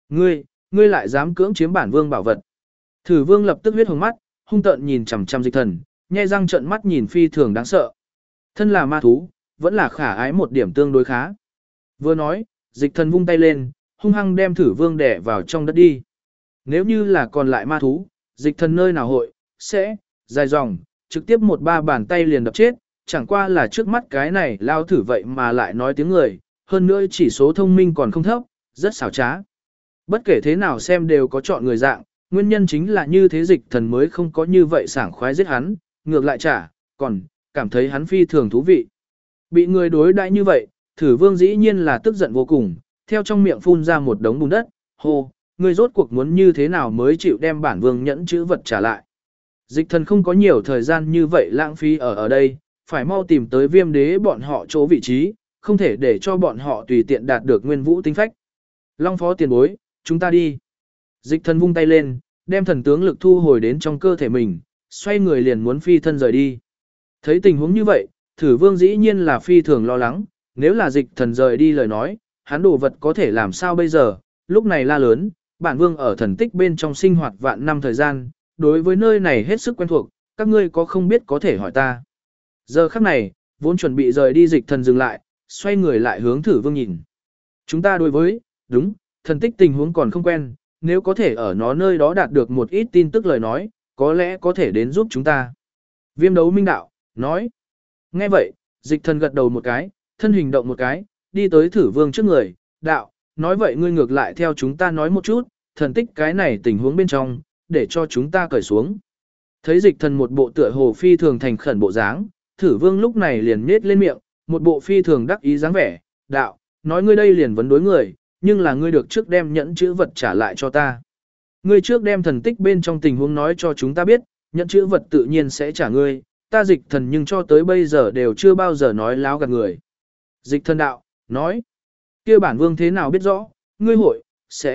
Ngươi lại dám cưỡng chiếm bản vương bảo vật. Thử vương lập tức huyết hồng mắt, hung tợn nhìn chằm chằm dịch thần, nhe răng trợn mắt nhìn phi thường đáng sợ. Thân là ma thú, vẫn là khả ái một điểm tương đối khá. Vừa nói, dịch thần vung tay lên, hung hăng đem thử vương đẻ vào trong đất đi. Nếu như là còn lại ma thú, dịch thần nơi nào hội, sẽ, dài dòng, trực tiếp một ba bàn tay liền đập chết, chẳng qua là trước mắt cái này lao thử vậy mà lại nói tiếng người, hơn nữa chỉ số thông minh còn không thấp, rất xảo trá. Bất kể thế nào xem đều có chọn người dạng, nguyên nhân chính là như thế dịch thần mới không có như vậy sảng khoái giết hắn, ngược lại trả, còn cảm thấy hắn phi thường thú vị. Bị người đối đãi như vậy, thử vương dĩ nhiên là tức giận vô cùng, theo trong miệng phun ra một đống bùn đất, hô, ngươi rốt cuộc muốn như thế nào mới chịu đem bản vương nhẫn chữ vật trả lại. Dịch thần không có nhiều thời gian như vậy lãng phí ở đây, phải mau tìm tới viêm đế bọn họ chỗ vị trí, không thể để cho bọn họ tùy tiện đạt được nguyên vũ tinh phách. Long Phó tiền bối, chúng ta đi. Dịch thần vung tay lên, đem thần tướng lực thu hồi đến trong cơ thể mình, xoay người liền muốn phi thân rời đi. Thấy tình huống như vậy, thử vương dĩ nhiên là phi thường lo lắng, nếu là dịch thần rời đi lời nói, hắn đồ vật có thể làm sao bây giờ, lúc này la lớn, bản vương ở thần tích bên trong sinh hoạt vạn năm thời gian, đối với nơi này hết sức quen thuộc, các ngươi có không biết có thể hỏi ta. Giờ khắc này, vốn chuẩn bị rời đi dịch thần dừng lại, xoay người lại hướng thử vương nhìn. Chúng ta đối với, đúng, thần tích tình huống còn không quen, nếu có thể ở nó nơi đó đạt được một ít tin tức lời nói, có lẽ có thể đến giúp chúng ta. Viêm đấu minh đạo, nói. Nghe vậy, dịch thần gật đầu một cái, thân hình động một cái, đi tới thử vương trước người, đạo, nói vậy ngươi ngược lại theo chúng ta nói một chút, thần tích cái này tình huống bên trong, để cho chúng ta cởi xuống. Thấy dịch thần một bộ tựa hồ phi thường thành khẩn bộ dáng, thử vương lúc này liền nết lên miệng, một bộ phi thường đắc ý dáng vẻ, đạo, nói ngươi đây liền vấn đối người, nhưng là ngươi được trước đem nhẫn chữ vật trả lại cho ta. Ngươi trước đem thần tích bên trong tình huống nói cho chúng ta biết, nhẫn chữ vật tự nhiên sẽ trả ngươi, ta dịch thần nhưng cho tới bây giờ đều chưa bao giờ nói láo gạt người. Dịch thần đạo, nói, kia bản vương thế nào biết rõ, ngươi hội, sẽ,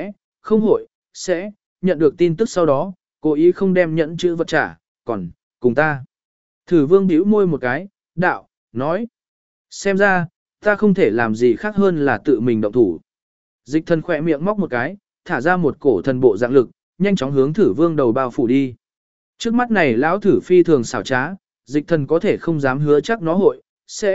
không hội, sẽ, nhận được tin tức sau đó, cố ý không đem nhẫn chữ vật trả, còn, cùng ta. Thử vương bĩu môi một cái, đạo, nói. Xem ra, ta không thể làm gì khác hơn là tự mình động thủ. Dịch thần khỏe miệng móc một cái, thả ra một cổ thần bộ dạng lực, nhanh chóng hướng thử vương đầu bao phủ đi. Trước mắt này lão thử phi thường xảo trá, dịch thần có thể không dám hứa chắc nó hội,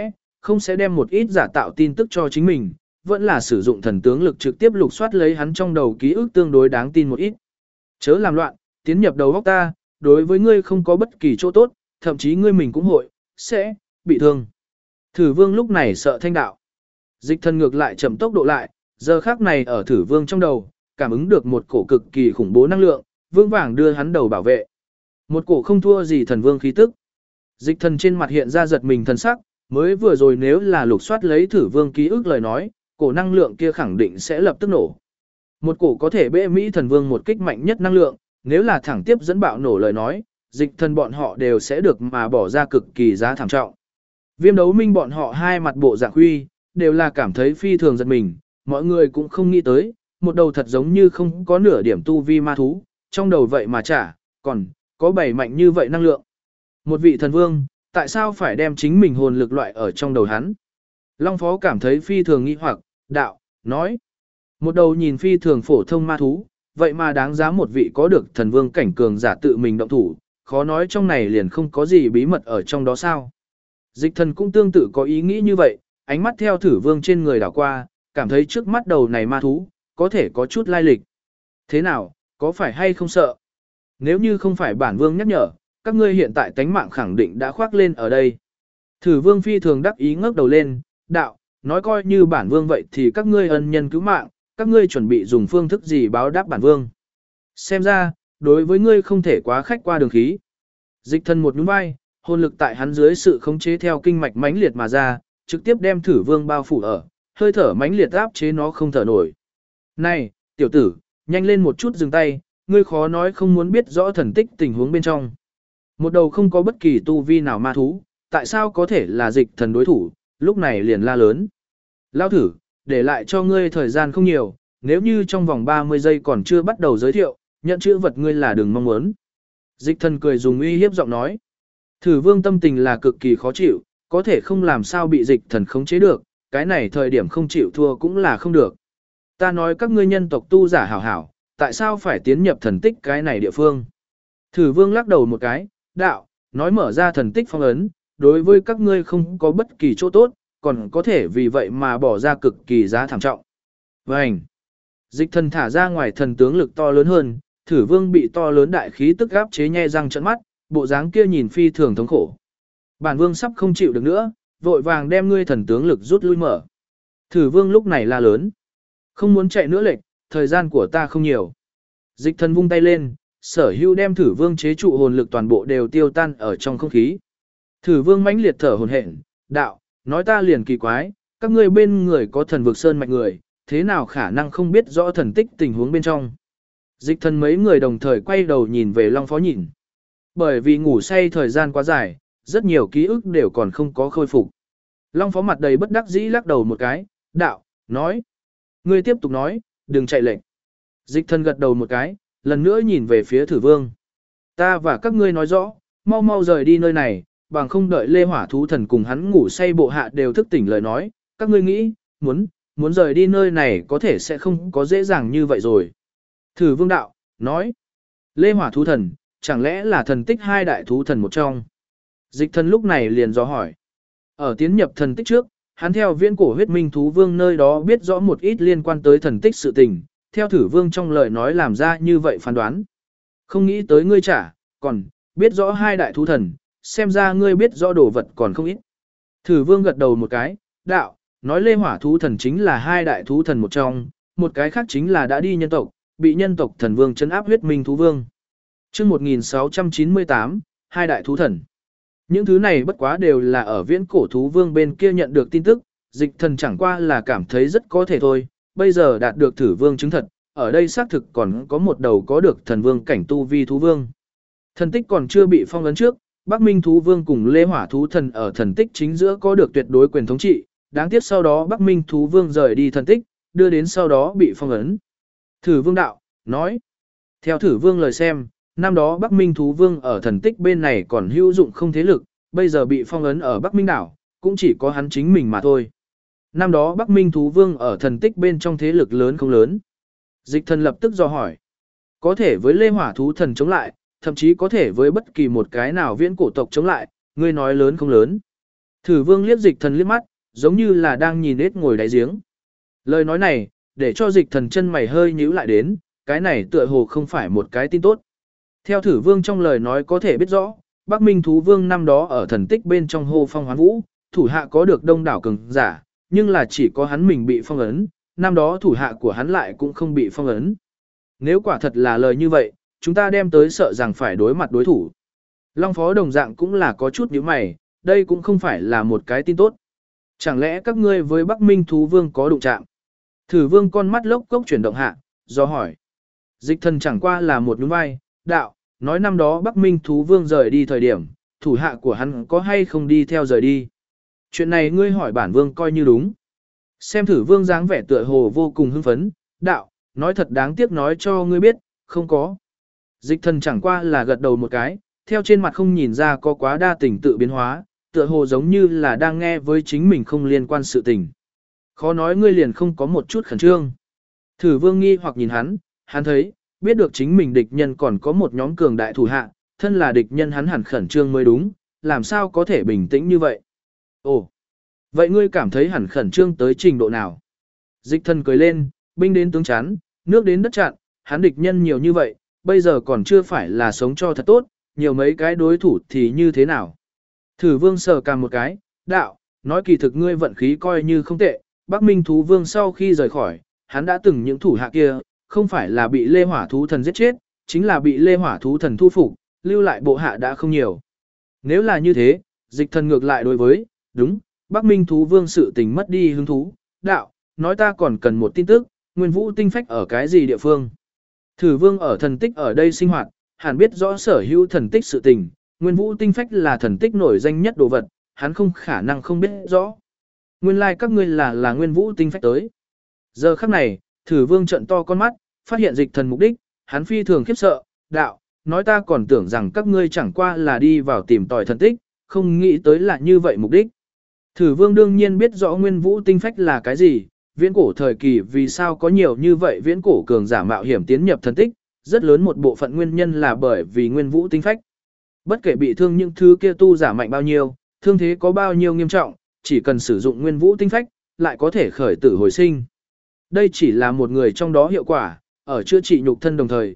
sẽ đem một ít giả tạo tin tức cho chính mình, vẫn là sử dụng thần tướng lực trực tiếp lục soát lấy hắn trong đầu ký ức tương đối đáng tin một ít. Chớ làm loạn, tiến nhập đầu óc ta, đối với ngươi không có bất kỳ chỗ tốt, thậm chí ngươi mình cũng hội, sẽ, bị thương. Thử vương lúc này sợ thanh đạo. Dịch thần ngược lại chậm tốc độ lại, giờ khác này ở thử vương trong đầu, cảm ứng được một cổ cực kỳ khủng bố năng lượng, vương vàng đưa hắn đầu bảo vệ. Một cổ không thua gì thần vương khí tức. Dịch thần trên mặt hiện ra giật mình thần sắc, mới vừa rồi nếu là lục soát lấy thử vương ký ức lời nói, cổ năng lượng kia khẳng định sẽ lập tức nổ. Một cổ có thể bệ Mỹ thần vương một kích mạnh nhất năng lượng, nếu là thẳng tiếp dẫn bạo nổ lời nói, dịch thần bọn họ đều sẽ được mà bỏ ra cực kỳ giá thảm trọng. Viêm đấu minh bọn họ hai mặt bộ dạng huy, đều là cảm thấy phi thường giật mình, mọi người cũng không nghĩ tới, một đầu thật giống như không có nửa điểm tu vi ma thú, trong đầu vậy mà chả, còn, có bảy mạnh như vậy năng lượng. Một vị thần vương, tại sao phải đem chính mình hồn lực loại ở trong đầu hắn? Long Phó cảm thấy phi thường nghi hoặc, đạo, nói. Một đầu nhìn phi thường phổ thông ma thú, vậy mà đáng giá một vị có được thần vương cảnh cường giả tự mình động thủ, khó nói trong này liền không có gì bí mật ở trong đó sao. Dịch thần cũng tương tự có ý nghĩ như vậy, ánh mắt theo thử vương trên người đảo qua, cảm thấy trước mắt đầu này ma thú, có thể có chút lai lịch. Thế nào, có phải hay không sợ? Nếu như không phải bản vương nhắc nhở, các ngươi hiện tại tánh mạng khẳng định đã khoác lên ở đây. Thử vương phi thường đắc ý ngước đầu lên, đạo, nói coi như bản vương vậy thì các ngươi ân nhân cứu mạng, các ngươi chuẩn bị dùng phương thức gì báo đáp bản vương. Xem ra, đối với ngươi không thể quá khách qua đường khí. Dịch thần một nhún vai, hồn lực tại hắn dưới sự khống chế theo kinh mạch mãnh liệt mà ra, trực tiếp đem thử vương bao phủ ở, hơi thở mãnh liệt áp chế nó không thở nổi. Này, tiểu tử, nhanh lên một chút dừng tay, ngươi khó nói không muốn biết rõ thần tích tình huống bên trong. Một đầu không có bất kỳ tu vi nào ma thú, tại sao có thể là dịch thần đối thủ, lúc này liền la lớn. Lao thử, để lại cho ngươi thời gian không nhiều, nếu như trong vòng 30 giây còn chưa bắt đầu giới thiệu, nhận chữ vật ngươi là đừng mong muốn. Dịch thần cười dùng uy hiếp giọng nói. Thử vương tâm tình là cực kỳ khó chịu, có thể không làm sao bị dịch thần khống chế được, cái này thời điểm không chịu thua cũng là không được. Ta nói các ngươi nhân tộc tu giả hảo hảo, tại sao phải tiến nhập thần tích cái này địa phương? Thử vương lắc đầu một cái, đạo, nói mở ra thần tích phong ấn, đối với các ngươi không có bất kỳ chỗ tốt, còn có thể vì vậy mà bỏ ra cực kỳ giá thảm trọng. Vânh! Dịch thần thả ra ngoài thần tướng lực to lớn hơn, thử vương bị to lớn đại khí tức áp chế nhe răng trợn mắt, bộ dáng kia nhìn phi thường thống khổ. Bản vương sắp không chịu được nữa, vội vàng đem ngươi thần tướng lực rút lui mở. Thử vương lúc này la lớn. Không muốn chạy nữa lệch, thời gian của ta không nhiều. Dịch thần vung tay lên, sở hữu đem thử vương chế trụ hồn lực toàn bộ đều tiêu tan ở trong không khí. Thử vương mãnh liệt thở hồn hển, đạo, nói ta liền kỳ quái, các ngươi bên người có thần vực sơn mạnh người, thế nào khả năng không biết rõ thần tích tình huống bên trong. Dịch thần mấy người đồng thời quay đầu nhìn về Long Phó nhìn. Bởi vì ngủ say thời gian quá dài, rất nhiều ký ức đều còn không có khôi phục. Long Phó mặt đầy bất đắc dĩ lắc đầu một cái, đạo, nói. Ngươi tiếp tục nói, đừng chạy lệnh. Dịch thần gật đầu một cái, lần nữa nhìn về phía thử vương. Ta và các ngươi nói rõ, mau mau rời đi nơi này, bằng không đợi lê hỏa thú thần cùng hắn ngủ say bộ hạ đều thức tỉnh lời nói, các ngươi nghĩ, muốn rời đi nơi này có thể sẽ không có dễ dàng như vậy rồi. Thử vương đạo, nói, lê hỏa thú thần, chẳng lẽ là thần tích hai đại thú thần một trong. Dịch thần lúc này liền dò hỏi. Ở tiến nhập thần tích trước, hắn theo viễn cổ huyết minh thú vương nơi đó biết rõ một ít liên quan tới thần tích sự tình, theo thử vương trong lời nói làm ra như vậy phán đoán. Không nghĩ tới ngươi trả, còn, biết rõ hai đại thú thần, xem ra ngươi biết rõ đồ vật còn không ít. Thử vương gật đầu một cái, đạo, nói lê hỏa thú thần chính là hai đại thú thần một trong, một cái khác chính là đã đi nhân tộc, bị nhân tộc thần vương trấn áp huyết minh thú vương. Chương 1698, hai đại thú thần. Những thứ này bất quá đều là ở viễn cổ thú vương bên kia nhận được tin tức, dịch thần chẳng qua là cảm thấy rất có thể thôi, bây giờ đạt được thử vương chứng thật, ở đây xác thực còn có một đầu có được thần vương cảnh tu vi thú vương. Thần tích còn chưa bị phong ấn trước, Bắc Minh thú vương cùng Lê Hỏa thú thần ở thần tích chính giữa có được tuyệt đối quyền thống trị, đáng tiếc sau đó Bắc Minh thú vương rời đi thần tích, đưa đến sau đó bị phong ấn. Thử vương đạo, nói. Theo Thử Vương lời xem, năm đó Bắc Minh Thú Vương ở thần tích bên này còn hữu dụng không thế lực, bây giờ bị phong ấn ở Bắc Minh đảo, cũng chỉ có hắn chính mình mà thôi. Năm đó Bắc Minh Thú Vương ở thần tích bên trong thế lực lớn không lớn. Dịch thần lập tức dò hỏi. Có thể với Lê Hỏa Thú Thần chống lại, thậm chí có thể với bất kỳ một cái nào viễn cổ tộc chống lại, ngươi nói lớn không lớn. Thử Vương liếc Dịch thần liếc mắt, giống như là đang nhìn ếch ngồi đáy giếng. Lời nói này, để cho Dịch thần chân mày hơi nhíu lại đến, cái này tựa hồ không phải một cái tin tốt. Theo Thử Vương trong lời nói có thể biết rõ, Bắc Minh Thú Vương năm đó ở thần tích bên trong hô phong hoán vũ, thủ hạ có được đông đảo cường giả, nhưng là chỉ có hắn mình bị phong ấn, năm đó thủ hạ của hắn lại cũng không bị phong ấn. Nếu quả thật là lời như vậy, chúng ta đem tới sợ rằng phải đối mặt đối thủ. Long Phó đồng dạng cũng là có chút nhíu mày, đây cũng không phải là một cái tin tốt. Chẳng lẽ các ngươi với Bắc Minh Thú Vương có đụng chạm? Thử Vương con mắt lốc cốc chuyển động hạ, do hỏi. Dịch thần chẳng qua là một nhún vai, đạo, nói năm đó Bắc Minh Thú Vương rời đi thời điểm, thủ hạ của hắn có hay không đi theo rời đi. Chuyện này ngươi hỏi bản Vương coi như đúng. Xem Thử Vương dáng vẻ tựa hồ vô cùng hưng phấn, đạo, nói thật đáng tiếc nói cho ngươi biết, không có. Dịch thần chẳng qua là gật đầu một cái, theo trên mặt không nhìn ra có quá đa tình tự biến hóa, tựa hồ giống như là đang nghe với chính mình không liên quan sự tình. Khó nói ngươi liền không có một chút khẩn trương. Thử Vương nghi hoặc nhìn hắn thấy, biết được chính mình địch nhân còn có một nhóm cường đại thủ hạ, thân là địch nhân hắn hẳn khẩn trương mới đúng, làm sao có thể bình tĩnh như vậy. Ồ, vậy ngươi cảm thấy hẳn khẩn trương tới trình độ nào? Dịch thần cười lên, binh đến tướng chắn, nước đến đất chặn, hắn địch nhân nhiều như vậy, bây giờ còn chưa phải là sống cho thật tốt, nhiều mấy cái đối thủ thì như thế nào? Thử Vương sờ cằm một cái, đạo, nói kỳ thực ngươi vận khí coi như không tệ, Bắc Minh Thú Vương sau khi rời khỏi, hắn đã từng những thủ hạ kia, không phải là bị Lê Hỏa Thú Thần giết chết, chính là bị Lê Hỏa Thú Thần thu phục, lưu lại bộ hạ đã không nhiều. Nếu là như thế, dịch thần ngược lại đối với, đúng, Bắc Minh Thú Vương sự tình mất đi hứng thú, đạo, nói ta còn cần một tin tức, Nguyên Vũ tinh phách ở cái gì địa phương. Thử Vương ở thần tích ở đây sinh hoạt, hẳn biết rõ sở hữu thần tích sự tình, Nguyên Vũ tinh phách là thần tích nổi danh nhất đồ vật, hắn không khả năng không biết rõ. Nguyên lai like các ngươi là Nguyên Vũ tinh phách tới. Giờ khắc này, Thử Vương trợn to con mắt, phát hiện dịch thần mục đích, hắn phi thường khiếp sợ, đạo, nói ta còn tưởng rằng các ngươi chẳng qua là đi vào tìm tòi thần tích, không nghĩ tới là như vậy mục đích. Thử Vương đương nhiên biết rõ Nguyên Vũ tinh phách là cái gì, viễn cổ thời kỳ vì sao có nhiều như vậy viễn cổ cường giả mạo hiểm tiến nhập thần tích, rất lớn một bộ phận nguyên nhân là bởi vì Nguyên Vũ tinh phách. Bất kể bị thương những thứ kia tu giả mạnh bao nhiêu, thương thế có bao nhiêu nghiêm trọng, chỉ cần sử dụng Nguyên Vũ tinh phách, lại có thể khởi tử hồi sinh. Đây chỉ là một người trong đó hiệu quả, ở chữa trị nhục thân đồng thời,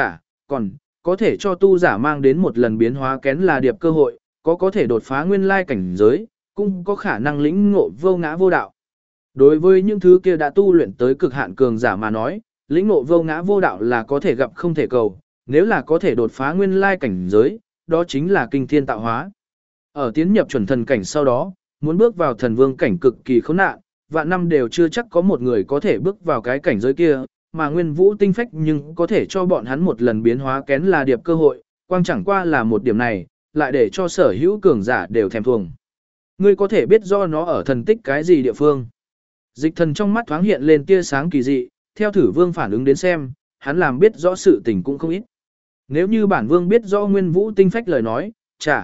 còn có thể cho tu giả mang đến một lần biến hóa kén là điệp cơ hội, có thể đột phá nguyên lai cảnh giới, cũng có khả năng lĩnh ngộ vô ngã vô đạo. Đối với những thứ kia đã tu luyện tới cực hạn cường giả mà nói, lĩnh ngộ vô ngã vô đạo là có thể gặp không thể cầu, nếu là có thể đột phá nguyên lai cảnh giới, đó chính là kinh thiên tạo hóa. Ở tiến nhập chuẩn thần cảnh sau đó, muốn bước vào thần vương cảnh cực kỳ khốn nạn, vạn năm đều chưa chắc có một người có thể bước vào cái cảnh giới kia, mà Nguyên Vũ tinh phách nhưng có thể cho bọn hắn một lần biến hóa kén là điệp cơ hội, quang chẳng qua là một điểm này, lại để cho sở hữu cường giả đều thèm thuồng. Ngươi có thể biết do nó ở thần tích cái gì địa phương. Dịch thần trong mắt thoáng hiện lên tia sáng kỳ dị, theo Thử Vương phản ứng đến xem, hắn làm biết rõ sự tình cũng không ít. Nếu như bản Vương biết rõ Nguyên Vũ tinh phách lời nói,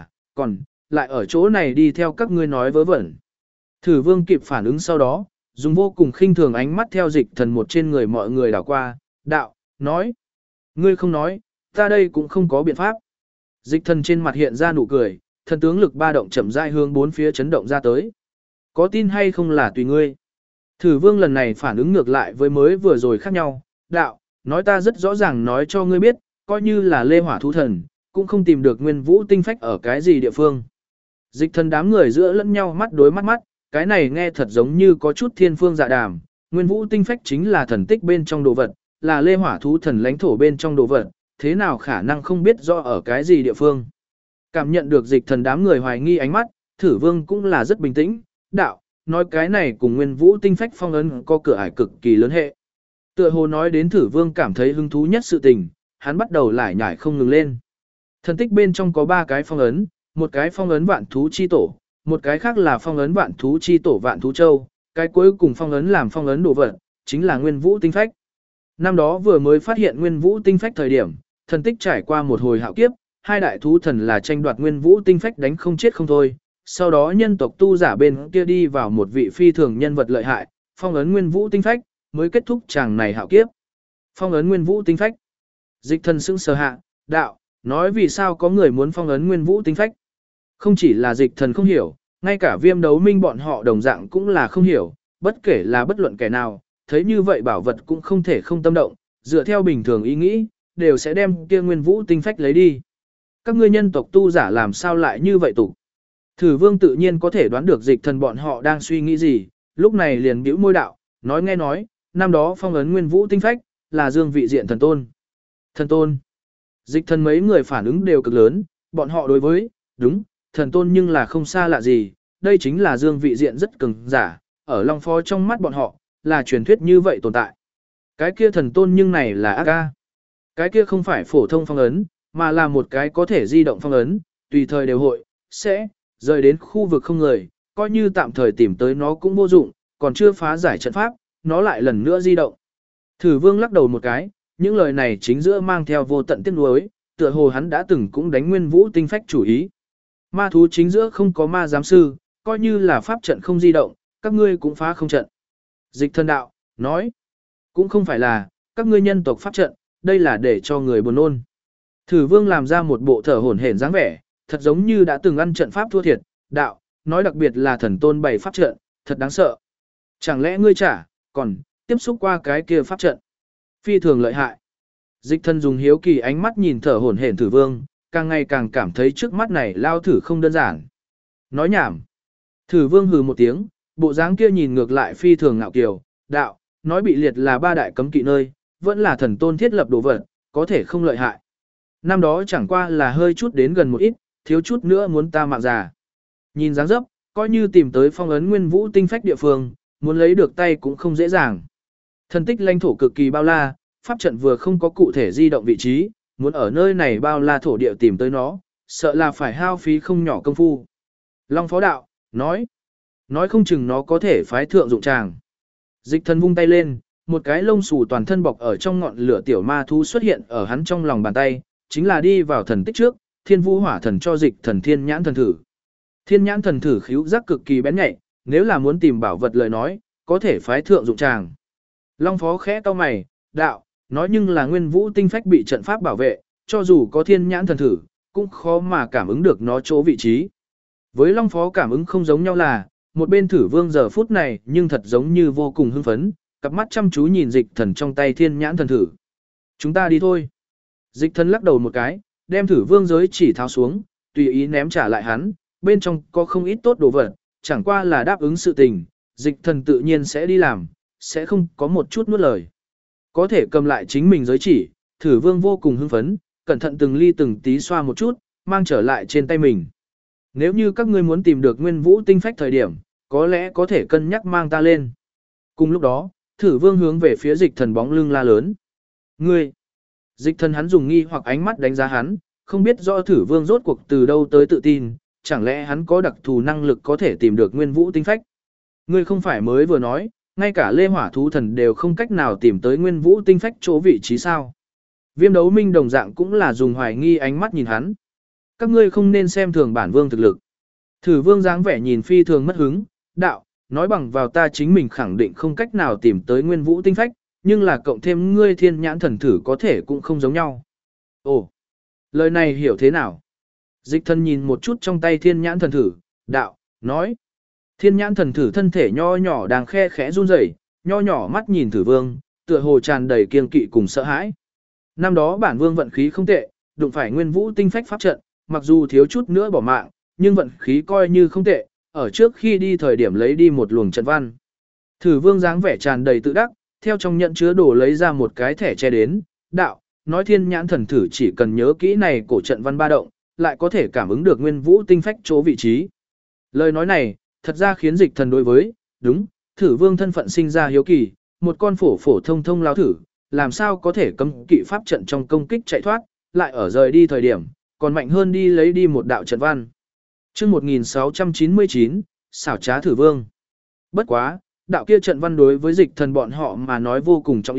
còn lại ở chỗ này đi theo các ngươi nói vớ vẩn. Thử Vương kịp phản ứng sau đó, dùng vô cùng khinh thường ánh mắt theo dịch thần một trên người mọi người đảo qua, đạo, nói. Ngươi không nói, ta đây cũng không có biện pháp. Dịch thần trên mặt hiện ra nụ cười, thần tướng lực ba động chậm rãi hướng bốn phía chấn động ra tới. Có tin hay không là tùy ngươi. Thử Vương lần này phản ứng ngược lại với mới vừa rồi khác nhau, đạo, nói ta rất rõ ràng nói cho ngươi biết, coi như là Lê Hỏa Thú Thần, cũng không tìm được Nguyên Vũ tinh phách ở cái gì địa phương. Dịch thần đám người giữa lẫn nhau mắt đối mắt, cái này nghe thật giống như có chút thiên phương dạ đàm, Nguyên Vũ tinh phách chính là thần tích bên trong đồ vật, là Lê Hỏa Thú Thần lãnh thổ bên trong đồ vật, thế nào khả năng không biết rõ ở cái gì địa phương. Cảm nhận được dịch thần đám người hoài nghi ánh mắt, Thử Vương cũng là rất bình tĩnh, đạo, nói cái này cùng Nguyên Vũ tinh phách phong ấn có cửa ải cực kỳ lớn hệ. Tựa hồ nói đến Thử Vương cảm thấy hứng thú nhất sự tình, hắn bắt đầu lải nhải không ngừng lên. Thần tích bên trong có 3 cái phong ấn, một cái phong ấn Vạn Thú Chi Tổ, một cái khác là phong ấn Vạn Thú Chi Tổ Vạn Thú Châu, cái cuối cùng phong ấn làm phong ấn đồ vật, chính là Nguyên Vũ tinh phách. Năm đó vừa mới phát hiện nguyên vũ tinh phách thời điểm, thần tích trải qua một hồi hạo kiếp, hai đại thú thần là tranh đoạt nguyên vũ tinh phách đánh không chết không thôi. Sau đó nhân tộc tu giả bên kia đi vào một vị phi thường nhân vật lợi hại, phong ấn nguyên vũ tinh phách, mới kết thúc chàng này hạo kiếp. Phong ấn nguyên vũ tinh phách. Dịch thần sững sờ hạ, đạo, nói vì sao có người muốn phong ấn nguyên vũ tinh phách. Không chỉ là dịch thần không hiểu, ngay cả Viêm Đấu Minh bọn họ đồng dạng cũng là không hiểu, bất kể là bất luận kẻ nào, thấy như vậy bảo vật cũng không thể không tâm động, dựa theo bình thường ý nghĩ, đều sẽ đem kia nguyên vũ tinh phách lấy đi. Các ngươi nhân tộc tu giả làm sao lại như vậy tục? Thử Vương tự nhiên có thể đoán được dịch thần bọn họ đang suy nghĩ gì, lúc này liền bĩu môi đạo, nói nghe nói, năm đó phong ấn nguyên vũ tinh phách, là dương vị diện thần tôn. Thần tôn. Dịch thần mấy người phản ứng đều cực lớn, bọn họ đối với, đúng, thần tôn nhưng là không xa lạ gì, đây chính là dương vị diện rất cường giả, ở Long Phó trong mắt bọn họ, là truyền thuyết như vậy tồn tại. Cái kia thần tôn nhưng này là ác ca. Cái kia không phải phổ thông phong ấn, mà là một cái có thể di động phong ấn, tùy thời đều hội, sẽ, rời đến khu vực không người, coi như tạm thời tìm tới nó cũng vô dụng, còn chưa phá giải trận pháp, nó lại lần nữa di động. Thử Vương lắc đầu một cái, những lời này chính giữa mang theo vô tận tiếc nuối, tựa hồ hắn đã từng cũng đánh nguyên vũ tinh phách chủ ý. Ma thú chính giữa không có ma giám sư, coi như là pháp trận không di động, các ngươi cũng phá không trận. Dịch thần đạo, nói, cũng không phải là, các ngươi nhân tộc pháp trận, đây là để cho người buồn nôn. Thử Vương làm ra một bộ thở hổn hển dáng vẻ, thật giống như đã từng ăn trận pháp thua thiệt, đạo, nói đặc biệt là thần tôn bày pháp trận, thật đáng sợ. Chẳng lẽ ngươi còn tiếp xúc qua cái kia pháp trận? Phi thường lợi hại. Dịch thần dùng hiếu kỳ ánh mắt nhìn thở hổn hển Thử Vương, càng ngày càng cảm thấy trước mắt này lao thử không đơn giản. Nói nhảm. Thử Vương hừ một tiếng, bộ dáng kia nhìn ngược lại phi thường ngạo kiều, đạo, nói bị liệt là ba đại cấm kỵ nơi, vẫn là thần tôn thiết lập đồ vật, có thể không lợi hại. Năm đó chẳng qua là hơi chút đến gần một ít, thiếu chút nữa muốn ta mạng già. Nhìn dáng dấp, coi như tìm tới phong ấn nguyên vũ tinh phách địa phương, muốn lấy được tay cũng không dễ dàng. Thần tích lãnh thổ cực kỳ bao la, pháp trận vừa không có cụ thể di động vị trí, muốn ở nơi này bao la thổ địa tìm tới nó, sợ là phải hao phí không nhỏ công phu. Long Phó đạo, nói không chừng nó có thể phái thượng dụng tràng. Dịch thần vung tay lên, một cái lông xù toàn thân bọc ở trong ngọn lửa tiểu ma thú xuất hiện ở hắn trong lòng bàn tay, chính là đi vào thần tích trước, Thiên Vũ Hỏa Thần cho dịch thần Thiên Nhãn Thần Thử. Thiên Nhãn Thần Thử khíu giác cực kỳ bén nhạy, nếu là muốn tìm bảo vật lời nói, có thể phái thượng dụng tràng. Long Phó khẽ cau mày, đạo, nói nhưng là nguyên vũ tinh phách bị trận pháp bảo vệ, cho dù có Thiên Nhãn Thần Thử, cũng khó mà cảm ứng được nó chỗ vị trí. Với Long Phó cảm ứng không giống nhau là, một bên Thử Vương giờ phút này nhưng thật giống như vô cùng hưng phấn, cặp mắt chăm chú nhìn dịch thần trong tay Thiên Nhãn Thần Thử. Chúng ta đi thôi. Dịch thần lắc đầu một cái, đem Thử Vương giới chỉ tháo xuống, tùy ý ném trả lại hắn, bên trong có không ít tốt đồ vật, chẳng qua là đáp ứng sự tình, dịch thần tự nhiên sẽ đi làm, sẽ không có một chút nuốt lời. Có thể cầm lại chính mình giới chỉ, Thử Vương vô cùng hưng phấn, cẩn thận từng ly từng tí xoa một chút, mang trở lại trên tay mình. Nếu như các ngươi muốn tìm được nguyên vũ tinh phách thời điểm, có lẽ có thể cân nhắc mang ta lên. Cùng lúc đó, Thử Vương hướng về phía dịch thần bóng lưng la lớn. Ngươi! Dịch thần hắn dùng nghi hoặc ánh mắt đánh giá hắn, không biết rõ Thử Vương rốt cuộc từ đâu tới tự tin, chẳng lẽ hắn có đặc thù năng lực có thể tìm được nguyên vũ tinh phách. Ngươi không phải mới vừa nói, ngay cả Lê Hỏa Thú Thần đều không cách nào tìm tới nguyên vũ tinh phách chỗ vị trí sao. Viêm Đấu Minh đồng dạng cũng là dùng hoài nghi ánh mắt nhìn hắn. Các ngươi không nên xem thường bản vương thực lực. Thử Vương dáng vẻ nhìn phi thường mất hứng, đạo, nói bằng vào ta chính mình khẳng định không cách nào tìm tới nguyên vũ tinh phách, nhưng là cộng thêm ngươi Thiên Nhãn Thần Thử có thể cũng không giống nhau. Ồ, lời này hiểu thế nào? Dịch thần nhìn một chút trong tay Thiên Nhãn Thần Thử, đạo, nói. Thiên Nhãn Thần Thử thân thể nho nhỏ đang khe khẽ run rẩy, nho nhỏ mắt nhìn Thử Vương, tựa hồ tràn đầy kiêng kỵ cùng sợ hãi. Năm đó bản vương vận khí không tệ, đụng phải nguyên vũ tinh phách pháp trận, mặc dù thiếu chút nữa bỏ mạng, nhưng vận khí coi như không tệ, ở trước khi đi thời điểm lấy đi một luồng trận văn. Thử Vương dáng vẻ tràn đầy tự đắc, theo trong nhận chứa đồ lấy ra một cái thẻ che đến, đạo, nói Thiên Nhãn Thần Thử chỉ cần nhớ kỹ này cổ trận văn ba động, lại có thể cảm ứng được nguyên vũ tinh phách chỗ vị trí. Lời nói này, thật ra khiến dịch thần đối với, đúng, Thử Vương thân phận sinh ra hiếu kỳ, một con phổ thông lao thử, làm sao có thể cấm kỵ pháp trận trong công kích chạy thoát, lại ở rời đi thời điểm, còn mạnh hơn đi lấy đi một đạo trận văn. Chương 1699, xảo trá Thử Vương. Bất quá, đạo kia trận văn đối với dịch thần bọn họ mà nói vô cùng trọng yếu,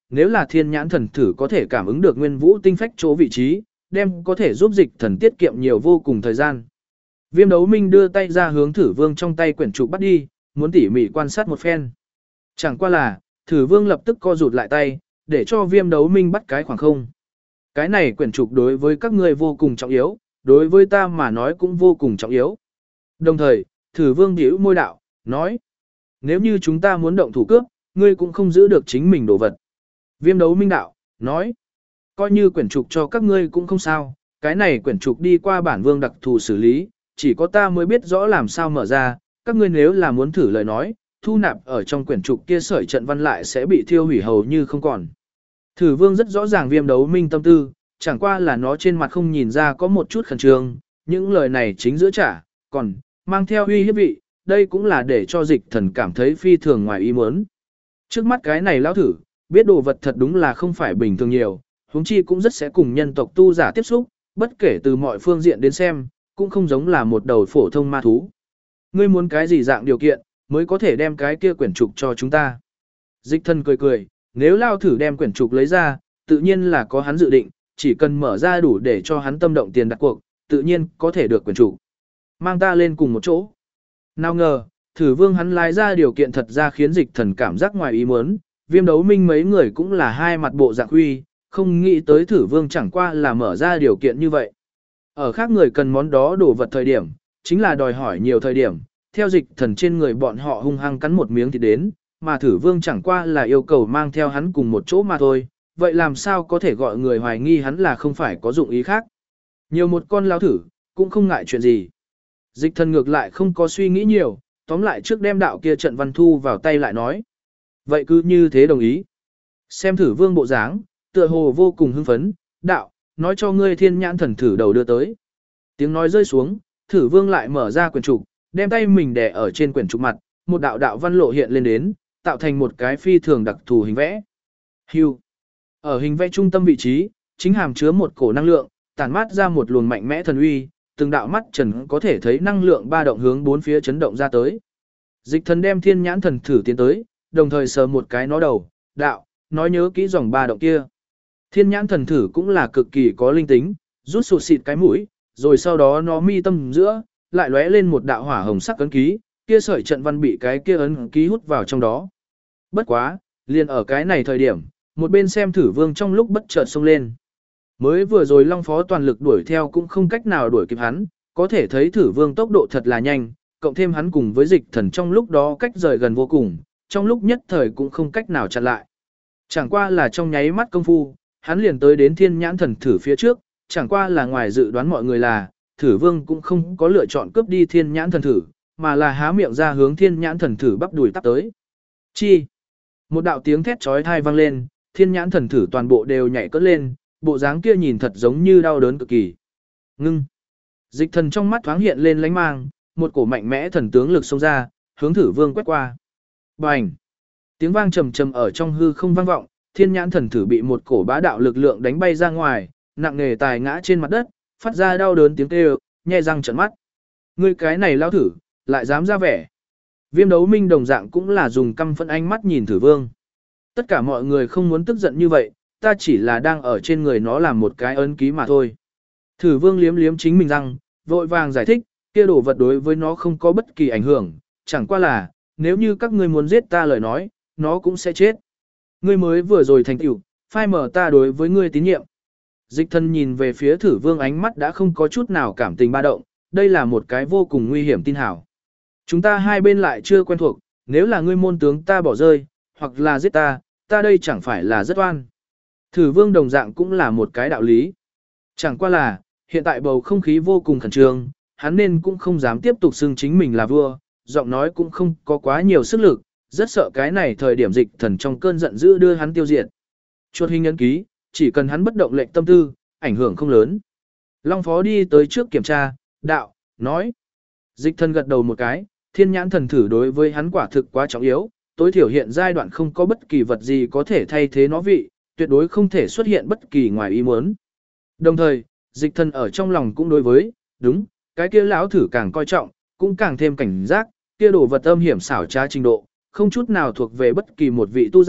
nếu là thiên nhãn thần thử có thể cảm ứng được nguyên vũ tinh phách chỗ vị trí, đem có thể giúp dịch thần tiết kiệm nhiều vô cùng thời gian. Viêm đấu minh đưa tay ra hướng thử vương trong tay quyển trục bắt đi, muốn tỉ mỉ quan sát một phen. Chẳng qua là, thử vương lập tức co rụt lại tay, để cho viêm đấu minh bắt cái khoảng không. Cái này quyển trục đối với các ngươi vô cùng trọng yếu, đối với ta mà nói cũng vô cùng trọng yếu. Đồng thời, thử vương bĩu môi đạo, nói, nếu như chúng ta muốn động thủ cướp, ngươi cũng không giữ được chính mình đồ vật. Viêm đấu minh đạo, nói, coi như quyển trục cho các ngươi cũng không sao, cái này quyển trục đi qua bản vương đặc thù xử lý, chỉ có ta mới biết rõ làm sao mở ra, các ngươi nếu là muốn thử lời nói, thu nạp ở trong quyển trục kia sợi trận văn lại sẽ bị thiêu hủy hầu như không còn. Thử vương rất rõ ràng viêm đấu minh tâm tư, chẳng qua là nó trên mặt không nhìn ra có một chút khẩn trương, những lời này chính giữa trả, còn mang theo uy hiếp vị, đây cũng là để cho dịch thần cảm thấy phi thường ngoài ý muốn. Trước mắt cái này lão thử, biết đồ vật thật đúng là không phải bình thường nhiều, huống chi cũng rất sẽ cùng nhân tộc tu giả tiếp xúc, bất kể từ mọi phương diện đến xem, cũng không giống là một đầu phổ thông ma thú. Ngươi muốn cái gì dạng điều kiện, mới có thể đem cái kia quyển trục cho chúng ta. Dịch thần cười cười, nếu lao thử đem quyển trục lấy ra, tự nhiên là có hắn dự định, chỉ cần mở ra đủ để cho hắn tâm động tiền đặt cuộc, tự nhiên có thể được quyển trục. Mang ta lên cùng một chỗ. Nào ngờ, thử vương hắn lái ra điều kiện thật ra khiến dịch thần cảm giác ngoài ý muốn, viêm đấu minh mấy người cũng là hai mặt bộ dạng huy, không nghĩ tới thử vương chẳng qua là mở ra điều kiện như vậy. Ở khác người cần món đó đồ vật thời điểm, chính là đòi hỏi nhiều thời điểm, theo dịch thần trên người bọn họ hung hăng cắn một miếng thì đến, mà thử vương chẳng qua là yêu cầu mang theo hắn cùng một chỗ mà thôi, vậy làm sao có thể gọi người hoài nghi hắn là không phải có dụng ý khác. Nhiều một con lao thử, cũng không ngại chuyện gì. Dịch thần ngược lại không có suy nghĩ nhiều, tóm lại trước đem đạo kia trận văn thu vào tay lại nói. Vậy cứ như thế đồng ý. Xem thử vương bộ dáng, tựa hồ vô cùng hưng phấn, đạo, nói cho ngươi thiên nhãn thần thử đầu đưa tới. Tiếng nói rơi xuống, thử vương lại mở ra quyển trục, đem tay mình đè ở trên quyển trục mặt, một đạo đạo văn lộ hiện lên đến, tạo thành một cái phi thường đặc thù hình vẽ. Hưu. Ở hình vẽ trung tâm vị trí, chính hàm chứa một cổ năng lượng, tản mát ra một luồng mạnh mẽ thần uy, từng đạo mắt trần có thể thấy năng lượng ba động hướng bốn phía chấn động ra tới. Dịch thần đem thiên nhãn thần thử tiến tới, đồng thời sờ một cái nó đầu, đạo, nói nhớ kỹ dòng ba động kia. Thiên nhãn thần thử cũng là cực kỳ có linh tính, rút sụt xịt cái mũi, rồi sau đó nó mi tâm giữa, lại lóe lên một đạo hỏa hồng sắc ấn ký, kia sợi trận văn bị cái kia ấn ký hút vào trong đó. Bất quá, liền ở cái này thời điểm, một bên xem thử vương trong lúc bất chợt xông lên. Mới vừa rồi Long Phó toàn lực đuổi theo cũng không cách nào đuổi kịp hắn, có thể thấy thử vương tốc độ thật là nhanh, cộng thêm hắn cùng với dịch thần trong lúc đó cách rời gần vô cùng, trong lúc nhất thời cũng không cách nào chặn lại. Chẳng qua là trong nháy mắt công phu, hắn liền tới đến thiên nhãn thần thử phía trước, chẳng qua là ngoài dự đoán mọi người là, thử vương cũng không có lựa chọn cướp đi thiên nhãn thần thử, mà là há miệng ra hướng thiên nhãn thần thử bắp đùi tắp tới. Chi! Một đạo tiếng thét chói tai vang lên, thiên nhãn thần thử toàn bộ đều nhảy cất lên, bộ dáng kia nhìn thật giống như đau đớn cực kỳ. Ngưng! Dịch thần trong mắt thoáng hiện lên lánh mang, một cổ mạnh mẽ thần tướng lực xông ra, hướng thử vương quét qua. Bành! Tiếng vang trầm trầm ở trong hư không vang vọng, thiên nhãn thần thử bị một cổ bá đạo lực lượng đánh bay ra ngoài, nặng nề tài ngã trên mặt đất, phát ra đau đớn tiếng kêu, nhe răng trợn mắt. Ngươi cái này lao thử, lại dám ra vẻ. Viêm đấu minh đồng dạng cũng là dùng căm phẫn ánh mắt nhìn thử vương. Tất cả mọi người không muốn tức giận như vậy, ta chỉ là đang ở trên người nó làm một cái ấn ký mà thôi. Thử vương liếm liếm chính mình răng, vội vàng giải thích, kia đồ vật đối với nó không có bất kỳ ảnh hưởng, chẳng qua là, nếu như các ngươi muốn giết ta lời nói, nó cũng sẽ chết. Ngươi mới vừa rồi thành tựu, phai mở ta đối với ngươi tín nhiệm. Dịch thân nhìn về phía thử vương ánh mắt đã không có chút nào cảm tình ba động, đây là một cái vô cùng nguy hiểm tin hảo. Chúng ta hai bên lại chưa quen thuộc, nếu là ngươi môn tướng ta bỏ rơi, hoặc là giết ta, ta đây chẳng phải là rất oan. Thử vương đồng dạng cũng là một cái đạo lý. Chẳng qua là, hiện tại bầu không khí vô cùng khẩn trương, hắn nên cũng không dám tiếp tục xưng chính mình là vua, giọng nói cũng không có quá nhiều sức lực, rất sợ cái này thời điểm dịch thần trong cơn giận dữ đưa hắn tiêu diệt. Chuột hình ấn ký, chỉ cần hắn bất động lệnh tâm tư, ảnh hưởng không lớn. Long Phó đi tới trước kiểm tra, đạo, nói. Dịch thần gật đầu một cái, thiên nhãn thần thử đối với hắn quả thực quá trọng yếu, tối thiểu hiện giai đoạn không có bất kỳ vật gì có thể thay thế nó vị, tuyệt đối không thể xuất hiện bất kỳ ngoài ý muốn. Đồng thời, dịch thần ở trong lòng cũng đối với, đúng, cái kia lão thử càng coi trọng, cũng càng thêm cảnh giác, kia đồ vật âm hiểm xảo trá trình độ, không chút nào thuộc về bất kỳ một vị tu giả,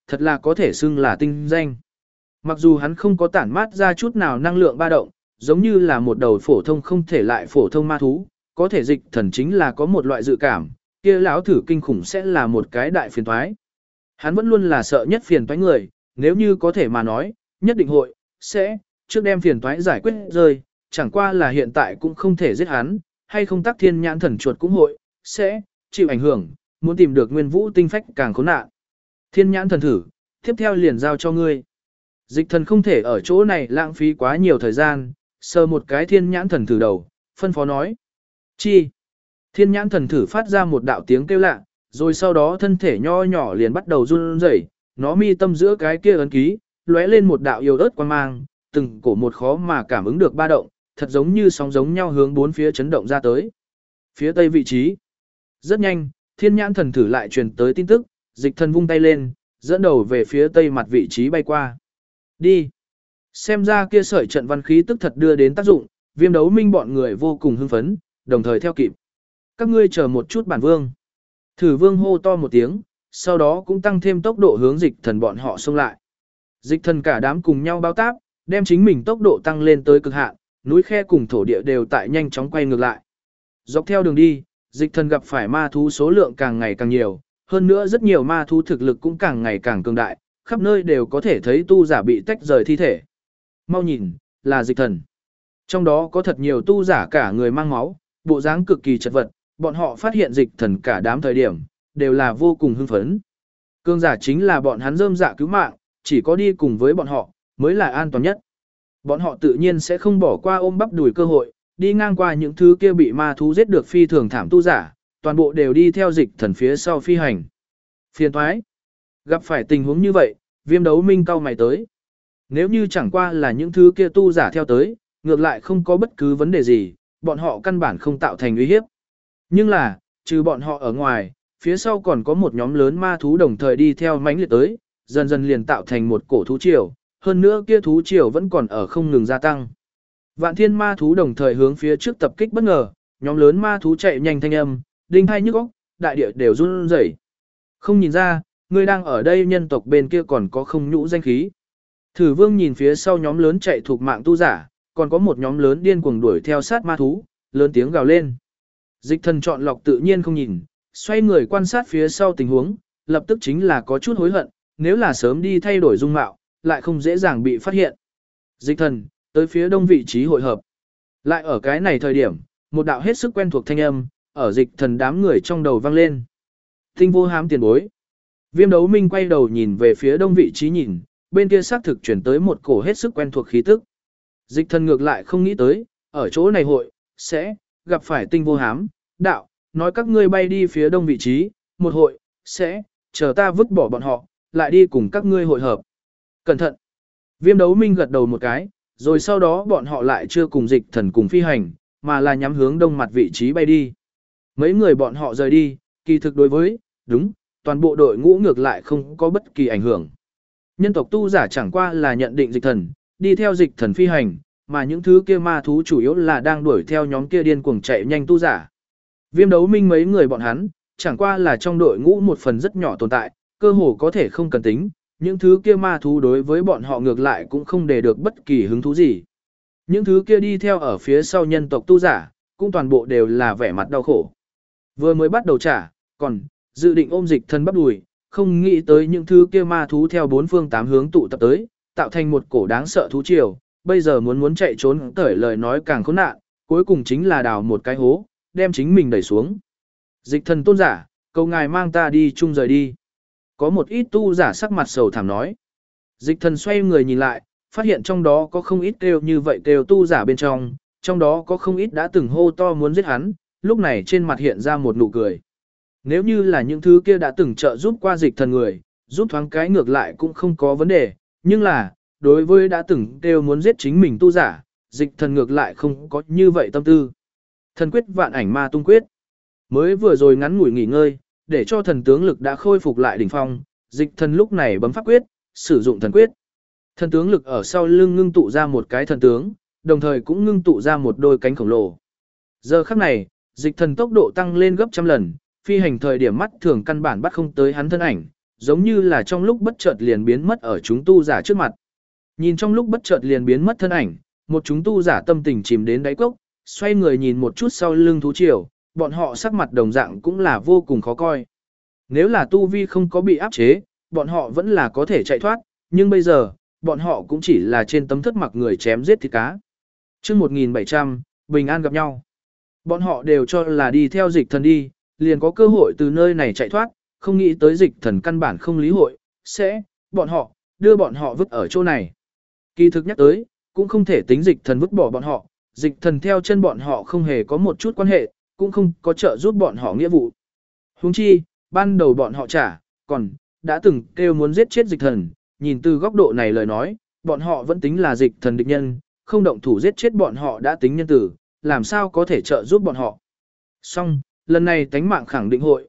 thật là có thể xưng là tinh danh. Mặc dù hắn không có tản mát ra chút nào năng lượng ba động, giống như là một đầu phổ thông không thể lại phổ thông ma thú, có thể dịch thần chính là có một loại dự cảm, kia lão thử kinh khủng sẽ là một cái đại phiền toái. Hắn vẫn luôn là sợ nhất phiền toái người, nếu như có thể mà nói, nhất định hội, sẽ, trước đem phiền toái giải quyết rơi, chẳng qua là hiện tại cũng không thể giết hắn, hay không tác thiên nhãn thần chuột cũng hội, sẽ, chịu ảnh hưởng, muốn tìm được nguyên vũ tinh phách càng khốn nạn. Thiên nhãn thần thử, tiếp theo liền giao cho ngươi. Dịch thần không thể ở chỗ này lãng phí quá nhiều thời gian, sờ một cái thiên nhãn thần thử đầu, phân phó nói. Chi? Thiên nhãn thần thử phát ra một đạo tiếng kêu lạ, rồi sau đó thân thể nho nhỏ liền bắt đầu run rẩy, nó mi tâm giữa cái kia ấn ký, lóe lên một đạo yêu ớt quang mang, từng cổ một khó mà cảm ứng được ba động, thật giống như sóng giống nhau hướng bốn phía chấn động ra tới. Phía tây vị trí. Rất nhanh, thiên nhãn thần thử lại truyền tới tin tức, dịch thần vung tay lên, dẫn đầu về phía tây mặt vị trí bay qua. Đi. Xem ra kia sợi trận văn khí tức thật đưa đến tác dụng, Viêm Đấu Minh bọn người vô cùng hưng phấn, đồng thời theo kịp. Các ngươi chờ một chút bản vương. Thử vương hô to một tiếng, sau đó cũng tăng thêm tốc độ hướng dịch thần bọn họ xông lại. Dịch thần cả đám cùng nhau bao táp, đem chính mình tốc độ tăng lên tới cực hạn, núi khe cùng thổ địa đều tại nhanh chóng quay ngược lại. Dọc theo đường đi, dịch thần gặp phải ma thú số lượng càng ngày càng nhiều, hơn nữa rất nhiều ma thú thực lực cũng càng ngày càng cường đại, khắp nơi đều có thể thấy tu giả bị tách rời thi thể. Mau nhìn, là dịch thần. Trong đó có thật nhiều tu giả cả người mang máu, bộ dáng cực kỳ chật vật, bọn họ phát hiện dịch thần cả đám thời điểm, đều là vô cùng hưng phấn. Cường giả chính là bọn hắn rơm dạ cứu mạng, chỉ có đi cùng với bọn họ, mới là an toàn nhất. Bọn họ tự nhiên sẽ không bỏ qua ôm bắp đùi cơ hội, đi ngang qua những thứ kia bị ma thú giết được phi thường thảm tu giả, toàn bộ đều đi theo dịch thần phía sau phi hành. Phiền thoái. Gặp phải tình huống như vậy, Viêm Đấu Minh cau mày tới. Nếu như chẳng qua là những thứ kia tu giả theo tới, ngược lại không có bất cứ vấn đề gì, bọn họ căn bản không tạo thành uy hiếp. Nhưng là, trừ bọn họ ở ngoài, phía sau còn có một nhóm lớn ma thú đồng thời đi theo mãnh liệt tới, dần dần liền tạo thành một cổ thú triều, hơn nữa kia thú triều vẫn còn ở không ngừng gia tăng. Vạn thiên ma thú đồng thời hướng phía trước tập kích bất ngờ, nhóm lớn ma thú chạy nhanh thanh âm, đinh hai nhức óc, đại địa đều run rẩy. Không nhìn ra, ngươi đang ở đây nhân tộc bên kia còn có không nhũ danh khí. Thử vương nhìn phía sau nhóm lớn chạy thuộc mạng tu giả, còn có một nhóm lớn điên cuồng đuổi theo sát ma thú, lớn tiếng gào lên. Dịch thần chọn lọc tự nhiên không nhìn, xoay người quan sát phía sau tình huống, lập tức chính là có chút hối hận, nếu là sớm đi thay đổi dung mạo, lại không dễ dàng bị phát hiện. Dịch thần, tới phía đông vị trí hội hợp. Lại ở cái này thời điểm, một đạo hết sức quen thuộc thanh âm, ở dịch thần đám người trong đầu vang lên. Tinh vô hám tiền bối. Viêm Đấu Minh quay đầu nhìn về phía đông vị trí nhìn, bên kia xác thực chuyển tới một cổ hết sức quen thuộc khí tức. Dịch thần ngược lại không nghĩ tới, ở chỗ này hội, sẽ, gặp phải tinh vô hám, đạo, nói các ngươi bay đi phía đông vị trí, một hội, sẽ, chờ ta vứt bỏ bọn họ, lại đi cùng các ngươi hội hợp. Cẩn thận. Viêm Đấu Minh gật đầu một cái, rồi sau đó bọn họ lại chưa cùng dịch thần cùng phi hành, mà là nhắm hướng đông mặt vị trí bay đi. Mấy người bọn họ rời đi, kỳ thực đối với, đúng, toàn bộ đội ngũ ngược lại không có bất kỳ ảnh hưởng. Nhân tộc tu giả chẳng qua là nhận định dịch thần, đi theo dịch thần phi hành, mà những thứ kia ma thú chủ yếu là đang đuổi theo nhóm kia điên cuồng chạy nhanh tu giả. Viêm Đấu Minh mấy người bọn hắn, chẳng qua là trong đội ngũ một phần rất nhỏ tồn tại, cơ hồ có thể không cần tính, những thứ kia ma thú đối với bọn họ ngược lại cũng không để được bất kỳ hứng thú gì. Những thứ kia đi theo ở phía sau nhân tộc tu giả, cũng toàn bộ đều là vẻ mặt đau khổ. Vừa mới bắt đầu trả, còn dự định ôm dịch thần bắp đùi, không nghĩ tới những thứ kia ma thú theo bốn phương tám hướng tụ tập tới, tạo thành một cổ đáng sợ thú triều, bây giờ muốn chạy trốn tởi lời nói càng khốn nạn, cuối cùng chính là đào một cái hố, đem chính mình đẩy xuống. Dịch thần tôn giả, cầu ngài mang ta đi chung rời đi. Có một ít tu giả sắc mặt sầu thảm nói. Dịch thần xoay người nhìn lại, phát hiện trong đó có không ít kêu như vậy kêu tu giả bên trong đó có không ít đã từng hô to muốn giết hắn, lúc này trên mặt hiện ra một nụ cười. Nếu như là những thứ kia đã từng trợ giúp qua dịch thần người, giúp thoáng cái ngược lại cũng không có vấn đề, nhưng là, đối với đã từng kêu muốn giết chính mình tu giả, dịch thần ngược lại không có như vậy tâm tư. Thần quyết vạn ảnh ma tung quyết. Mới vừa rồi ngắn ngủi nghỉ ngơi, để cho thần tướng lực đã khôi phục lại đỉnh phong, dịch thần lúc này bấm pháp quyết, sử dụng thần quyết. Thần tướng lực ở sau lưng ngưng tụ ra một cái thần tướng, đồng thời cũng ngưng tụ ra một đôi cánh khổng lồ. Giờ khắc này, dịch thần tốc độ tăng lên gấp trăm lần, phi hành thời điểm mắt thường căn bản bắt không tới hắn thân ảnh, giống như là trong lúc bất chợt liền biến mất ở chúng tu giả trước mặt. Nhìn trong lúc bất chợt liền biến mất thân ảnh, một chúng tu giả tâm tình chìm đến đáy cốc, xoay người nhìn một chút sau lưng thú triều, bọn họ sắc mặt đồng dạng cũng là vô cùng khó coi. Nếu là tu vi không có bị áp chế, bọn họ vẫn là có thể chạy thoát, nhưng bây giờ, bọn họ cũng chỉ là trên tấm thất mặc người chém giết thịt cá. Trước 1700, bình an gặp nhau. Bọn họ đều cho là đi theo dịch thần đi, liền có cơ hội từ nơi này chạy thoát, không nghĩ tới dịch thần căn bản không lý hội, bọn họ, đưa bọn họ vứt ở chỗ này. Kỳ thực nhắc tới, cũng không thể tính dịch thần vứt bỏ bọn họ, dịch thần theo chân bọn họ không hề có một chút quan hệ, cũng không có trợ giúp bọn họ nghĩa vụ. Huống chi, ban đầu bọn họ còn đã từng kêu muốn giết chết dịch thần, nhìn từ góc độ này lời nói, bọn họ vẫn tính là dịch thần địch nhân, không động thủ giết chết bọn họ đã tính nhân tử, làm sao có thể trợ giúp bọn họ. Song, lần này tánh mạng khẳng định hội,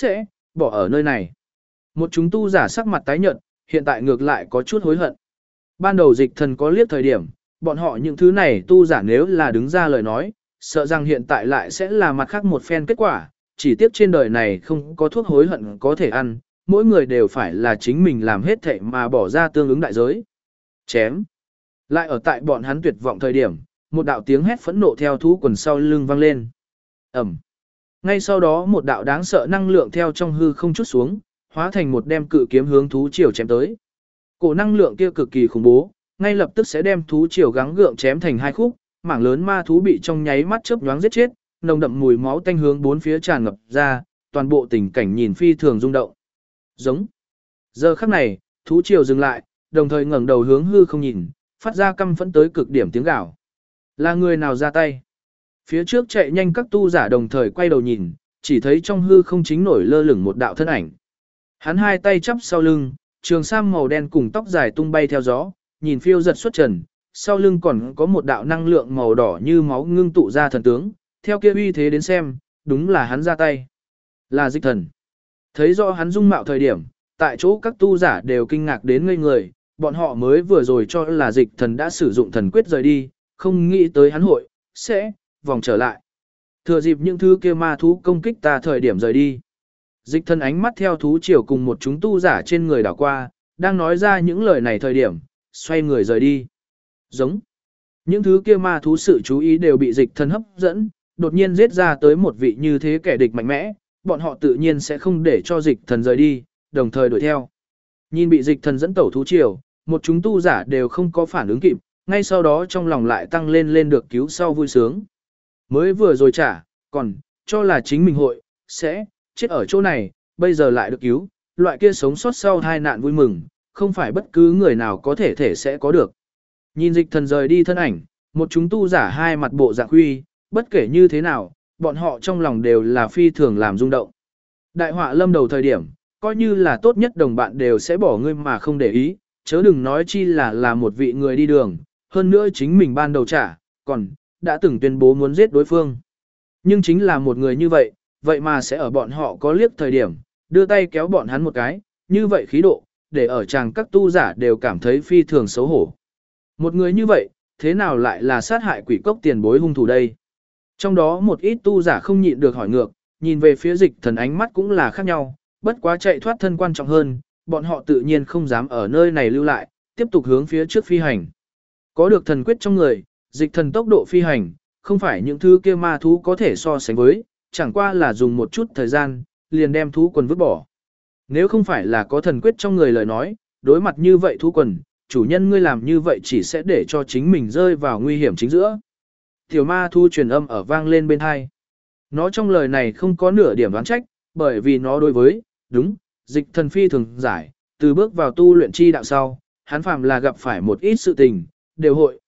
bỏ ở nơi này. Một chúng tu giả sắc mặt tái nhợt, hiện tại ngược lại có chút hối hận. Ban đầu dịch thần có liếc thời điểm, bọn họ những thứ này tu giả nếu là đứng ra lời nói, sợ rằng hiện tại lại sẽ là mặt khác một phen kết quả, chỉ tiếc trên đời này không có thuốc hối hận có thể ăn, mỗi người đều phải là chính mình làm hết thệ mà bỏ ra tương ứng đại giới. Chém. Lại ở tại bọn hắn tuyệt vọng thời điểm, một đạo tiếng hét phẫn nộ theo thú quần sau lưng vang lên. Ẩm. Ngay sau đó một đạo đáng sợ năng lượng theo trong hư không chút xuống, hóa thành một đem cự kiếm hướng thú triều chém tới. Cổ năng lượng kia cực kỳ khủng bố, ngay lập tức sẽ đem thú triều gắng gượng chém thành hai khúc, mảng lớn ma thú bị trong nháy mắt chớp nhoáng giết chết, nồng đậm mùi máu tanh hướng bốn phía tràn ngập ra, toàn bộ tình cảnh nhìn phi thường rung động. Giống. Giờ khắc này, thú triều dừng lại, đồng thời ngẩng đầu hướng hư không nhìn, phát ra căm phẫn tới cực điểm tiếng gào. Là người nào ra tay? Phía trước chạy nhanh các tu giả đồng thời quay đầu nhìn, chỉ thấy trong hư không chính nổi lơ lửng một đạo thân ảnh. Hắn hai tay chắp sau lưng, trường sam màu đen cùng tóc dài tung bay theo gió, nhìn phiêu giật xuất trần, sau lưng còn có một đạo năng lượng màu đỏ như máu ngưng tụ ra thần tướng, theo kia uy thế đến xem, đúng là hắn ra tay. Là dịch thần. Thấy rõ hắn dung mạo thời điểm, tại chỗ các tu giả đều kinh ngạc đến ngây người, bọn họ mới vừa rồi cho là dịch thần đã sử dụng thần quyết rời đi, không nghĩ tới hắn hội, vòng trở lại. Thừa dịp những thứ kia ma thú công kích ta thời điểm rời đi. Dịch thần ánh mắt theo thú triều cùng một chúng tu giả trên người đảo qua, đang nói ra những lời này thời điểm, xoay người rời đi. Giống. Những thứ kia ma thú sự chú ý đều bị dịch thần hấp dẫn, đột nhiên giết ra tới một vị như thế kẻ địch mạnh mẽ, bọn họ tự nhiên sẽ không để cho dịch thần rời đi, đồng thời đuổi theo. Nhìn bị dịch thần dẫn tẩu thú triều, một chúng tu giả đều không có phản ứng kịp, ngay sau đó trong lòng lại tăng lên được cứu sau vui sướng. Mới vừa rồi còn cho là chính mình hội, chết ở chỗ này, bây giờ lại được cứu, loại kia sống sót sau tai nạn vui mừng, không phải bất cứ người nào có thể sẽ có được. Nhìn dịch thần rời đi thân ảnh, một chúng tu giả hai mặt bộ dạng huy, bất kể như thế nào, bọn họ trong lòng đều là phi thường làm rung động. Đại họa lâm đầu thời điểm, coi như là tốt nhất đồng bạn đều sẽ bỏ ngươi mà không để ý, chớ đừng nói chi là một vị người đi đường, hơn nữa chính mình ban đầu còn đã từng tuyên bố muốn giết đối phương. Nhưng chính là một người như vậy, vậy mà sẽ ở bọn họ có liếc thời điểm, đưa tay kéo bọn hắn một cái, như vậy khí độ, để ở chàng các tu giả đều cảm thấy phi thường xấu hổ. Một người như vậy, thế nào lại là sát hại quỷ cốc tiền bối hung thủ đây? Trong đó một ít tu giả không nhịn được hỏi ngược, nhìn về phía dịch thần ánh mắt cũng là khác nhau, bất quá chạy thoát thân quan trọng hơn, bọn họ tự nhiên không dám ở nơi này lưu lại, tiếp tục hướng phía trước phi hành. Có được thần quyết trong người, dịch thần tốc độ phi hành, không phải những thứ kia ma thú có thể so sánh với, chẳng qua là dùng một chút thời gian, liền đem thú quần vứt bỏ. Nếu không phải là có thần quyết trong người lời nói, đối mặt như vậy thú quần, chủ nhân ngươi làm như vậy chỉ sẽ để cho chính mình rơi vào nguy hiểm chính giữa. Tiểu ma thu truyền âm ở vang lên bên hai. Nó trong lời này không có nửa điểm đoán trách, bởi vì nó đối với, dịch thần phi thường giải, từ bước vào tu luyện chi đạo sau, hắn phàm là gặp phải một ít sự tình, đều hội,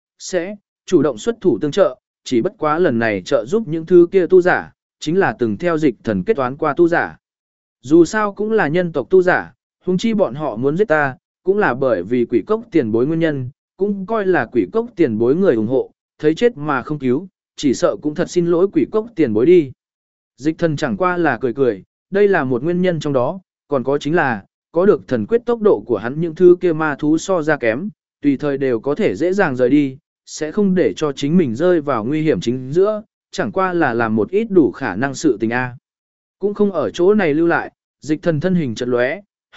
chủ động xuất thủ tương trợ, chỉ bất quá lần này trợ giúp những thứ kia tu giả, chính là từng theo dịch thần kết toán qua tu giả. Dù sao cũng là nhân tộc tu giả, huống chi bọn họ muốn giết ta, cũng là bởi vì quỷ cốc tiền bối nguyên nhân, cũng coi là quỷ cốc tiền bối người ủng hộ, thấy chết mà không cứu, chỉ sợ cũng thật xin lỗi quỷ cốc tiền bối đi. Dịch thần chẳng qua là cười, đây là một nguyên nhân trong đó, còn có chính là, có được thần quyết tốc độ của hắn những thứ kia ma thú so ra kém, tùy thời đều có thể dễ dàng rời đi, sẽ không để cho chính mình rơi vào nguy hiểm chính giữa, chẳng qua là làm một ít đủ khả năng sự tình A. Cũng không ở chỗ này lưu lại, dịch thần thân hình chợt lóe,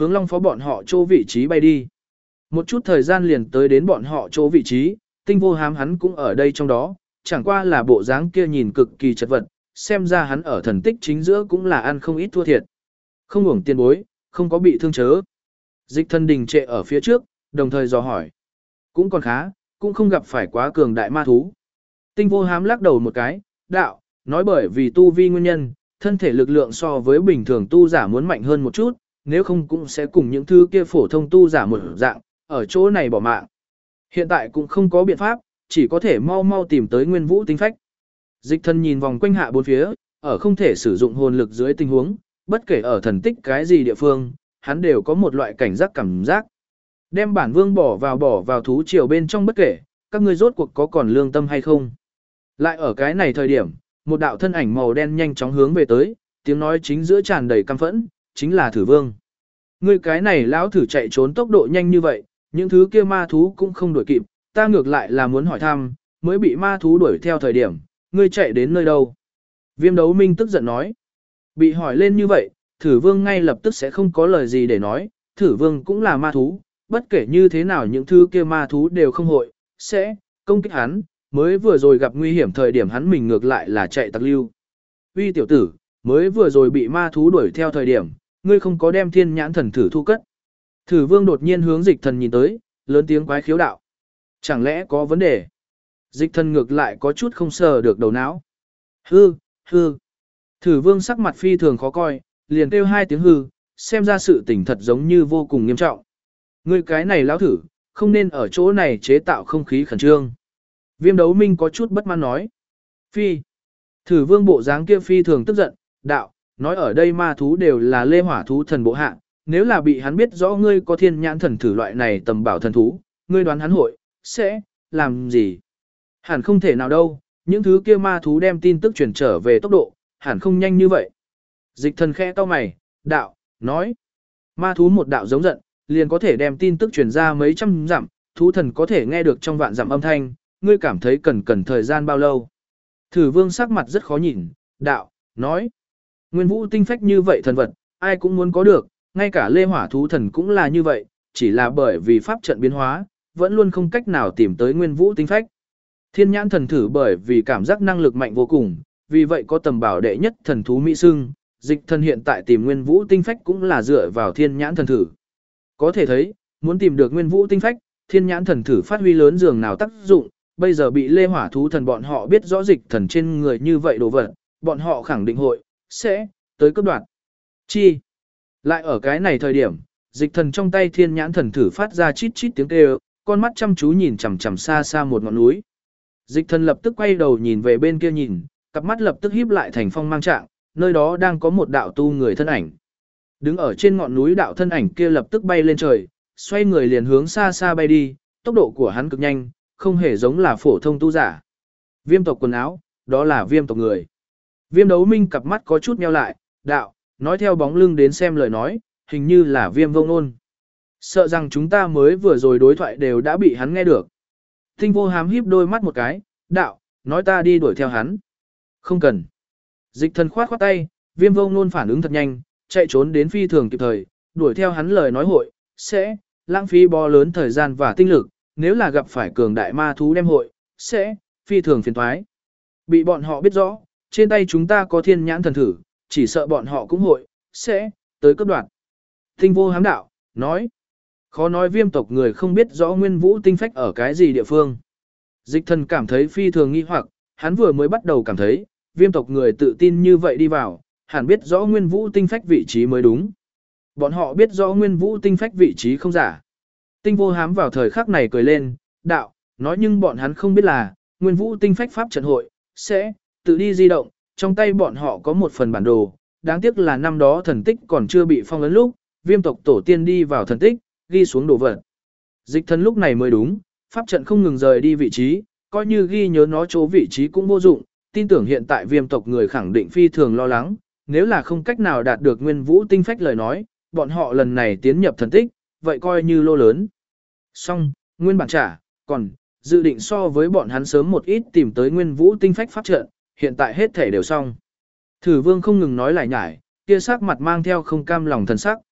hướng Long Phó bọn họ chỗ vị trí bay đi. Một chút thời gian liền tới đến bọn họ chỗ vị trí, Tinh Vô Hám hắn cũng ở đây trong đó, chẳng qua là bộ dáng kia nhìn cực kỳ chật vật, xem ra hắn ở thần tích chính giữa cũng là ăn không ít thua thiệt. Không uổng tiền bối, không có bị thương chớ. Dịch Thần đình trệ ở phía trước, đồng thời dò hỏi. Cũng còn khá, cũng không gặp phải quá cường đại ma thú. Tinh Vô Hám lắc đầu một cái, đạo, nói bởi vì tu vi nguyên nhân, thân thể lực lượng so với bình thường tu giả muốn mạnh hơn một chút, nếu không cũng sẽ cùng những thứ kia phổ thông tu giả một dạng, ở chỗ này bỏ mạng. Hiện tại cũng không có biện pháp, chỉ có thể mau mau tìm tới Nguyên Vũ tinh phách. Dịch Thần nhìn vòng quanh hạ bốn phía, ở không thể sử dụng hồn lực dưới tình huống, bất kể ở thần tích cái gì địa phương, hắn đều có một loại cảnh giác cảm giác. Đem bản vương bỏ vào thú triều bên trong bất kể, các ngươi rốt cuộc có còn lương tâm hay không. Lại ở cái này thời điểm, một đạo thân ảnh màu đen nhanh chóng hướng về tới, tiếng nói chính giữa tràn đầy căm phẫn, chính là Thử Vương. Ngươi cái này lão thử chạy trốn tốc độ nhanh như vậy, những thứ kia ma thú cũng không đuổi kịp, ta ngược lại là muốn hỏi thăm, mới bị ma thú đuổi theo thời điểm, ngươi chạy đến nơi đâu? Viêm Đấu Minh tức giận nói. Bị hỏi lên như vậy, Thử Vương ngay lập tức sẽ không có lời gì để nói, Thử Vương cũng là ma thú, bất kể như thế nào những thứ kia ma thú đều không hội, sẽ công kích hắn, mới vừa rồi gặp nguy hiểm thời điểm hắn mình ngược lại là chạy tặc lưu. Uy tiểu tử, mới vừa rồi bị ma thú đuổi theo thời điểm, ngươi không có đem thiên nhãn thần thử thu cất. Thử Vương đột nhiên hướng Dịch Thần nhìn tới, lớn tiếng quái khiếu đạo. Chẳng lẽ có vấn đề? Dịch Thần ngược lại có chút không sờ được đầu não. Hư, hư. Thử Vương sắc mặt phi thường khó coi, liền kêu hai tiếng hư, xem ra sự tình thật giống như vô cùng nghiêm trọng. Ngươi cái này lão thử, không nên ở chỗ này chế tạo không khí khẩn trương. Viêm Đấu Minh có chút bất mãn nói. Phi. Thử Vương bộ dáng kia phi thường tức giận, đạo, nói ở đây ma thú đều là lê hỏa thú thần bộ hạ, nếu là bị hắn biết rõ ngươi có thiên nhãn thần thử loại này tầm bảo thần thú, ngươi đoán hắn hội, sẽ, làm gì? Hẳn không thể nào đâu, những thứ kia ma thú đem tin tức truyền trở về tốc độ, hẳn không nhanh như vậy. Dịch Thần khẽ cau mày, đạo, nói, ma thú một đạo giống giận, liền có thể đem tin tức truyền ra mấy trăm dặm, thú thần có thể nghe được trong vạn dặm âm thanh, ngươi cảm thấy cần thời gian bao lâu? Thử Vương sắc mặt rất khó nhìn, đạo, nói, Nguyên Vũ tinh phách như vậy thần vật, ai cũng muốn có được, ngay cả lê hỏa thú thần cũng là như vậy, chỉ là bởi vì pháp trận biến hóa, vẫn luôn không cách nào tìm tới Nguyên Vũ tinh phách. Thiên nhãn thần thử bởi vì cảm giác năng lực mạnh vô cùng, vì vậy có tầm bảo đệ nhất thần thú mỹ sưng, Dịch Thần hiện tại tìm Nguyên Vũ tinh phách cũng là dựa vào thiên nhãn thần thử. Có thể thấy, muốn tìm được Nguyên Vũ tinh phách, thiên nhãn thần thử phát huy lớn dường nào tác dụng, bây giờ bị lê hỏa thú thần bọn họ biết rõ Dịch Thần trên người như vậy đồ vật, bọn họ khẳng định hội, sẽ, tới cấp đoạt. Chi? Lại ở cái này thời điểm, Dịch Thần trong tay thiên nhãn thần thử phát ra chít chít tiếng kêu, con mắt chăm chú nhìn chằm chằm xa xa một ngọn núi. Dịch Thần lập tức quay đầu nhìn về bên kia nhìn, cặp mắt lập tức híp lại thành phong mang trạng, nơi đó đang có một đạo tu người thân ảnh. Đứng ở trên ngọn núi đạo thân ảnh kia lập tức bay lên trời, xoay người liền hướng xa xa bay đi, tốc độ của hắn cực nhanh, không hề giống là phổ thông tu giả. Viêm tộc quần áo, đó là viêm tộc người. Viêm Đấu Minh cặp mắt có chút nheo lại, đạo, nói theo bóng lưng đến xem lời nói, hình như là Viêm Vô Ngôn. Sợ rằng chúng ta mới vừa rồi đối thoại đều đã bị hắn nghe được. Tinh Vô Hám híp đôi mắt một cái, đạo, nói ta đi đuổi theo hắn. Không cần. Dịch Thần khoát khoát tay, Viêm Vô Ngôn phản ứng thật nhanh, chạy trốn đến phi thường kịp thời, đuổi theo hắn lời nói hội, sẽ lãng phí bó lớn thời gian và tinh lực, nếu là gặp phải cường đại ma thú đem hội, sẽ phi thường phiền toái. Bị bọn họ biết rõ, trên tay chúng ta có thiên nhãn thần thử, chỉ sợ bọn họ cũng hội, sẽ tới cấp đoạt. Tinh Vô Hám đạo, nói, khó nói Viêm tộc người không biết rõ Nguyên Vũ tinh phách ở cái gì địa phương. Dịch Thần cảm thấy phi thường nghi hoặc, hắn vừa mới bắt đầu cảm thấy, Viêm tộc người tự tin như vậy đi vào, hẳn biết rõ Nguyên Vũ tinh phách vị trí mới đúng. Bọn họ biết rõ Nguyên Vũ tinh phách vị trí không giả. Tinh Vô Hám vào thời khắc này cười lên, đạo, nói nhưng bọn hắn không biết là, Nguyên Vũ tinh phách pháp trận hội, sẽ tự đi di động, trong tay bọn họ có một phần bản đồ, đáng tiếc là năm đó thần tích còn chưa bị phong ấn lúc, Viêm tộc tổ tiên đi vào thần tích, ghi xuống đồ vật. Dịch Thần lúc này mới đúng, pháp trận không ngừng rời đi vị trí, coi như ghi nhớ nó chỗ vị trí cũng vô dụng, tin tưởng hiện tại Viêm tộc người khẳng định phi thường lo lắng, nếu là không cách nào đạt được Nguyên Vũ tinh phách lời nói, bọn họ lần này tiến nhập thần tích, vậy coi như lô lớn. Xong, nguyên bản trả, còn dự định so với bọn hắn sớm một ít tìm tới Nguyên Vũ tinh phách pháp trận, hiện tại hết thể đều xong. Thử Vương không ngừng nói lại nhải, kia sắc mặt mang theo không cam lòng thần sắc.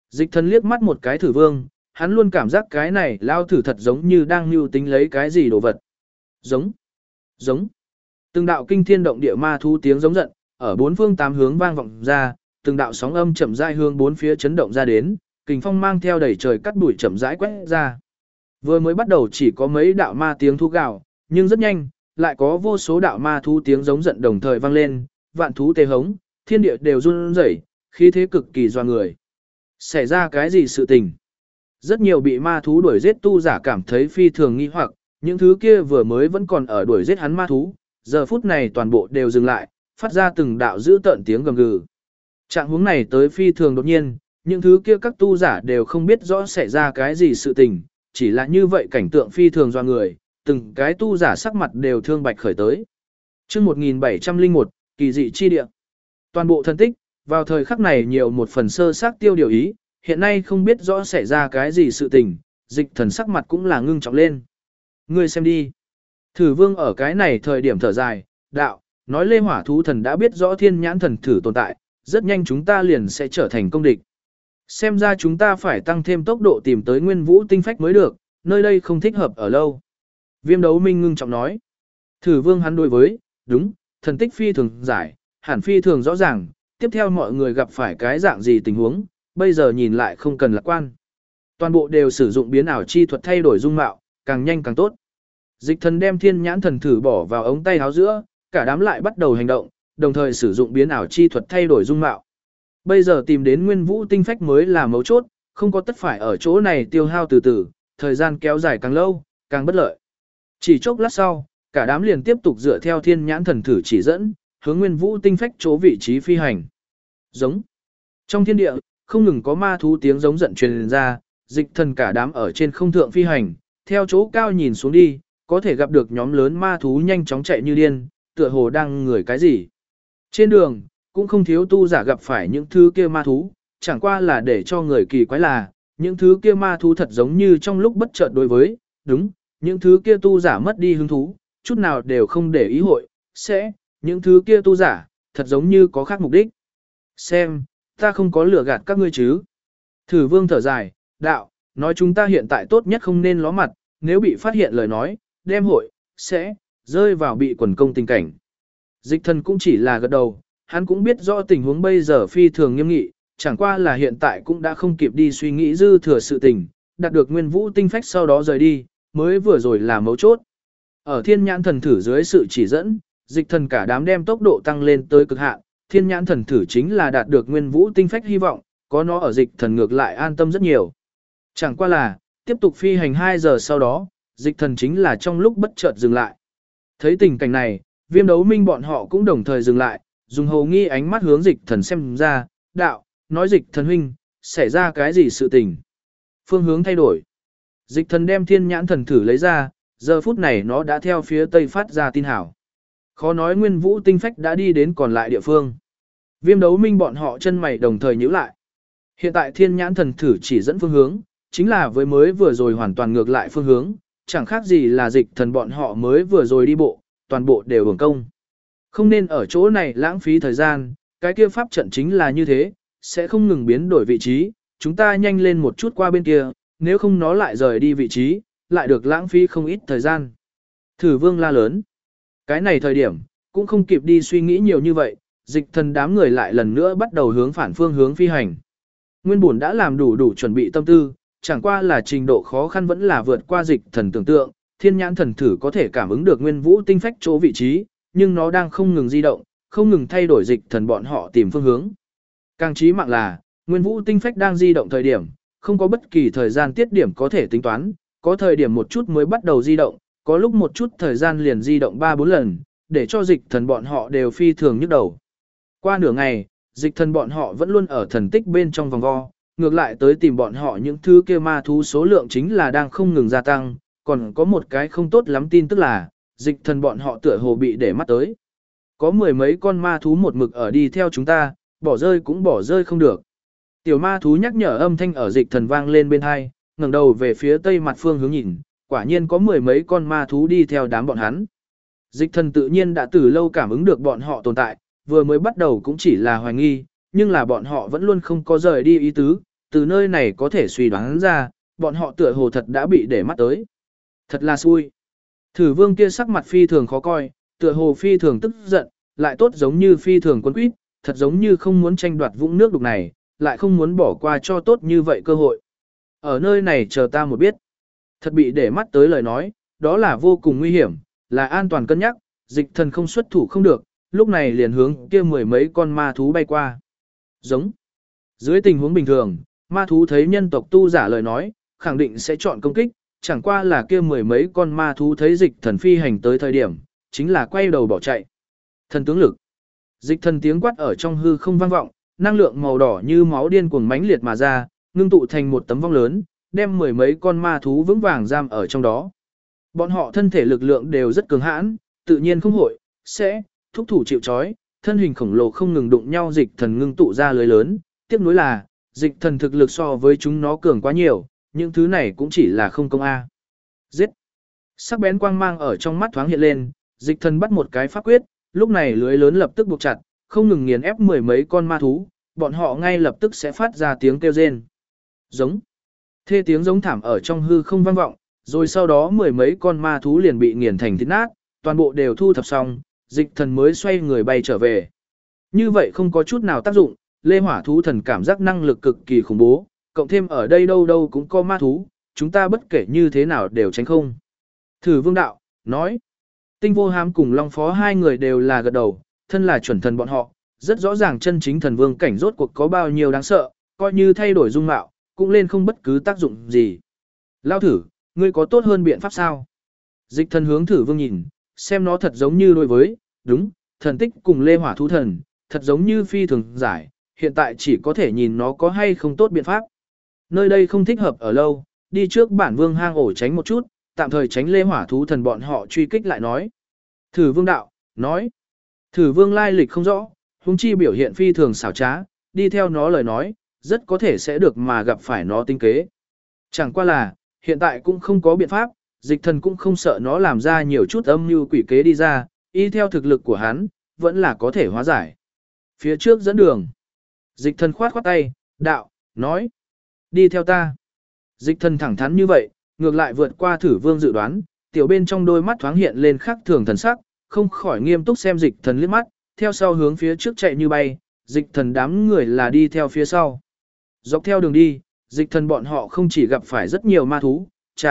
Dịch thần liếc mắt một cái Thử Vương, hắn luôn cảm giác cái này lao thử thật giống như đang mưu tính lấy cái gì đồ vật. Giống, giống. Từng đạo kinh thiên động địa ma thú tiếng giống giận, ở bốn phương tám hướng vang vọng ra, từng đạo sóng âm chậm rãi hướng bốn phía chấn động ra đến, kình phong mang theo đầy trời cắt đuổi chậm rãi quét ra. Vừa mới bắt đầu chỉ có mấy đạo ma tiếng thú gào, nhưng rất nhanh, lại có vô số đạo ma thú tiếng giống giận đồng thời vang lên, vạn thú tê hống, thiên địa đều run rẩy, khí thế cực kỳ doa người. Xảy ra cái gì sự tình? Rất nhiều bị ma thú đuổi giết tu giả cảm thấy phi thường nghi hoặc, những thứ kia vừa mới vẫn còn ở đuổi giết hắn ma thú, giờ phút này toàn bộ đều dừng lại, phát ra từng đạo dữ tợn tiếng gầm gừ. Trạng huống này tới phi thường đột nhiên, những thứ kia các tu giả đều không biết rõ xảy ra cái gì sự tình, chỉ là như vậy cảnh tượng phi thường doa người, từng cái tu giả sắc mặt đều thương bạch khởi tới. Chương 1701, kỳ dị chi địa. Toàn bộ thân tích, vào thời khắc này nhiều một phần sơ xác tiêu điều ý, hiện nay không biết rõ xảy ra cái gì sự tình, dịch thần sắc mặt cũng là ngưng trọng lên. Ngươi xem đi. Thử Vương ở cái này thời điểm thở dài, đạo, nói Lê Hỏa Thú Thần đã biết rõ thiên nhãn thần thử tồn tại, rất nhanh chúng ta liền sẽ trở thành công địch. Xem ra chúng ta phải tăng thêm tốc độ tìm tới nguyên vũ tinh phách mới được, nơi đây không thích hợp ở lâu. Viêm Đấu Minh ngưng trọng nói. Thử Vương hắn đối với, đúng, thần tích phi thường giải, hẳn phi thường rõ ràng, tiếp theo mọi người gặp phải cái dạng gì tình huống, bây giờ nhìn lại không cần lạc quan. Toàn bộ đều sử dụng biến ảo chi thuật thay đổi dung mạo, càng nhanh càng tốt. Dịch thần đem thiên nhãn thần thử bỏ vào ống tay áo giữa, cả đám lại bắt đầu hành động, đồng thời sử dụng biến ảo chi thuật thay đổi dung mạo. Bây giờ tìm đến nguyên vũ tinh phách mới là mấu chốt, không có tất phải ở chỗ này tiêu hao từ từ, thời gian kéo dài càng lâu, càng bất lợi. Chỉ chốc lát sau, cả đám liền tiếp tục dựa theo thiên nhãn thần thử chỉ dẫn, hướng nguyên vũ tinh phách chỗ vị trí phi hành. Giống. Trong thiên địa, không ngừng có ma thú tiếng giống giận truyền ra, dịch thần cả đám ở trên không thượng phi hành, theo chỗ cao nhìn xuống đi, có thể gặp được nhóm lớn ma thú nhanh chóng chạy như điên, tựa hồ đang ngửi cái gì. Trên đường, cũng không thiếu tu giả gặp phải những thứ kia ma thú, chẳng qua là để cho người kỳ quái là, những thứ kia ma thú thật giống như trong lúc bất chợt đối với, đúng, những thứ kia tu giả mất đi hứng thú, chút nào đều không để ý hội, những thứ kia tu giả, thật giống như có khác mục đích. Xem, ta không có lừa gạt các ngươi chứ. Thử Vương thở dài, đạo, nói chúng ta hiện tại tốt nhất không nên ló mặt, nếu bị phát hiện lời nói, đem hội, rơi vào bị quần công tình cảnh. Dịch thần cũng chỉ là gật đầu, hắn cũng biết rõ tình huống bây giờ phi thường nghiêm nghị, chẳng qua là hiện tại cũng đã không kịp đi suy nghĩ dư thừa sự tình, đạt được nguyên vũ tinh phách sau đó rời đi, mới vừa rồi là mấu chốt. Ở thiên nhãn thần thử dưới sự chỉ dẫn, dịch thần cả đám đem tốc độ tăng lên tới cực hạn, thiên nhãn thần thử chính là đạt được nguyên vũ tinh phách hy vọng, có nó ở dịch thần ngược lại an tâm rất nhiều. Chẳng qua là, tiếp tục phi hành 2 giờ sau đó, dịch thần chính là trong lúc bất chợt dừng lại. Thấy tình cảnh này, Viêm Đấu Minh bọn họ cũng đồng thời dừng lại, dùng hồ nghi ánh mắt hướng dịch thần xem ra, đạo, nói dịch thần huynh, xảy ra cái gì sự tình. Phương hướng thay đổi. Dịch thần đem thiên nhãn thần thử lấy ra, giờ phút này nó đã theo phía tây phát ra tin hảo. Khó nói nguyên vũ tinh phách đã đi đến còn lại địa phương. Viêm Đấu Minh bọn họ chân mày đồng thời nhíu lại. Hiện tại thiên nhãn thần thử chỉ dẫn phương hướng, chính là với mới vừa rồi hoàn toàn ngược lại phương hướng, chẳng khác gì là dịch thần bọn họ mới vừa rồi đi bộ, toàn bộ đều hưởng công. Không nên ở chỗ này lãng phí thời gian, cái kia pháp trận chính là như thế, sẽ không ngừng biến đổi vị trí, chúng ta nhanh lên một chút qua bên kia, nếu không nó lại rời đi vị trí, lại được lãng phí không ít thời gian. Thử Vương la lớn. Cái này thời điểm, cũng không kịp đi suy nghĩ nhiều như vậy, dịch thần đám người lại lần nữa bắt đầu hướng phản phương hướng phi hành. Nguyên bổn đã làm đủ chuẩn bị tâm tư, chẳng qua là trình độ khó khăn vẫn là vượt qua dịch thần tưởng tượng, thiên nhãn thần thử có thể cảm ứng được nguyên vũ tinh phách chỗ vị trí, nhưng nó đang không ngừng di động, không ngừng thay đổi dịch thần bọn họ tìm phương hướng. Càng chí mạng là, nguyên vũ tinh phách đang di động thời điểm, không có bất kỳ thời gian tiết điểm có thể tính toán, có thời điểm một chút mới bắt đầu di động, có lúc một chút thời gian liền di động 3-4 lần, để cho dịch thần bọn họ đều phi thường nhức đầu. Qua nửa ngày, dịch thần bọn họ vẫn luôn ở thần tích bên trong vòng vo, ngược lại tới tìm bọn họ những thứ kia ma thú số lượng chính là đang không ngừng gia tăng, còn có một cái không tốt lắm tin tức là, dịch thần bọn họ tựa hồ bị để mắt tới. Có 10 mấy con ma thú một mực ở đi theo chúng ta, bỏ rơi cũng bỏ rơi không được. Tiểu ma thú nhắc nhở âm thanh ở dịch thần vang lên bên hai, ngẩng đầu về phía tây mặt phương hướng nhìn, quả nhiên có 10 mấy con ma thú đi theo đám bọn hắn. Dịch thần tự nhiên đã từ lâu cảm ứng được bọn họ tồn tại, vừa mới bắt đầu cũng chỉ là hoài nghi, nhưng là bọn họ vẫn luôn không có rời đi ý tứ, từ nơi này có thể suy đoán ra, bọn họ tựa hồ thật đã bị để mắt tới. Thật là xui. Thử vương kia sắc mặt phi thường khó coi, tựa hồ phi thường tức giận, lại tốt giống như phi thường quân quýt, thật giống như không muốn tranh đoạt vũng nước đục này, lại không muốn bỏ qua cho tốt như vậy cơ hội. Ở nơi này chờ ta một biết. Thật bị để mắt tới lời nói, đó là vô cùng nguy hiểm, là an toàn cân nhắc, dịch thần không xuất thủ không được, lúc này liền hướng kia mười mấy con ma thú bay qua. Giống. Dưới tình huống bình thường, ma thú thấy nhân tộc tu giả lời nói, khẳng định sẽ chọn công kích, chẳng qua là kia mười mấy con ma thú thấy dịch thần phi hành tới thời điểm, chính là quay đầu bỏ chạy. Thần tướng lực. Dịch thần tiếng quát ở trong hư không vang vọng, năng lượng màu đỏ như máu điên cuồng mãnh liệt mà ra, ngưng tụ thành một tấm vong lớn, đem mười mấy con ma thú vững vàng giam ở trong đó. Bọn họ thân thể lực lượng đều rất cường hãn, tự nhiên không hội, sẽ, thúc thủ chịu trói, thân hình khổng lồ không ngừng đụng nhau dịch thần ngưng tụ ra lưới lớn, tiếc nuối là, dịch thần thực lực so với chúng nó cường quá nhiều, những thứ này cũng chỉ là không công A. Giết! Sắc bén quang mang ở trong mắt thoáng hiện lên, dịch thần bắt một cái pháp quyết, lúc này lưới lớn lập tức buộc chặt, không ngừng nghiền ép mười mấy con ma thú, bọn họ ngay lập tức sẽ phát ra tiếng kêu rên. Giống. Thê tiếng giống thảm ở trong hư không vang vọng, rồi sau đó mười mấy con ma thú liền bị nghiền thành thịt nát, toàn bộ đều thu thập xong, dịch thần mới xoay người bay trở về. Như vậy không có chút nào tác dụng, lê hỏa thú thần cảm giác năng lực cực kỳ khủng bố, cộng thêm ở đây đâu đâu cũng có ma thú, chúng ta bất kể như thế nào đều tránh không. Thử vương đạo, nói. Tinh vô hám cùng Long Phó hai người đều là gật đầu, thân là chuẩn thần bọn họ, rất rõ ràng chân chính thần vương cảnh rốt cuộc có bao nhiêu đáng sợ, coi như thay đổi dung mạo, cũng lên không bất cứ tác dụng gì. Lao thử, ngươi có tốt hơn biện pháp sao? Dịch thần hướng thử vương nhìn, xem nó thật giống như đối với, đúng, thần tích cùng lê hỏa thú thần, thật giống như phi thường giải, hiện tại chỉ có thể nhìn nó có hay không tốt biện pháp. Nơi đây không thích hợp ở lâu, đi trước bản vương hang ổ tránh một chút, tạm thời tránh lê hỏa thú thần bọn họ truy kích lại nói. Thử vương đạo, nói. Thử vương lai lịch không rõ, huống chi biểu hiện phi thường xảo trá, đi theo nó lời nói, rất có thể sẽ được mà gặp phải nó tinh kế. Chẳng qua là, hiện tại cũng không có biện pháp, dịch thần cũng không sợ nó làm ra nhiều chút âm mưu quỷ kế đi ra, y theo thực lực của hắn, vẫn là có thể hóa giải. Phía trước dẫn đường. Dịch thần khoát khoát tay, đạo, nói. Đi theo ta. Dịch thần thẳng thắn như vậy, ngược lại vượt qua thử vương dự đoán, tiểu bên trong đôi mắt thoáng hiện lên khắc thường thần sắc, không khỏi nghiêm túc xem dịch thần liếc mắt, theo sau hướng phía trước chạy như bay, dịch thần đám người là đi theo phía sau. Dọc theo đường đi, dịch thần bọn họ không chỉ gặp phải rất nhiều ma thú,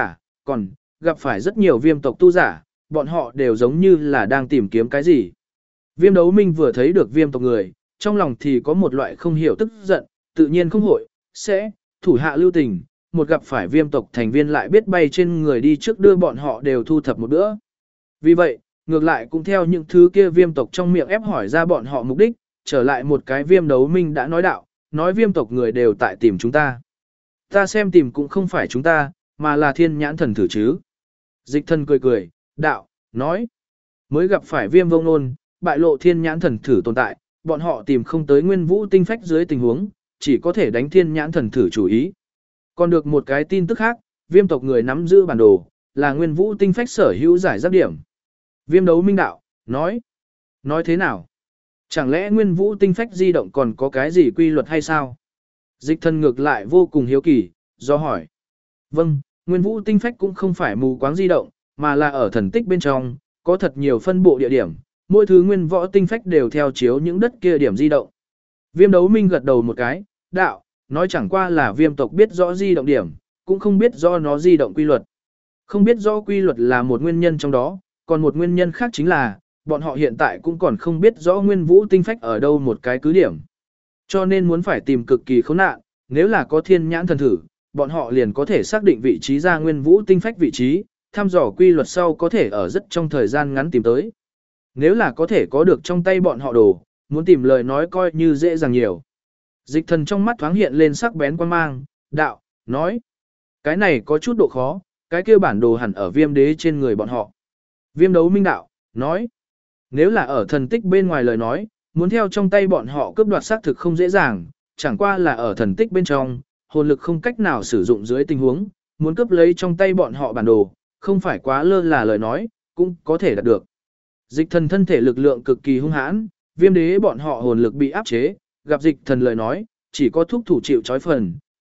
còn gặp phải rất nhiều viêm tộc tu giả, bọn họ đều giống như là đang tìm kiếm cái gì. Viêm đấu minh vừa thấy được viêm tộc người, trong lòng thì có một loại không hiểu tức giận, tự nhiên không hội, sẽ, thủ hạ lưu tình, một gặp phải viêm tộc thành viên lại biết bay trên người đi trước đưa bọn họ đều thu thập một bữa. Vì vậy, ngược lại cũng theo những thứ kia viêm tộc trong miệng ép hỏi ra bọn họ mục đích, trở lại một cái viêm đấu minh đã nói đạo, nói viêm tộc người đều tại tìm chúng ta. Ta xem tìm cũng không phải chúng ta, mà là thiên nhãn thần thử chứ. Dịch thần cười cười, đạo, nói. Mới gặp phải viêm vông nôn, bại lộ thiên nhãn thần thử tồn tại, bọn họ tìm không tới nguyên vũ tinh phách dưới tình huống, chỉ có thể đánh thiên nhãn thần thử chủ ý. Còn được một cái tin tức khác, viêm tộc người nắm giữ bản đồ, là nguyên vũ tinh phách sở hữu giải rác điểm. Viêm đấu minh đạo, nói. Nói thế nào? Chẳng lẽ nguyên vũ tinh phách di động còn có cái gì quy luật hay sao? Dịch thần ngược lại vô cùng hiếu kỳ, do hỏi. Vâng, nguyên vũ tinh phách cũng không phải mù quáng di động, mà là ở thần tích bên trong, có thật nhiều phân bộ địa điểm, mỗi thứ nguyên võ tinh phách đều theo chiếu những đất kia điểm di động. Viêm đấu minh gật đầu một cái, đạo, nói chẳng qua là viêm tộc biết rõ di động điểm, cũng không biết rõ nó di động quy luật. Không biết rõ quy luật là một nguyên nhân trong đó, còn một nguyên nhân khác chính là, bọn họ hiện tại cũng còn không biết rõ nguyên vũ tinh phách ở đâu một cái cứ điểm. Cho nên muốn phải tìm cực kỳ khốn nạn, nếu là có thiên nhãn thần thử, bọn họ liền có thể xác định vị trí ra nguyên vũ tinh phách vị trí, thăm dò quy luật sau có thể ở rất trong thời gian ngắn tìm tới. Nếu là có thể có được trong tay bọn họ đồ, muốn tìm lời nói coi như dễ dàng nhiều. Dịch thần trong mắt thoáng hiện lên sắc bén quan mang, đạo, nói. Cái này có chút độ khó, cái kia bản đồ hẳn ở viêm đế trên người bọn họ. Viêm đấu minh đạo, nói. Nếu là ở thần tích bên ngoài lời nói, muốn theo trong tay bọn họ cướp đoạt xác thực không dễ dàng, chẳng qua là ở thần tích bên trong, hồn lực không cách nào sử dụng dưới tình huống, muốn cướp lấy trong tay bọn họ bản đồ, không phải quá lơ là lời nói, cũng có thể đạt được. Dịch thần thân thể lực lượng cực kỳ hung hãn, viêm đế bọn họ hồn lực bị áp chế, gặp dịch thần lời nói, chỉ có thúc thủ chịu trói phần,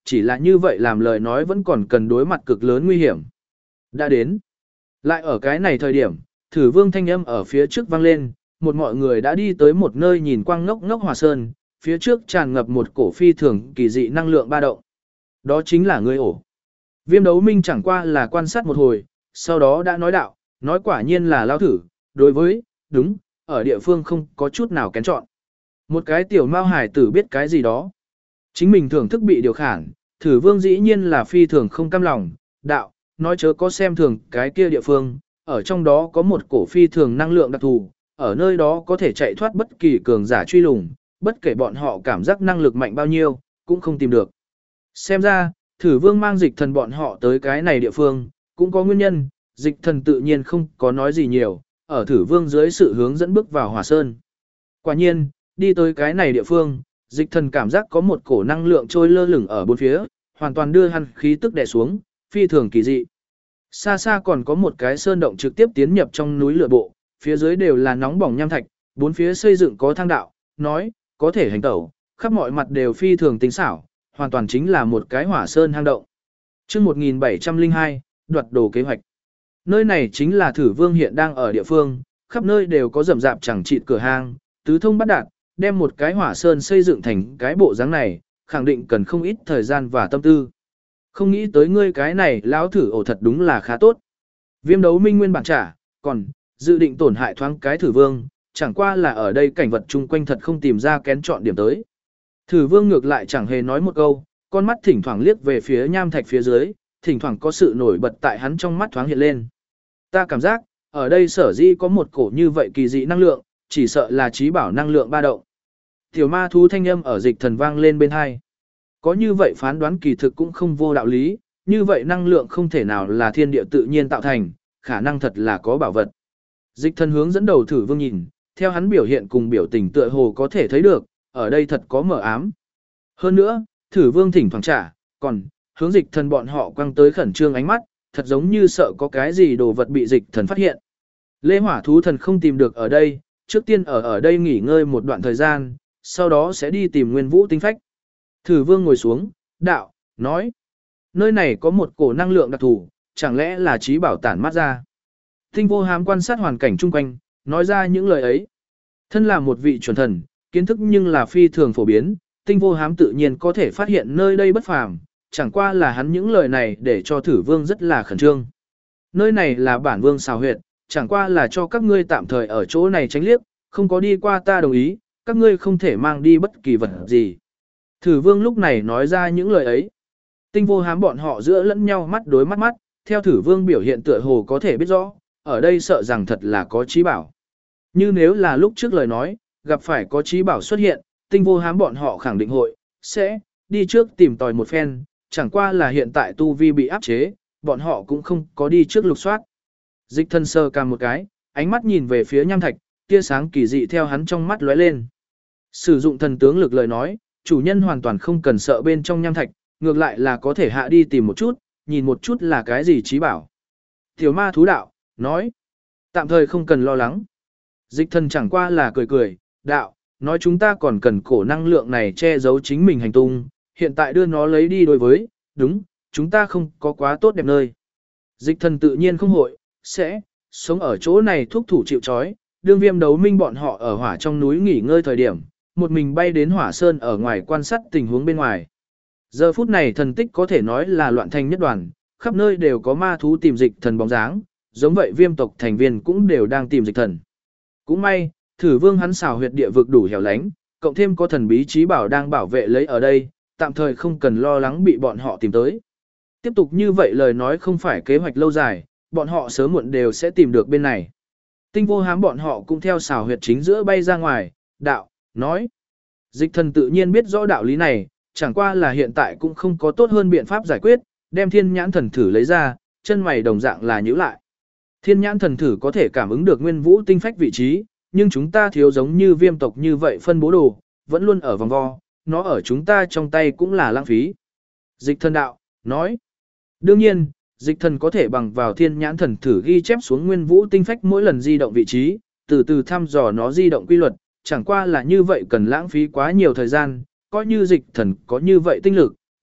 chỉ là như vậy làm lời nói vẫn còn cần đối mặt cực lớn nguy hiểm. Đã đến. Lại ở cái này thời điểm, thử vương thanh âm ở phía trước vang lên, một mọi người đã đi tới một nơi nhìn quang ngốc ngốc hòa sơn, phía trước tràn ngập một cổ phi thường kỳ dị năng lượng ba động. Đó chính là ngươi ổ. Viêm đấu minh chẳng qua là quan sát một hồi, sau đó đã nói đạo, nói quả nhiên là lao thử, đối với, đúng, ở địa phương không có chút nào kén chọn. Một cái tiểu mao hải tử biết cái gì đó. Chính mình thưởng thức bị điều khản, thử vương dĩ nhiên là phi thường không cam lòng, đạo, nói chớ có xem thường cái kia địa phương, ở trong đó có một cổ phi thường năng lượng đặc thù, ở nơi đó có thể chạy thoát bất kỳ cường giả truy lùng, bất kể bọn họ cảm giác năng lực mạnh bao nhiêu, cũng không tìm được. Xem ra, thử vương mang dịch thần bọn họ tới cái này địa phương, cũng có nguyên nhân, dịch thần tự nhiên không có nói gì nhiều, ở thử vương dưới sự hướng dẫn bước vào hỏa sơn. Quả nhiên, đi tới cái này địa phương, dịch thần cảm giác có một cổ năng lượng trôi lơ lửng ở bốn phía, hoàn toàn đưa hắn khí tức đè xuống, phi thường kỳ dị. Xa xa còn có một cái sơn động trực tiếp tiến nhập trong núi lửa bộ, phía dưới đều là nóng bỏng nham thạch, bốn phía xây dựng có thang đạo, nói, có thể hành tẩu, khắp mọi mặt đều phi thường tinh xảo, hoàn toàn chính là một cái hỏa sơn hang động. Chương 1702, đoạt đồ kế hoạch. Nơi này chính là thử vương hiện đang ở địa phương, khắp nơi đều có rậm rạp chẳng chịt cửa hang, tứ thông bắt đạt, đem một cái hỏa sơn xây dựng thành cái bộ dáng này, khẳng định cần không ít thời gian và tâm tư. Không nghĩ tới ngươi cái này lão thử ổ thật đúng là khá tốt. Viêm đấu minh nguyên bản trả, còn, dự định tổn hại thoáng cái thử vương, chẳng qua là ở đây cảnh vật chung quanh thật không tìm ra kén chọn điểm tới. Thử vương ngược lại chẳng hề nói một câu, con mắt thỉnh thoảng liếc về phía nham thạch phía dưới, thỉnh thoảng có sự nổi bật tại hắn trong mắt thoáng hiện lên. Ta cảm giác, ở đây sở dĩ có một cổ như vậy kỳ dị năng lượng, chỉ sợ là trí bảo năng lượng ba động. Tiểu ma thú thanh âm ở dịch thần vang lên bên hai. Có như vậy phán đoán kỳ thực cũng không vô đạo lý, như vậy năng lượng không thể nào là thiên địa tự nhiên tạo thành, khả năng thật là có bảo vật. Dịch thần hướng dẫn đầu thử vương nhìn, theo hắn biểu hiện cùng biểu tình tựa hồ có thể thấy được, ở đây thật có mờ ám. Hơn nữa, thử vương thỉnh thoảng trả, còn, hướng dịch thần bọn họ quăng tới khẩn trương ánh mắt, thật giống như sợ có cái gì đồ vật bị dịch thần phát hiện. Lê hỏa thú thần không tìm được ở đây, trước tiên ở đây nghỉ ngơi một đoạn thời gian, sau đó sẽ đi tìm nguyên vũ tinh phách. Thử vương ngồi xuống, đạo, nói, nơi này có một cổ năng lượng đặc thù, chẳng lẽ là trí bảo tản mát ra. Tinh vô hám quan sát hoàn cảnh chung quanh, nói ra những lời ấy. Thân là một vị chuẩn thần, kiến thức nhưng là phi thường phổ biến, tinh vô hám tự nhiên có thể phát hiện nơi đây bất phàm, chẳng qua là hắn những lời này để cho thử vương rất là khẩn trương. Nơi này là bản vương xào huyệt, chẳng qua là cho các ngươi tạm thời ở chỗ này tránh liếc, không có đi qua ta đồng ý, các ngươi không thể mang đi bất kỳ vật gì. Thử vương lúc này nói ra những lời ấy. Tinh vô hám bọn họ giữa lẫn nhau mắt đối mắt mắt, theo thử vương biểu hiện tựa hồ có thể biết rõ, ở đây sợ rằng thật là có trí bảo. Như nếu là lúc trước lời nói, gặp phải có trí bảo xuất hiện, tinh vô hám bọn họ khẳng định hội, sẽ, đi trước tìm tòi một phen, chẳng qua là hiện tại tu vi bị áp chế, bọn họ cũng không có đi trước lục soát. Dịch thân sơ cam một cái, ánh mắt nhìn về phía nham thạch, tia sáng kỳ dị theo hắn trong mắt lóe lên. Sử dụng thần tướng lực lời nói, chủ nhân hoàn toàn không cần sợ bên trong nham thạch, ngược lại là có thể hạ đi tìm một chút, nhìn một chút là cái gì trí bảo. Tiểu ma thú đạo, nói, tạm thời không cần lo lắng. Dịch thần chẳng qua là cười cười, đạo, nói chúng ta còn cần cổ năng lượng này che giấu chính mình hành tung, hiện tại đưa nó lấy đi đối với, đúng, chúng ta không có quá tốt đẹp nơi. Dịch thần tự nhiên không hội, sẽ, sống ở chỗ này thúc thủ chịu trói, đương viêm đấu minh bọn họ ở hỏa trong núi nghỉ ngơi thời điểm, một mình bay đến hỏa sơn ở ngoài quan sát tình huống bên ngoài. Giờ phút này thần tích có thể nói là loạn thành nhất đoàn, khắp nơi đều có ma thú tìm dịch thần bóng dáng, giống vậy viêm tộc thành viên cũng đều đang tìm dịch thần. Cũng may, thử vương hắn xào huyệt địa vực đủ hẻo lánh, cộng thêm có thần bí trí bảo đang bảo vệ lấy ở đây, tạm thời không cần lo lắng bị bọn họ tìm tới. Tiếp tục như vậy lời nói không phải kế hoạch lâu dài, bọn họ sớm muộn đều sẽ tìm được bên này. Tinh vô hám bọn họ cũng theo xào huyệt chính giữa bay ra ngoài, đạo, nói. Dịch thần tự nhiên biết rõ đạo lý này, chẳng qua là hiện tại cũng không có tốt hơn biện pháp giải quyết, đem thiên nhãn thần thử lấy ra, chân mày đồng dạng là nhíu lại. Thiên nhãn thần thử có thể cảm ứng được nguyên vũ tinh phách vị trí, nhưng chúng ta thiếu giống như viêm tộc như vậy phân bố đồ, vẫn luôn ở vòng vo, nó ở chúng ta trong tay cũng là lãng phí. Dịch thần đạo, nói. Đương nhiên, dịch thần có thể bằng vào thiên nhãn thần thử ghi chép xuống nguyên vũ tinh phách mỗi lần di động vị trí, từ từ thăm dò nó di động quy luật, chẳng qua là như vậy cần lãng phí quá nhiều thời gian, coi như dịch thần có như vậy tinh lực,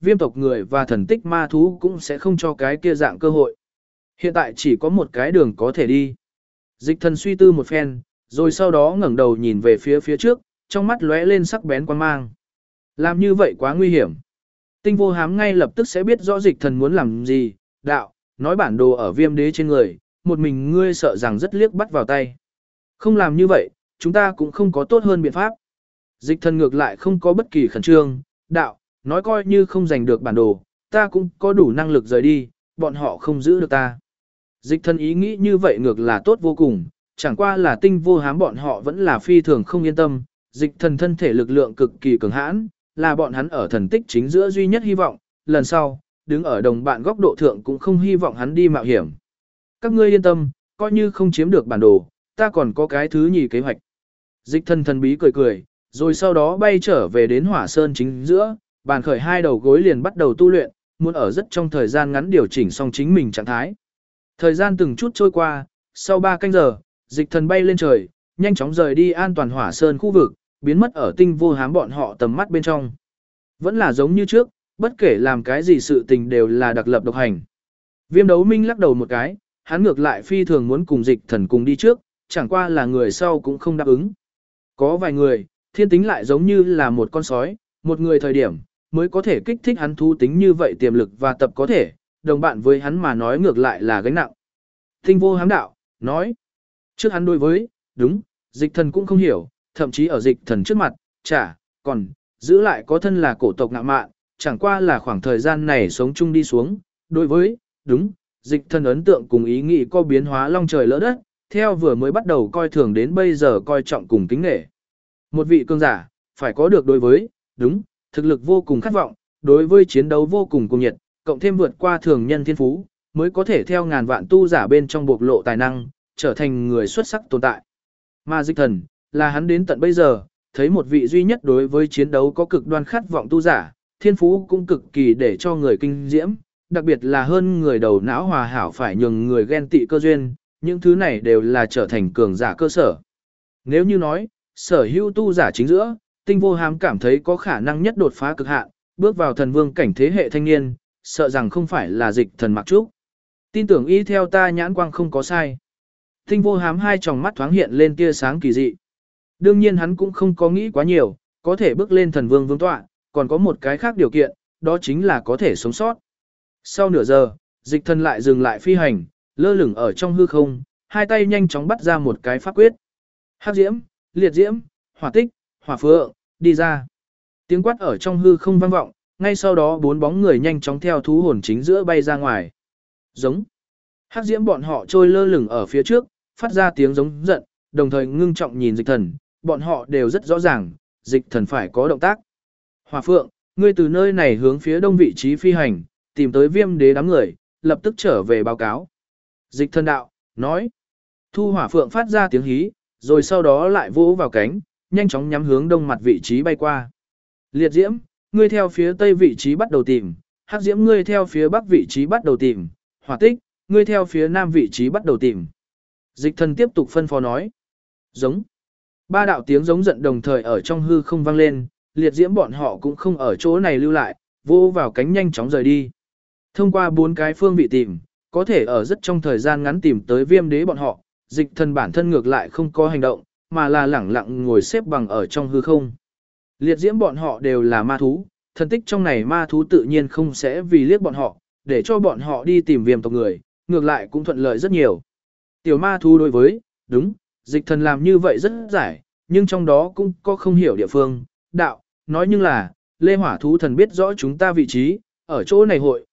viêm tộc người và thần tích ma thú cũng sẽ không cho cái kia dạng cơ hội. Hiện tại chỉ có một cái đường có thể đi. Dịch thần suy tư một phen, rồi sau đó ngẩng đầu nhìn về phía trước, trong mắt lóe lên sắc bén quan mang. Làm như vậy quá nguy hiểm. Tinh vô hám ngay lập tức sẽ biết rõ dịch thần muốn làm gì. Đạo, nói bản đồ ở viêm đế trên người, một mình ngươi sợ rằng rất liếc bắt vào tay. Không làm như vậy, chúng ta cũng không có tốt hơn biện pháp. Dịch thần ngược lại không có bất kỳ khẩn trương. Đạo, nói coi như không giành được bản đồ, ta cũng có đủ năng lực rời đi, bọn họ không giữ được ta. Dịch thần ý nghĩ như vậy ngược là tốt vô cùng, chẳng qua là tinh vô hám bọn họ vẫn là phi thường không yên tâm. Dịch thần thân thể lực lượng cực kỳ cường hãn, là bọn hắn ở thần tích chính giữa duy nhất hy vọng, lần sau, đứng ở đồng bạn góc độ thượng cũng không hy vọng hắn đi mạo hiểm. Các ngươi yên tâm, coi như không chiếm được bản đồ, ta còn có cái thứ nhì kế hoạch. Dịch thần thần bí cười cười, rồi sau đó bay trở về đến hỏa sơn chính giữa, bàn khởi hai đầu gối liền bắt đầu tu luyện, muốn ở rất trong thời gian ngắn điều chỉnh xong chính mình trạng thái. Thời gian từng chút trôi qua, sau 3 canh giờ, dịch thần bay lên trời, nhanh chóng rời đi an toàn hỏa sơn khu vực, biến mất ở tinh vô hám bọn họ tầm mắt bên trong. Vẫn là giống như trước, bất kể làm cái gì sự tình đều là đặc lập độc hành. Viêm đấu minh lắc đầu một cái, hắn ngược lại phi thường muốn cùng dịch thần cùng đi trước, chẳng qua là người sau cũng không đáp ứng. Có vài người, thiên tính lại giống như là một con sói, một người thời điểm, mới có thể kích thích hắn thú tính như vậy tiềm lực và tập có thể, đồng bạn với hắn mà nói ngược lại là gánh nặng. Tinh vô hám đạo, nói, trước hắn đối với, đúng, dịch thần cũng không hiểu, thậm chí ở dịch thần trước mặt, còn, giữ lại có thân là cổ tộc ngạ mạn, chẳng qua là khoảng thời gian này sống chung đi xuống, đối với, đúng, dịch thần ấn tượng cùng ý nghĩ có biến hóa long trời lỡ đất, theo vừa mới bắt đầu coi thường đến bây giờ coi trọng cùng kính nể. Một vị cường giả, phải có được đối với, đúng, thực lực vô cùng khát vọng, đối với chiến đấu vô cùng cuồng nhiệt, cộng thêm vượt qua thường nhân thiên phú, mới có thể theo ngàn vạn tu giả bên trong bộc lộ tài năng, trở thành người xuất sắc tồn tại. Mà dịch thần, là hắn đến tận bây giờ, thấy một vị duy nhất đối với chiến đấu có cực đoan khát vọng tu giả, thiên phú cũng cực kỳ để cho người kinh diễm, đặc biệt là hơn người đầu não hòa hảo phải nhường người ghen tị cơ duyên, những thứ này đều là trở thành cường giả cơ sở. Nếu như nói, sở hữu tu giả chính giữa, tinh vô hám cảm thấy có khả năng nhất đột phá cực hạn, bước vào thần vương cảnh thế hệ thanh niên, sợ rằng không phải là dịch thần Mặc Trúc. Tin tưởng y theo ta nhãn quang không có sai. Tinh vô hám hai tròng mắt thoáng hiện lên tia sáng kỳ dị. Đương nhiên hắn cũng không có nghĩ quá nhiều, có thể bước lên thần vương vương tọa, còn có một cái khác điều kiện, đó chính là có thể sống sót. Sau nửa giờ, dịch thần lại dừng lại phi hành, lơ lửng ở trong hư không, hai tay nhanh chóng bắt ra một cái pháp quyết. Hắc diễm, liệt diễm, hỏa tích, hỏa phượng, đi ra. Tiếng quát ở trong hư không vang vọng, ngay sau đó 4 bóng người nhanh chóng theo thú hồn chính giữa bay ra ngoài. Giống. Hắc diễm bọn họ trôi lơ lửng ở phía trước, phát ra tiếng giống giận, đồng thời ngưng trọng nhìn dịch thần, bọn họ đều rất rõ ràng, dịch thần phải có động tác. Hỏa phượng, ngươi từ nơi này hướng phía đông vị trí phi hành, tìm tới viêm đế đám người, lập tức trở về báo cáo. Dịch thần đạo, nói. Thu hỏa phượng phát ra tiếng hí, rồi sau đó lại vỗ vào cánh, nhanh chóng nhắm hướng đông mặt vị trí bay qua. Liệt diễm, ngươi theo phía tây vị trí bắt đầu tìm, hắc diễm ngươi theo phía bắc vị trí bắt đầu tìm, hỏa tích, ngươi theo phía nam vị trí bắt đầu tìm. Dịch thần tiếp tục phân phó nói. Giống. 3 đạo tiếng giống giận đồng thời ở trong hư không vang lên, liệt diễm bọn họ cũng không ở chỗ này lưu lại, vô vào cánh nhanh chóng rời đi. Thông qua 4 cái phương vị tìm, có thể ở rất trong thời gian ngắn tìm tới viêm đế bọn họ, dịch thần bản thân ngược lại không có hành động, mà là lẳng lặng ngồi xếp bằng ở trong hư không. Liệt diễm bọn họ đều là ma thú, thần tích trong này ma thú tự nhiên không sẽ vì liếc bọn họ, để cho bọn họ đi tìm viêm tộc người, ngược lại cũng thuận lợi rất nhiều. Tiểu ma thú đối với, đúng, dịch thần làm như vậy rất giải, nhưng trong đó cũng có không hiểu địa phương, đạo, nói nhưng là, lê hỏa thú thần biết rõ chúng ta vị trí, ở chỗ này hội,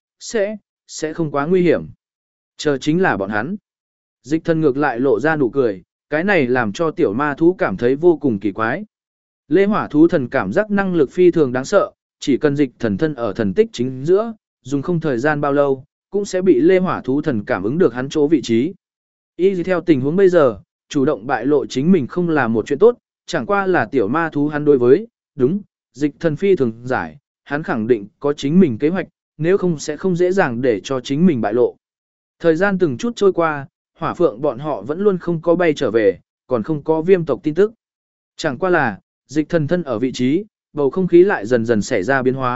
sẽ không quá nguy hiểm. Chờ chính là bọn hắn. Dịch thần ngược lại lộ ra nụ cười, cái này làm cho tiểu ma thú cảm thấy vô cùng kỳ quái. Lê hỏa thú thần cảm giác năng lực phi thường đáng sợ, chỉ cần dịch thần thân ở thần tích chính giữa, dùng không thời gian bao lâu, cũng sẽ bị lê hỏa thú thần cảm ứng được hắn chỗ vị trí. Y theo tình huống bây giờ, chủ động bại lộ chính mình không là một chuyện tốt, chẳng qua là tiểu ma thú hắn đối với, đúng, dịch thần phi thường giải, hắn khẳng định có chính mình kế hoạch, nếu không sẽ không dễ dàng để cho chính mình bại lộ. Thời gian từng chút trôi qua, hỏa phượng bọn họ vẫn luôn không có bay trở về, còn không có viêm tộc tin tức. Chẳng qua là, dịch thần thân ở vị trí, bầu không khí lại dần dần xảy ra biến hóa,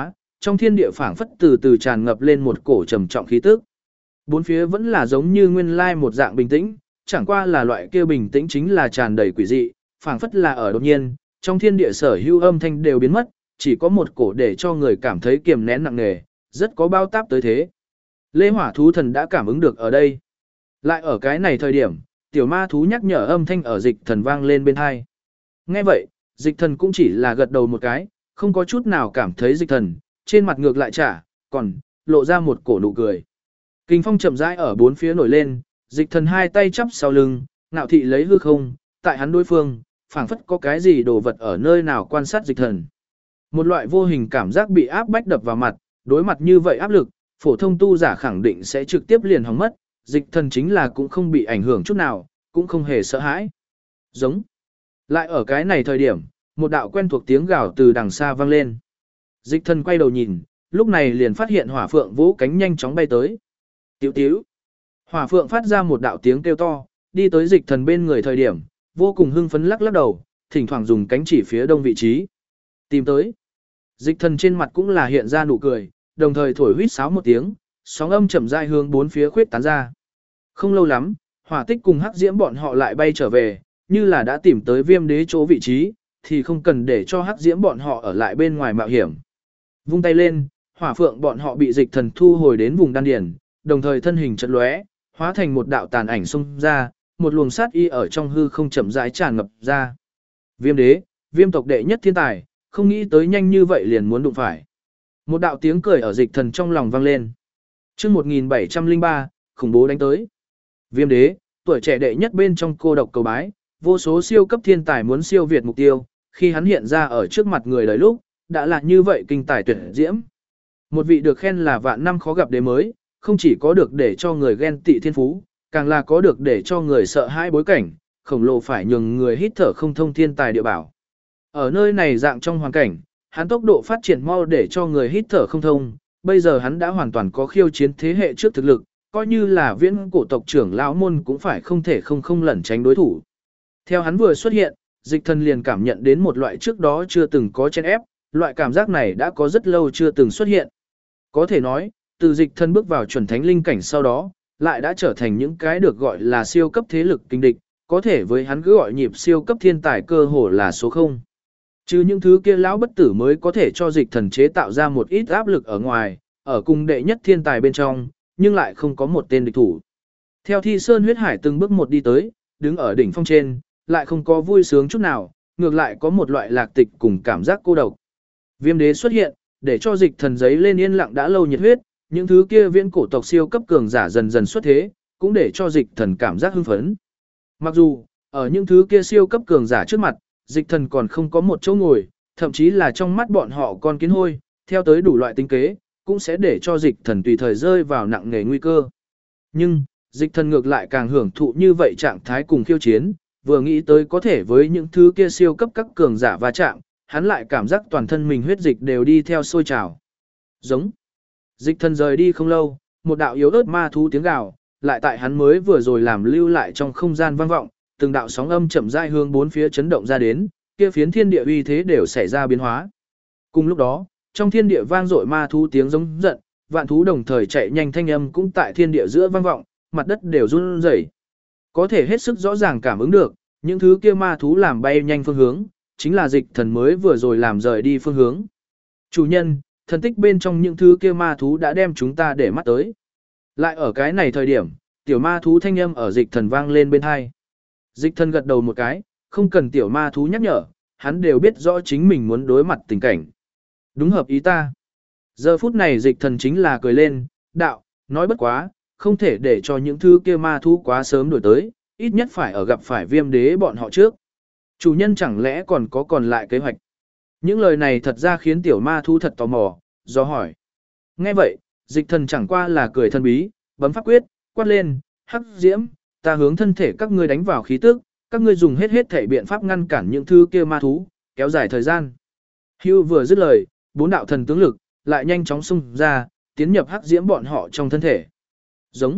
trong thiên địa phảng phất từ từ tràn ngập lên một cổ trầm trọng khí tức. Bốn phía vẫn là giống như nguyên lai một dạng bình tĩnh, chẳng qua là loại kia bình tĩnh chính là tràn đầy quỷ dị, phảng phất là ở đột nhiên, trong thiên địa sở hữu âm thanh đều biến mất, chỉ có một cổ để cho người cảm thấy kiềm nén nặng nề, rất có bao táp tới thế. Lê Hỏa thú thần đã cảm ứng được ở đây. Lại ở cái này thời điểm, tiểu ma thú nhắc nhở âm thanh ở dịch thần vang lên bên tai. Nghe vậy, dịch thần cũng chỉ là gật đầu một cái, không có chút nào cảm thấy dịch thần, trên mặt ngược lại trả, còn lộ ra một cổ nụ cười. Kinh phong chậm rãi ở bốn phía nổi lên, dịch thần hai tay chắp sau lưng, ngạo thị lấy hư không, tại hắn đối phương, phảng phất có cái gì đồ vật ở nơi nào quan sát dịch thần. Một loại vô hình cảm giác bị áp bách đập vào mặt, đối mặt như vậy áp lực, phổ thông tu giả khẳng định sẽ trực tiếp liền hỏng mất, dịch thần chính là cũng không bị ảnh hưởng chút nào, cũng không hề sợ hãi. Giống. Lại ở cái này thời điểm, một đạo quen thuộc tiếng gào từ đằng xa vang lên. Dịch thần quay đầu nhìn, lúc này liền phát hiện hỏa phượng vỗ cánh nhanh chóng bay tới. Tiểu tiểu. Hỏa phượng phát ra một đạo tiếng kêu to, đi tới dịch thần bên người thời điểm, vô cùng hưng phấn lắc lắc đầu, thỉnh thoảng dùng cánh chỉ phía đông vị trí. Tìm tới. Dịch thần trên mặt cũng là hiện ra nụ cười, đồng thời thổi huýt sáo một tiếng, sóng âm chậm rãi hướng bốn phía khuyết tán ra. Không lâu lắm, hỏa tích cùng hắc diễm bọn họ lại bay trở về, như là đã tìm tới viêm đế chỗ vị trí, thì không cần để cho hắc diễm bọn họ ở lại bên ngoài mạo hiểm. Vung tay lên, hỏa phượng bọn họ bị dịch thần thu hồi đến vùng đan điền, đồng thời thân hình chợt lóe, hóa thành một đạo tàn ảnh xông ra, một luồng sát y ở trong hư không chậm rãi tràn ngập ra. Viêm đế, viêm tộc đệ nhất thiên tài, không nghĩ tới nhanh như vậy liền muốn đụng phải. Một đạo tiếng cười ở dịch thần trong lòng vang lên. Chương 1703, khủng bố đánh tới. Viêm đế, tuổi trẻ đệ nhất bên trong cô độc cầu bái, vô số siêu cấp thiên tài muốn siêu việt mục tiêu, khi hắn hiện ra ở trước mặt người đời lúc, đã là như vậy kinh tài tuyệt diễm. Một vị được khen là vạn năm khó gặp đế mới, không chỉ có được để cho người ghen tị thiên phú, càng là có được để cho người sợ hãi bối cảnh, khổng lồ phải nhường người hít thở không thông thiên tài địa bảo. Ở nơi này dạng trong hoàn cảnh, hắn tốc độ phát triển mau để cho người hít thở không thông, bây giờ hắn đã hoàn toàn có khiêu chiến thế hệ trước thực lực, coi như là viễn cổ tộc trưởng lão môn cũng phải không thể không lẩn tránh đối thủ. Theo hắn vừa xuất hiện, dịch thần liền cảm nhận đến một loại trước đó chưa từng có chen ép, loại cảm giác này đã có rất lâu chưa từng xuất hiện. Có thể nói, từ dịch thần bước vào chuẩn thánh linh cảnh sau đó, lại đã trở thành những cái được gọi là siêu cấp thế lực kinh địch, có thể với hắn cứ gọi nhịp siêu cấp thiên tài cơ hồ là số 0. Chứ những thứ kia lão bất tử mới có thể cho dịch thần chế tạo ra một ít áp lực ở ngoài, ở cùng đệ nhất thiên tài bên trong, nhưng lại không có một tên địch thủ. Theo Thi Sơn huyết hải từng bước một đi tới, đứng ở đỉnh phong trên, lại không có vui sướng chút nào, ngược lại có một loại lạc tịch cùng cảm giác cô độc. Viêm đế xuất hiện, để cho dịch thần giấy lên yên lặng đã lâu nhiệt huyết, những thứ kia viễn cổ tộc siêu cấp cường giả dần dần xuất thế, cũng để cho dịch thần cảm giác hưng phấn. Mặc dù, ở những thứ kia siêu cấp cường giả trước mặt, dịch thần còn không có một chỗ ngồi, thậm chí là trong mắt bọn họ con kiến hôi, theo tới đủ loại tính kế, cũng sẽ để cho dịch thần tùy thời rơi vào nặng nề nguy cơ. Nhưng, dịch thần ngược lại càng hưởng thụ như vậy trạng thái cùng khiêu chiến, vừa nghĩ tới có thể với những thứ kia siêu cấp các cường giả va chạm, hắn lại cảm giác toàn thân mình huyết dịch đều đi theo sôi trào. Giống. Dịch thần rời đi không lâu, một đạo yếu ớt ma thú tiếng gào, lại tại hắn mới vừa rồi làm lưu lại trong không gian vang vọng, từng đạo sóng âm chậm rãi hướng bốn phía chấn động ra đến, kia phiến thiên địa uy thế đều xảy ra biến hóa. Cùng lúc đó, trong thiên địa vang dội ma thú tiếng giống giận, vạn thú đồng thời chạy nhanh thanh âm cũng tại thiên địa giữa vang vọng, mặt đất đều run rẩy. Có thể hết sức rõ ràng cảm ứng được, những thứ kia ma thú làm bay nhanh phương hướng, chính là dịch thần mới vừa rồi làm rời đi phương hướng. Chủ nhân, thần tích bên trong những thứ kia ma thú đã đem chúng ta để mắt tới. Lại ở cái này thời điểm, tiểu ma thú thanh âm ở dịch thần vang lên bên hai. Dịch thần gật đầu một cái, không cần tiểu ma thú nhắc nhở, hắn đều biết rõ chính mình muốn đối mặt tình cảnh. Đúng hợp ý ta. Giờ phút này dịch thần chính là cười lên, đạo, nói bất quá, không thể để cho những thứ kia ma thú quá sớm đổi tới, ít nhất phải ở gặp phải viêm đế bọn họ trước. Chủ nhân chẳng lẽ còn lại kế hoạch. Những lời này thật ra khiến tiểu ma thú thật tò mò, do hỏi. Nghe vậy, dịch thần chẳng qua là cười thân bí, bấm pháp quyết, quát lên, hắc diễm, ta hướng thân thể các ngươi đánh vào khí tức, các ngươi dùng hết thể biện pháp ngăn cản những thứ kia ma thú, kéo dài thời gian. Hưu vừa dứt lời, 4 đạo thần tướng lực, lại nhanh chóng xung ra, tiến nhập hắc diễm bọn họ trong thân thể. Giống.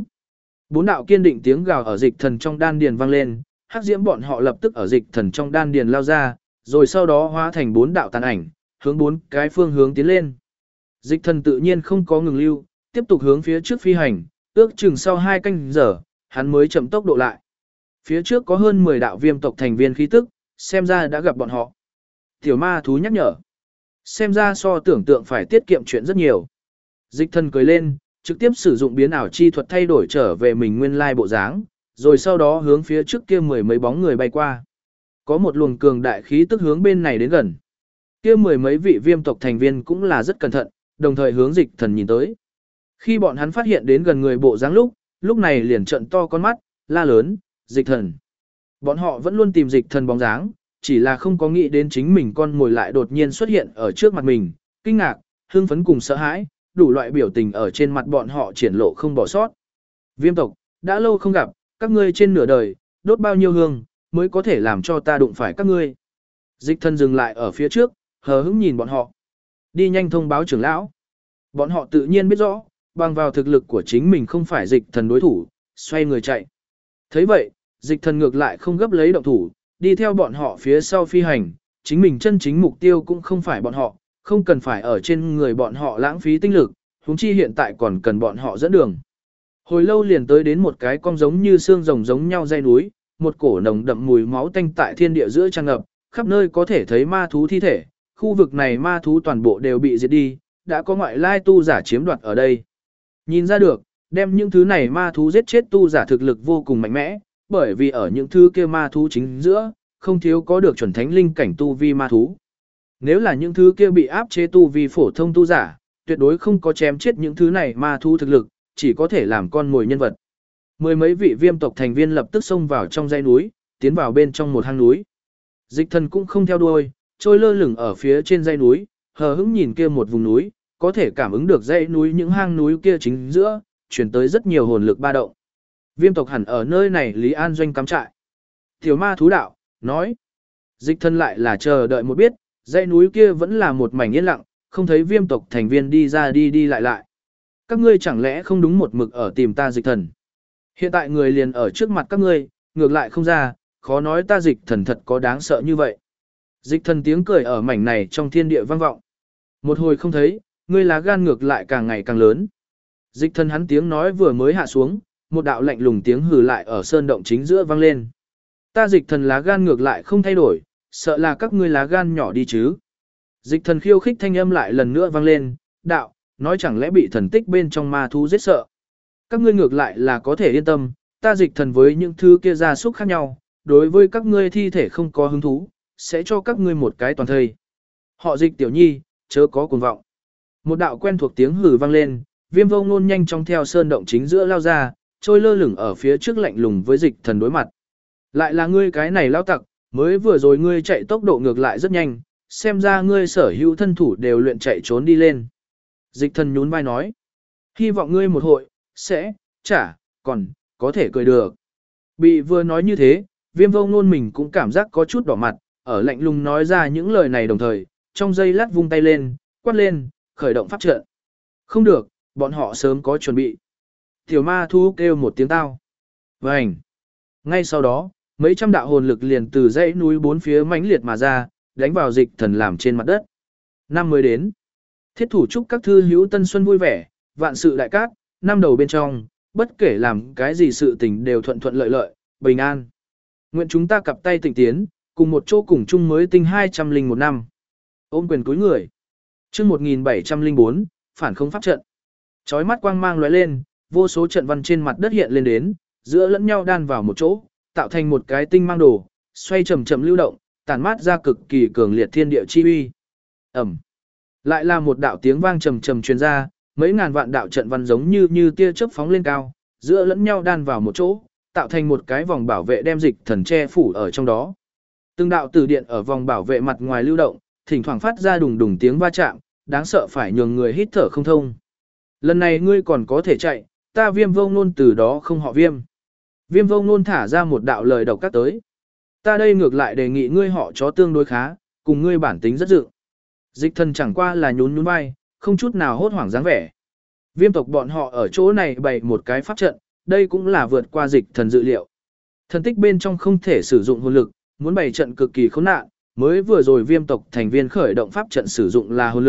4 đạo kiên định tiếng gào ở dịch thần trong đan điền vang lên, hắc diễm bọn họ lập tức ở dịch thần trong đan điền lao ra, rồi sau đó hóa thành 4 đạo tàn ảnh, hướng 4 cái phương hướng tiến lên. Dịch thần tự nhiên không có ngừng lưu, tiếp tục hướng phía trước phi hành, ước chừng sau 2 canh giờ, hắn mới chậm tốc độ lại. Phía trước có hơn 10 đạo viêm tộc thành viên khí tức, xem ra đã gặp bọn họ. Tiểu ma thú nhắc nhở. Xem ra so tưởng tượng phải tiết kiệm chuyện rất nhiều. Dịch thần cười lên, trực tiếp sử dụng biến ảo chi thuật thay đổi trở về mình nguyên lai bộ dáng, rồi sau đó hướng phía trước kia 10 mấy bóng người bay qua. Có một luồng cường đại khí tức hướng bên này đến gần. Kia 10 mấy vị viêm tộc thành viên cũng là rất cẩn thận, đồng thời hướng dịch thần nhìn tới. Khi bọn hắn phát hiện đến gần người bộ dáng lúc này liền trợn to con mắt, la lớn, dịch thần. Bọn họ vẫn luôn tìm dịch thần bóng dáng, chỉ là không có nghĩ đến chính mình con mồi lại đột nhiên xuất hiện ở trước mặt mình, kinh ngạc, hưng phấn cùng sợ hãi, đủ loại biểu tình ở trên mặt bọn họ triển lộ không bỏ sót. Viêm tộc, đã lâu không gặp, các ngươi trên nửa đời, đốt bao nhiêu hương, mới có thể làm cho ta đụng phải các ngươi. Dịch thần dừng lại ở phía trước, hờ hững nhìn bọn họ. Đi nhanh thông báo trưởng lão. Bọn họ tự nhiên biết rõ, bằng vào thực lực của chính mình không phải dịch thần đối thủ, xoay người chạy. Thấy vậy, dịch thần ngược lại không gấp lấy động thủ, đi theo bọn họ phía sau phi hành, chính mình chân chính mục tiêu cũng không phải bọn họ, không cần phải ở trên người bọn họ lãng phí tinh lực, huống chi hiện tại còn cần bọn họ dẫn đường. Hồi lâu liền tới đến một cái cong giống như xương rồng giống nhau dãy núi, một cổ nồng đậm mùi máu tanh tại thiên địa giữa tràn ngập, khắp nơi có thể thấy ma thú thi thể, khu vực này ma thú toàn bộ đều bị diệt đi, đã có ngoại lai tu giả chiếm đoạt ở đây. Nhìn ra được, đem những thứ này ma thú giết chết tu giả thực lực vô cùng mạnh mẽ, bởi vì ở những thứ kia ma thú chính giữa, không thiếu có được chuẩn thánh linh cảnh tu vi ma thú. Nếu là những thứ kia bị áp chế tu vi phổ thông tu giả, tuyệt đối không có chém chết những thứ này ma thú thực lực, chỉ có thể làm con mồi nhân vật. Mười mấy vị viêm tộc thành viên lập tức xông vào trong dãy núi, tiến vào bên trong một hang núi. Dịch thần cũng không theo đuôi, trôi lơ lửng ở phía trên dãy núi, hờ hững nhìn kia một vùng núi, có thể cảm ứng được dãy núi những hang núi kia chính giữa, chuyển tới rất nhiều hồn lực ba động. Viêm tộc hẳn ở nơi này Lý An doanh cắm trại. Tiểu ma thú đạo, nói. Dịch thân lại là chờ đợi một biết, dãy núi kia vẫn là một mảnh yên lặng, không thấy viêm tộc thành viên đi ra đi đi lại lại. Các ngươi chẳng lẽ không đúng một mực ở tìm ta dịch thần. Hiện tại người liền ở trước mặt các ngươi, ngược lại không ra, khó nói ta dịch thần thật có đáng sợ như vậy. Dịch thần tiếng cười ở mảnh này trong thiên địa vang vọng. Một hồi không thấy, ngươi lá gan ngược lại càng ngày càng lớn. Dịch thần hắn tiếng nói vừa mới hạ xuống, một đạo lạnh lùng tiếng hừ lại ở sơn động chính giữa vang lên. Ta dịch thần lá gan ngược lại không thay đổi, sợ là các ngươi lá gan nhỏ đi chứ. Dịch thần khiêu khích thanh âm lại lần nữa vang lên, đạo, nói chẳng lẽ bị thần tích bên trong ma thú giết sợ. Các ngươi ngược lại là có thể yên tâm, ta dịch thần với những thứ kia gia súc khác nhau, đối với các ngươi thi thể không có hứng thú, sẽ cho các ngươi một cái toàn thây. Họ dịch tiểu nhi, chớ có cuồng vọng. Một đạo quen thuộc tiếng hừ vang lên, Viêm Vô Ngôn nhanh chóng theo sơn động chính giữa lao ra, trôi lơ lửng ở phía trước lạnh lùng với dịch thần đối mặt. Lại là ngươi cái này lao tặc, mới vừa rồi ngươi chạy tốc độ ngược lại rất nhanh, xem ra ngươi sở hữu thân thủ đều luyện chạy trốn đi lên. Dịch thần nhún vai nói, hy vọng ngươi một hội, sẽ, còn, có thể cười được. Bị vừa nói như thế, Viêm Vô Ngôn mình cũng cảm giác có chút đỏ mặt, ở lạnh lùng nói ra những lời này đồng thời, trong giây lát vung tay lên, quát lên, khởi động pháp trận. Không được, bọn họ sớm có chuẩn bị. Tiểu ma thú kêu một tiếng tao. Vành. Ngay sau đó, mấy trăm đạo hồn lực liền từ dãy núi bốn phía mãnh liệt mà ra, đánh vào dịch thần làm trên mặt đất. Năm mới đến. Thiết thủ chúc các thư hữu tân xuân vui vẻ, vạn sự đại cát, năm đầu bên trong, bất kể làm cái gì sự tình đều thuận thuận lợi lợi, bình an. Nguyện chúng ta cặp tay tịnh tiến, cùng một chỗ cùng chung mới tinh 201 năm. Ôm quyền cúi người. Chương 1704, phản không pháp trận. Chói mắt quang mang lóe lên, vô số trận văn trên mặt đất hiện lên đến, giữa lẫn nhau đan vào một chỗ, tạo thành một cái tinh mang đồ, xoay chậm chậm lưu động, tản mát ra cực kỳ cường liệt thiên địa chi uy. Ầm. Lại là một đạo tiếng vang trầm trầm truyền ra, mấy ngàn vạn đạo trận văn giống như tia chớp phóng lên cao, giữa lẫn nhau đan vào một chỗ, tạo thành một cái vòng bảo vệ đem dịch thần che phủ ở trong đó. Từng đạo tử điện ở vòng bảo vệ mặt ngoài lưu động, thỉnh thoảng phát ra đùng đùng tiếng va chạm, đáng sợ phải nhường người hít thở không thông. Lần này ngươi còn có thể chạy, ta Viêm Vô Ngôn từ đó không họ Viêm. Viêm Vô Ngôn thả ra một đạo lời độc các tới. Ta đây ngược lại đề nghị ngươi họ chó tương đối khá, cùng ngươi bản tính rất dự. Dịch thần chẳng qua là nhún nhún vai, không chút nào hốt hoảng dáng vẻ. Viêm tộc bọn họ ở chỗ này bày một cái pháp trận, đây cũng là vượt qua dịch thần dự liệu. Thần tích bên trong không thể sử dụng hồn lực, muốn bày trận cực kỳ khốn nạn, mới vừa rồi viêm tộc thành viên khởi động pháp trận sử dụng là hồn lực,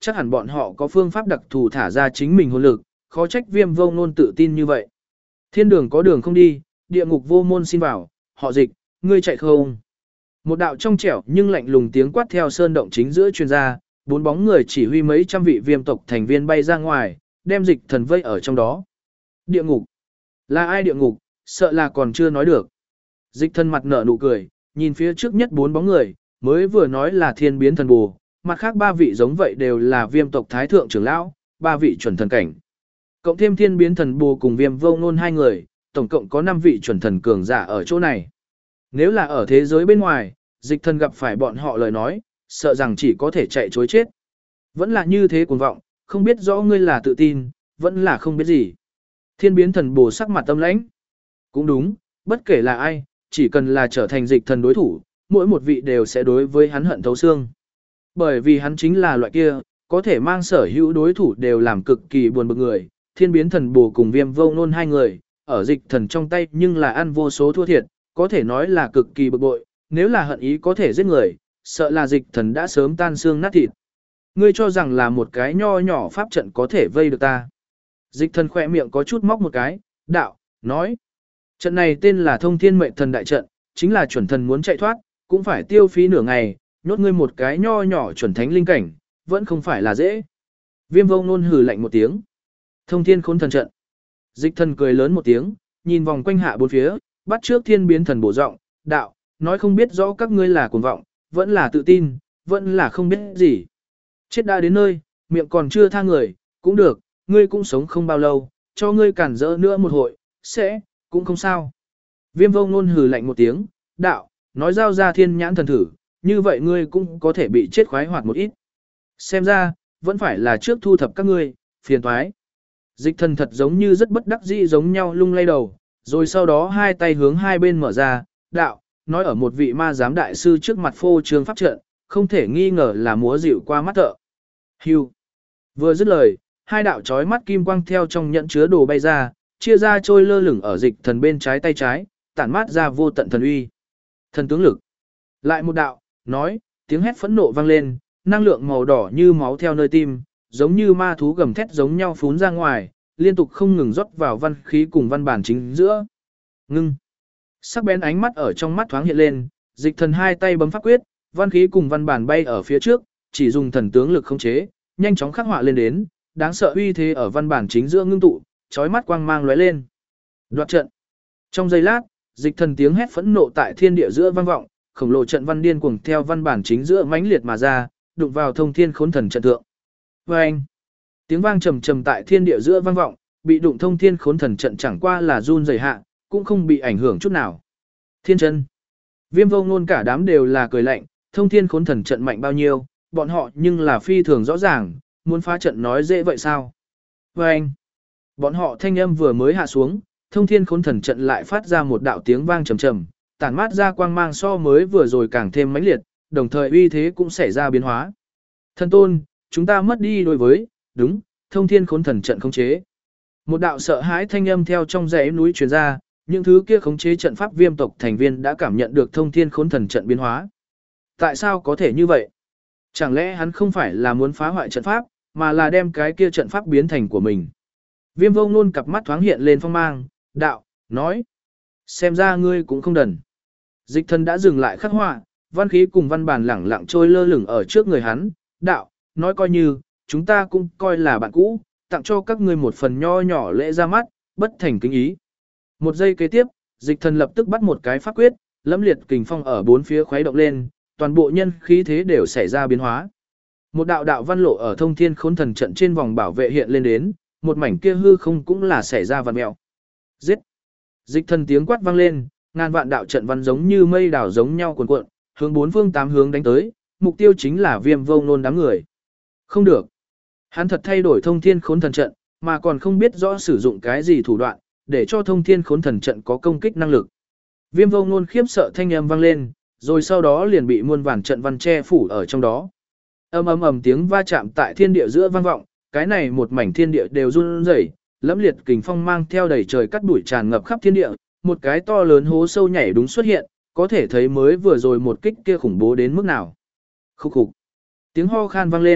chắc hẳn bọn họ có phương pháp đặc thù thả ra chính mình hồn lực, khó trách Viêm Vô Ngôn tự tin như vậy. Thiên đường có đường không đi, địa ngục vô môn xin vào, họ Dịch, ngươi chạy không? Một đạo trong trẻo nhưng lạnh lùng tiếng quát theo sơn động chính giữa truyền ra, 4 bóng người chỉ huy mấy trăm vị viêm tộc thành viên bay ra ngoài, đem Dịch Thần vây ở trong đó. Địa ngục? Là ai địa ngục? Sợ là còn chưa nói được. Dịch Thần mặt nở nụ cười, nhìn phía trước nhất 4 bóng người, mới vừa nói là Thiên Biến Thần Bồ, mặt khác 3 vị giống vậy đều là viêm tộc thái thượng trưởng lão, 3 vị chuẩn thần cảnh. Cộng thêm Thiên Biến Thần Bồ cùng Viêm Vô Ngôn 2 người, tổng cộng có 5 vị chuẩn thần cường giả ở chỗ này. Nếu là ở thế giới bên ngoài, Dịch Thần gặp phải bọn họ lời nói, sợ rằng chỉ có thể chạy chối chết. Vẫn là như thế cuồng vọng, không biết rõ ngươi là tự tin, vẫn là không biết gì. Thiên Biến Thần Bồ sắc mặt tâm lãnh. Cũng đúng, bất kể là ai, chỉ cần là trở thành Dịch Thần đối thủ, mỗi một vị đều sẽ đối với hắn hận thấu xương. Bởi vì hắn chính là loại kia, có thể mang sở hữu đối thủ đều làm cực kỳ buồn bực người. Thiên Biến Thần Bồ cùng Viêm Vô Ngôn 2 người, ở Dịch Thần trong tay nhưng là ăn vô số thua thiệt, có thể nói là cực kỳ bực bội, nếu là hận ý có thể giết người, sợ là Dịch Thần đã sớm tan xương nát thịt. Ngươi cho rằng là một cái nho nhỏ pháp trận có thể vây được ta. Dịch Thần khỏe miệng có chút móc một cái, đạo, nói. Trận này tên là Thông Thiên Mệnh Thần Đại Trận, chính là chuẩn thần muốn chạy thoát, cũng phải tiêu phí nửa ngày, nhốt ngươi một cái nho nhỏ chuẩn thánh linh cảnh, vẫn không phải là dễ. Viêm Vô Ngôn hừ lạnh một tiếng. Thông Thiên Khốn Thần Trận. Dịch Thần cười lớn một tiếng, nhìn vòng quanh hạ bốn phía, bắt trước Thiên Biến Thần Bổ giọng, đạo, nói không biết rõ các ngươi là cuồng vọng, vẫn là tự tin, vẫn là không biết gì. Chết đã đến nơi, miệng còn chưa tha người, cũng được, ngươi cũng sống không bao lâu, cho ngươi cản rỡ nữa một hội, cũng không sao. Viêm Vô Ngôn hừ lạnh một tiếng, đạo, nói giao ra thiên nhãn thần thử, như vậy ngươi cũng có thể bị chết khoái hoạt một ít. Xem ra, vẫn phải là trước thu thập các ngươi, phiền toái. Dịch Thần thật giống như rất bất đắc dĩ giống nhau lung lay đầu, rồi sau đó hai tay hướng hai bên mở ra, đạo, nói ở một vị ma giám đại sư trước mặt phô trương pháp trận, không thể nghi ngờ là múa dịu qua mắt thợ. Hưu. Vừa dứt lời, hai đạo chói mắt kim quang theo trong nhẫn chứa đồ bay ra, chia ra trôi lơ lửng ở Dịch Thần bên trái tay trái, tản mát ra vô tận thần uy. Thần tướng lực. Lại một đạo, nói, tiếng hét phẫn nộ vang lên, năng lượng màu đỏ như máu theo nơi tim, giống như ma thú gầm thét giống nhau phún ra ngoài, liên tục không ngừng rót vào văn khí cùng văn bản chính giữa. Ngưng. Sắc bén ánh mắt ở trong mắt thoáng hiện lên, Dịch Thần hai tay bấm pháp quyết, văn khí cùng văn bản bay ở phía trước, chỉ dùng thần tướng lực khống chế, nhanh chóng khắc họa lên đến, đáng sợ uy thế ở văn bản chính giữa ngưng tụ, chói mắt quang mang lóe lên. Đoạt trận. Trong giây lát, Dịch Thần tiếng hét phẫn nộ tại thiên địa giữa vang vọng, khổng lồ trận văn điên cuồng theo văn bản chính giữa mãnh liệt mà ra, đụng vào Thông Thiên Khốn Thần trận thượng. Oeng! Tiếng vang trầm trầm tại thiên địa giữa vang vọng, bị đụng Thông Thiên Khốn Thần trận chẳng qua là run rẩy hạ, cũng không bị ảnh hưởng chút nào. Thiên chân. Viêm Vô Ngôn cả đám đều là cười lạnh, Thông Thiên Khốn Thần trận mạnh bao nhiêu, bọn họ nhưng là phi thường rõ ràng, muốn phá trận nói dễ vậy sao? Oeng! Bọn họ thanh âm vừa mới hạ xuống, Thông Thiên Khốn Thần trận lại phát ra một đạo tiếng vang trầm trầm, tản mát ra quang mang so mới vừa rồi càng thêm mãnh liệt, đồng thời uy thế cũng xảy ra biến hóa. Thần tôn, chúng ta mất đi đối với, đúng, Thông Thiên Khốn Thần trận khống chế. Một đạo sợ hãi thanh âm theo trong dãy núi truyền ra, những thứ kia khống chế trận pháp viêm tộc thành viên đã cảm nhận được Thông Thiên Khốn Thần trận biến hóa. Tại sao có thể như vậy? Chẳng lẽ hắn không phải là muốn phá hoại trận pháp, mà là đem cái kia trận pháp biến thành của mình? Viêm Vô Ngôn cặp mắt thoáng hiện lên phong mang, đạo, nói. Xem ra ngươi cũng không đần. Dịch Thần đã dừng lại khắc họa, văn khí cùng văn bản lẳng lặng trôi lơ lửng ở trước người hắn, đạo, nói coi như, chúng ta cũng coi là bạn cũ, tặng cho các ngươi một phần nho nhỏ lễ ra mắt, bất thành kính ý. Một giây kế tiếp, Dịch Thần lập tức bắt một cái pháp quyết, lẫm liệt kình phong ở bốn phía khuấy động lên, toàn bộ nhân khí thế đều xảy ra biến hóa. Một đạo đạo văn lộ ở Thông Thiên Khốn Thần trận trên vòng bảo vệ hiện lên đến, một mảnh kia hư không cũng là xảy ra vằn mèo. Giết! Dịch Thần tiếng quát vang lên, ngàn vạn đạo trận văn giống như mây đảo giống nhau cuồn cuộn, hướng bốn phương tám hướng đánh tới, mục tiêu chính là Viêm Vô Ngôn đám người. Không được. Hắn thật thay đổi Thông Thiên Khốn Thần trận, mà còn không biết rõ sử dụng cái gì thủ đoạn, để cho Thông Thiên Khốn Thần trận có công kích năng lực. Viêm Vô Ngôn khiếp sợ thanh âm vang lên, rồi sau đó liền bị muôn vàn trận văn che phủ ở trong đó. Ầm ầm ầm tiếng va chạm tại thiên địa giữa vang vọng, cái này một mảnh thiên địa đều run rẩy, lẫm liệt kình phong mang theo đầy trời cắt đuổi tràn ngập khắp thiên địa, một cái to lớn hố sâu nhảy đúng xuất hiện, có thể thấy mới vừa rồi một kích kia khủng bố đến mức nào. Khục khục. Tiếng ho khan vang lên,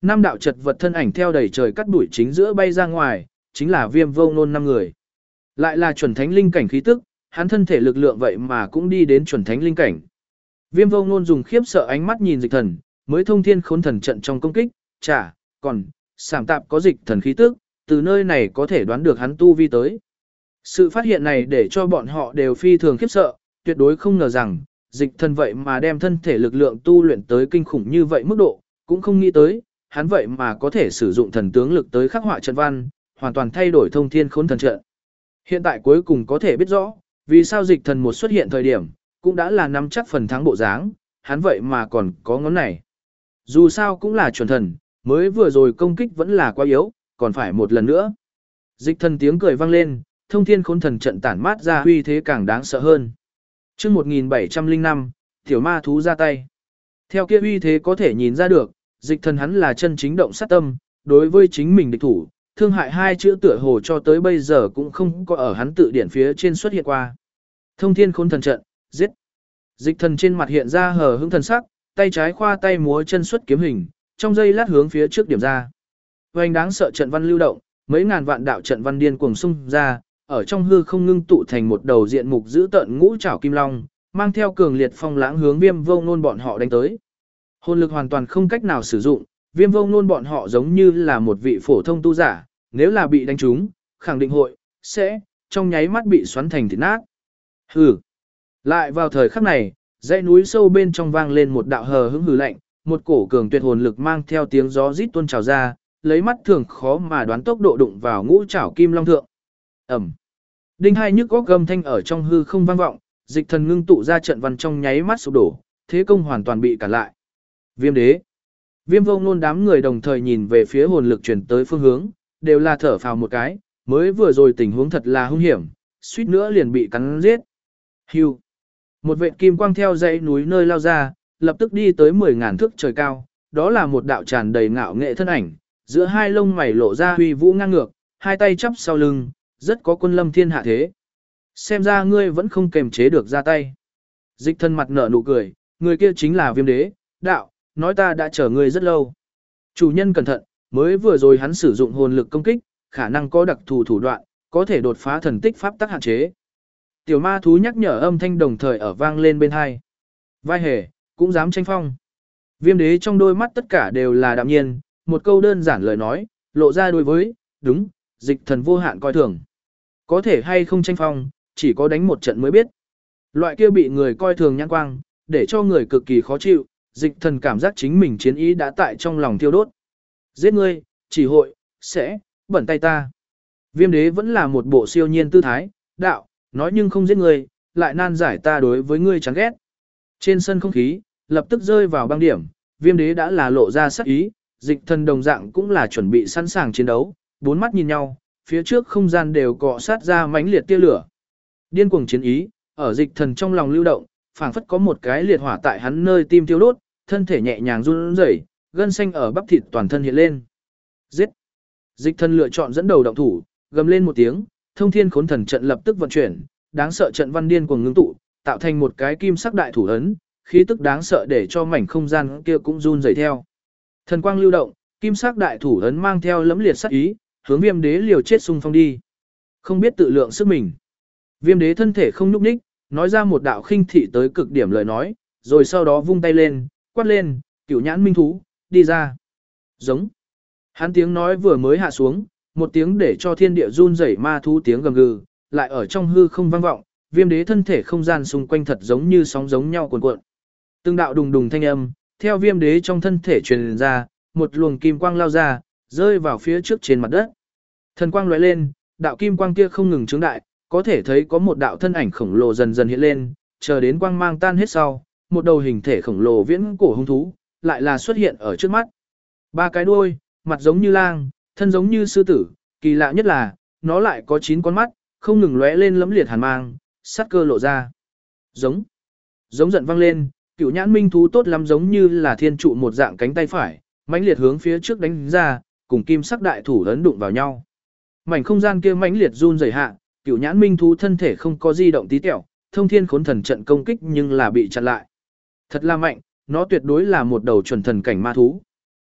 Năm đạo chật vật thân ảnh theo đầy trời cắt đuổi chính giữa bay ra ngoài, chính là Viêm Vô Ngôn 5 người. Lại là chuẩn thánh linh cảnh khí tức, hắn thân thể lực lượng vậy mà cũng đi đến chuẩn thánh linh cảnh. Viêm Vô Ngôn dùng khiếp sợ ánh mắt nhìn Dịch Thần, mới thông thiên khốn thần trận trong công kích, còn sảm tạp có Dịch Thần khí tức, từ nơi này có thể đoán được hắn tu vi tới. Sự phát hiện này để cho bọn họ đều phi thường khiếp sợ, tuyệt đối không ngờ rằng, Dịch Thần vậy mà đem thân thể lực lượng tu luyện tới kinh khủng như vậy mức độ, cũng không nghĩ tới, hắn vậy mà có thể sử dụng thần tướng lực tới khắc họa trận văn, hoàn toàn thay đổi thông thiên khốn thần trận. Hiện tại cuối cùng có thể biết rõ, vì sao Dịch Thần một xuất hiện thời điểm, cũng đã là nắm chắc phần thắng bộ dáng, hắn vậy mà còn có ngón này. Dù sao cũng là chuẩn thần, mới vừa rồi công kích vẫn là quá yếu, còn phải một lần nữa. Dịch Thần tiếng cười vang lên, thông thiên khốn thần trận tản mát ra uy thế càng đáng sợ hơn. Trước 1705, tiểu ma thú ra tay. Theo kia uy thế có thể nhìn ra được, Dịch Thần hắn là chân chính động sát tâm, đối với chính mình địch thủ, thương hại hai chữ tựa hồ cho tới bây giờ cũng không có ở hắn tự điển phía trên xuất hiện qua. Thông thiên khốn thần trận, giết. Dịch Thần trên mặt hiện ra hờ hững thần sắc, tay trái khoa tay múa chân xuất kiếm hình, trong giây lát hướng phía trước điểm ra. Oanh đáng sợ trận văn lưu động, mấy ngàn vạn đạo trận văn điên cuồng xung ra, ở trong hư không ngưng tụ thành một đầu diện mục dữ tợn ngũ trảo kim long, mang theo cường liệt phong lãng hướng Viêm Vô Ngôn bọn họ đánh tới. Hồn lực hoàn toàn không cách nào sử dụng, Viêm Vô Ngôn bọn họ giống như là một vị phổ thông tu giả, nếu là bị đánh trúng, khẳng định sẽ trong nháy mắt bị xoắn thành thịt nát. Hừ. Lại vào thời khắc này, dãy núi sâu bên trong vang lên một đạo hờ hững hừ lạnh, một cổ cường tuyệt hồn lực mang theo tiếng gió rít tuôn trào ra, lấy mắt thường khó mà đoán tốc độ đụng vào ngũ trảo kim long thượng. Ầm. Đinh hai nhức góc gầm thanh ở trong hư không vang vọng, Dịch Thần ngưng tụ ra trận văn trong nháy mắt sụp đổ, thế công hoàn toàn bị cản lại. Viêm đế. Viêm Vô Ngôn đám người đồng thời nhìn về phía hồn lực truyền tới phương hướng, đều là thở phào một cái, mới vừa rồi tình huống thật là hung hiểm, suýt nữa liền bị cắn giết. Hưu. Một vệt kim quang theo dãy núi nơi lao ra, lập tức đi tới 10.000 thước trời cao, đó là một đạo tràn đầy ngạo nghệ thân ảnh, giữa hai lông mày lộ ra huy vũ ngang ngược, hai tay chắp sau lưng, rất có quân lâm thiên hạ thế. Xem ra ngươi vẫn không kềm chế được ra tay. Dịch Thần mặt nở nụ cười, người kia chính là Viêm đế, đạo, nói ta đã chờ ngươi rất lâu. Chủ nhân cẩn thận, mới vừa rồi hắn sử dụng hồn lực công kích, khả năng có đặc thù thủ đoạn, có thể đột phá thần tích pháp tắc hạn chế. Tiểu ma thú nhắc nhở âm thanh đồng thời ở vang lên bên hai. Vai hề, cũng dám tranh phong. Viêm đế trong đôi mắt tất cả đều là đạm nhiên, một câu đơn giản lời nói, lộ ra đối với, đúng, Dịch Thần vô hạn coi thường. Có thể hay không tranh phong, chỉ có đánh một trận mới biết. Loại kia bị người coi thường nhãn quang, để cho người cực kỳ khó chịu, Dịch Thần cảm giác chính mình chiến ý đã tại trong lòng thiêu đốt. Giết ngươi, chỉ sẽ bẩn tay ta. Viêm đế vẫn là một bộ siêu nhiên tư thái, đạo, nói nhưng không giết ngươi, lại nan giải ta đối với ngươi chán ghét. Trên sân không khí, lập tức rơi vào băng điểm, Viêm đế đã là lộ ra sắc ý, Dịch Thần đồng dạng cũng là chuẩn bị sẵn sàng chiến đấu, bốn mắt nhìn nhau, phía trước không gian đều cọ sát ra mãnh liệt tia lửa. Điên cuồng chiến ý, ở Dịch Thần trong lòng lưu động, phảng phất có một cái liệt hỏa tại hắn nơi tim tiêu đốt, thân thể nhẹ nhàng run rẩy, gân xanh ở bắp thịt toàn thân hiện lên. Giết! Dịch Thần lựa chọn dẫn đầu động thủ, gầm lên một tiếng, thông thiên khốn thần trận lập tức vận chuyển, đáng sợ trận văn điên cuồng ngưng tụ, tạo thành một cái kim sắc đại thủ ấn, khí tức đáng sợ để cho mảnh không gian kia cũng run rẩy theo. Thần quang lưu động, kim sắc đại thủ ấn mang theo lẫm liệt sát ý, hướng Viêm đế liều chết xung phong đi. Không biết tự lượng sức mình. Viêm đế thân thể không nhúc nhích, nói ra một đạo khinh thị tới cực điểm lời nói, rồi sau đó vung tay lên, quát lên, Cửu Nhãn Minh thú, đi ra. Giống. Hắn tiếng nói vừa mới hạ xuống, một tiếng để cho thiên địa run rẩy ma thú tiếng gầm gừ, lại ở trong hư không vang vọng, Viêm đế thân thể không gian xung quanh thật giống như sóng giống nhau cuộn cuộn. Từng đạo đùng đùng thanh âm, theo Viêm đế trong thân thể truyền ra, một luồng kim quang lao ra, rơi vào phía trước trên mặt đất. Thần quang lóe lên, đạo kim quang kia không ngừng trướng đại, có thể thấy có một đạo thân ảnh khổng lồ dần dần hiện lên, chờ đến quang mang tan hết sau, một đầu hình thể khổng lồ viễn cổ hung thú, lại là xuất hiện ở trước mắt. Ba cái đuôi, mặt giống như lang, thân giống như sư tử, kỳ lạ nhất là, nó lại có 9 con mắt, không ngừng lóe lên lẫm liệt hàn mang, sát cơ lộ ra. Giống. Giống giận vang lên, Cửu Nhãn Minh thú tốt lắm giống như là thiên trụ một dạng cánh tay phải, mãnh liệt hướng phía trước đánh ra, cùng kim sắc đại thủ ấn đụng vào nhau. Mảnh không gian kia mãnh liệt run rẩy hạ, Cửu Nhãn Minh thú thân thể không có di động tí tẹo, thông thiên khốn thần trận công kích nhưng là bị chặn lại. Thật là mạnh, nó tuyệt đối là một đầu chuẩn thần cảnh ma thú.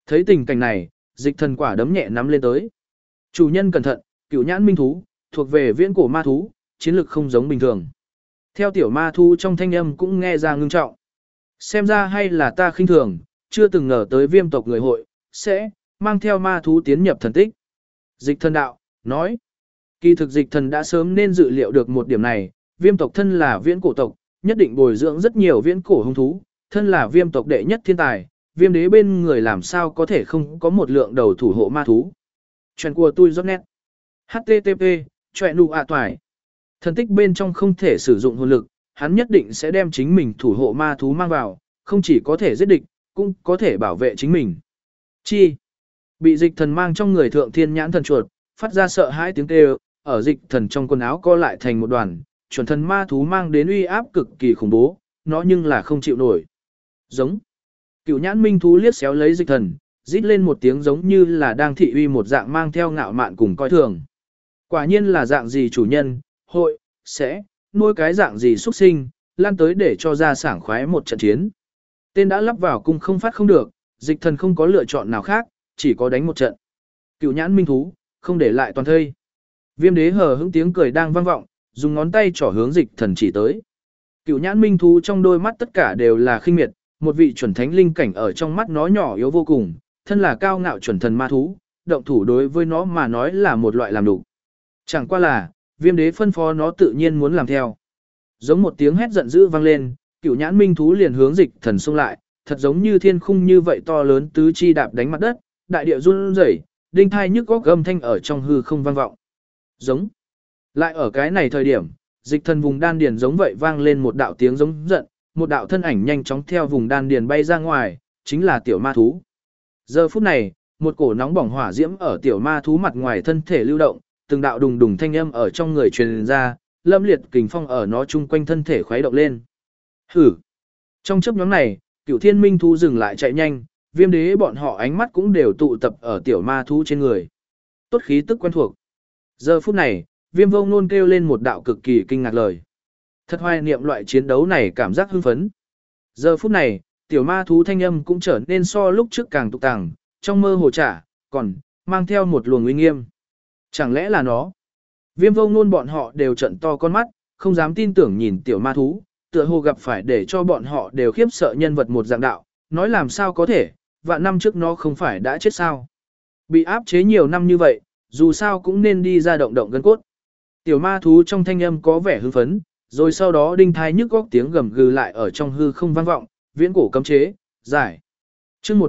Thấy tình cảnh này, dịch thần quả đấm nhẹ nắm lên tới. Chủ nhân cẩn thận, cửu nhãn minh thú, thuộc về viễn cổ ma thú, chiến lực không giống bình thường. Theo tiểu ma thú trong thanh âm cũng nghe ra ngưng trọng. Xem ra hay là ta khinh thường, chưa từng ngờ tới viêm tộc người hội, sẽ mang theo ma thú tiến nhập thần tích. Dịch thần đạo, nói. Kỳ thực dịch thần đã sớm nên dự liệu được một điểm này, viêm tộc thân là viễn cổ tộc, nhất định bồi dưỡng rất nhiều viễn cổ hung thú, thân là viêm tộc đệ nhất thiên tài, viêm đế bên người làm sao có thể không có một lượng đầu thủ hộ ma thú. Chuyện của tôi rất nét. HTTP, chuyện nụ toài. Thần tích bên trong không thể sử dụng hồn lực, hắn nhất định sẽ đem chính mình thủ hộ ma thú mang vào, không chỉ có thể giết địch, cũng có thể bảo vệ chính mình. Chi? Bị dịch thần mang trong người thượng thiên nhãn thần chuột, phát ra sợ hãi tiếng kêu, ở dịch thần trong quần áo co lại thành một đoàn, chuẩn thần ma thú mang đến uy áp cực kỳ khủng bố, nó nhưng là không chịu nổi. Giống. Cửu nhãn minh thú liếc xéo lấy dịch thần, rít lên một tiếng giống như là đang thị uy một dạng mang theo ngạo mạn cùng coi thường. Quả nhiên là dạng gì chủ nhân, hội, sẽ, nuôi cái dạng gì xuất sinh, lan tới để cho ra sảng khoái một trận chiến. Tên đã lắp vào cung không phát không được, dịch thần không có lựa chọn nào khác, chỉ có đánh một trận. Cửu nhãn minh thú, không để lại toàn thây. Viêm đế hờ hững tiếng cười đang vang vọng, dùng ngón tay trỏ hướng dịch thần chỉ tới. Cửu nhãn minh thú trong đôi mắt tất cả đều là khinh miệt, một vị chuẩn thánh linh cảnh ở trong mắt nó nhỏ yếu vô cùng, thân là cao ngạo chuẩn thần ma thú, động thủ đối với nó mà nói là một loại làm đủ. Chẳng qua là, viêm đế phân phó nó tự nhiên muốn làm theo. Giống một tiếng hét giận dữ vang lên, cửu nhãn minh thú liền hướng dịch thần xông lại, thật giống như thiên khung như vậy to lớn tứ chi đạp đánh mặt đất, đại địa run rẩy, đinh thai nhức góc âm thanh ở trong hư không vang vọng. Giống. Lại ở cái này thời điểm, dịch thần vùng đan điền giống vậy vang lên một đạo tiếng giống giận, một đạo thân ảnh nhanh chóng theo vùng đan điền bay ra ngoài, chính là tiểu ma thú. Giờ phút này, một cổ nóng bỏng hỏa diễm ở tiểu ma thú mặt ngoài thân thể lưu động, từng đạo đùng đùng thanh âm ở trong người truyền ra, lâm liệt kình phong ở nó chung quanh thân thể khuấy động lên. Hử! Trong chớp nhoáng này, cửu thiên minh thú dừng lại chạy nhanh, viêm đế bọn họ ánh mắt cũng đều tụ tập ở tiểu ma thú trên người. Tốt khí tức quen thuộc. Giờ phút này, viêm vô ngôn kêu lên một đạo cực kỳ kinh ngạc lời. Thật hoài niệm loại chiến đấu này cảm giác hưng phấn. Giờ phút này, tiểu ma thú thanh âm cũng trở nên so lúc trước càng tục tàng, trong mơ hồ trả, còn mang theo một luồng uy nghiêm. Chẳng lẽ là nó? Viêm vô ngôn bọn họ đều trận to con mắt, không dám tin tưởng nhìn tiểu ma thú, tựa hồ gặp phải để cho bọn họ đều khiếp sợ nhân vật một dạng đạo, nói làm sao có thể, vạn năm trước nó không phải đã chết sao. Bị áp chế nhiều năm như vậy, dù sao cũng nên đi ra động động gân cốt. Tiểu ma thú trong thanh âm có vẻ hưng phấn, rồi sau đó đinh thai nhức góc tiếng gầm gừ lại ở trong hư không vang vọng, viễn cổ cấm chế, giải. Chương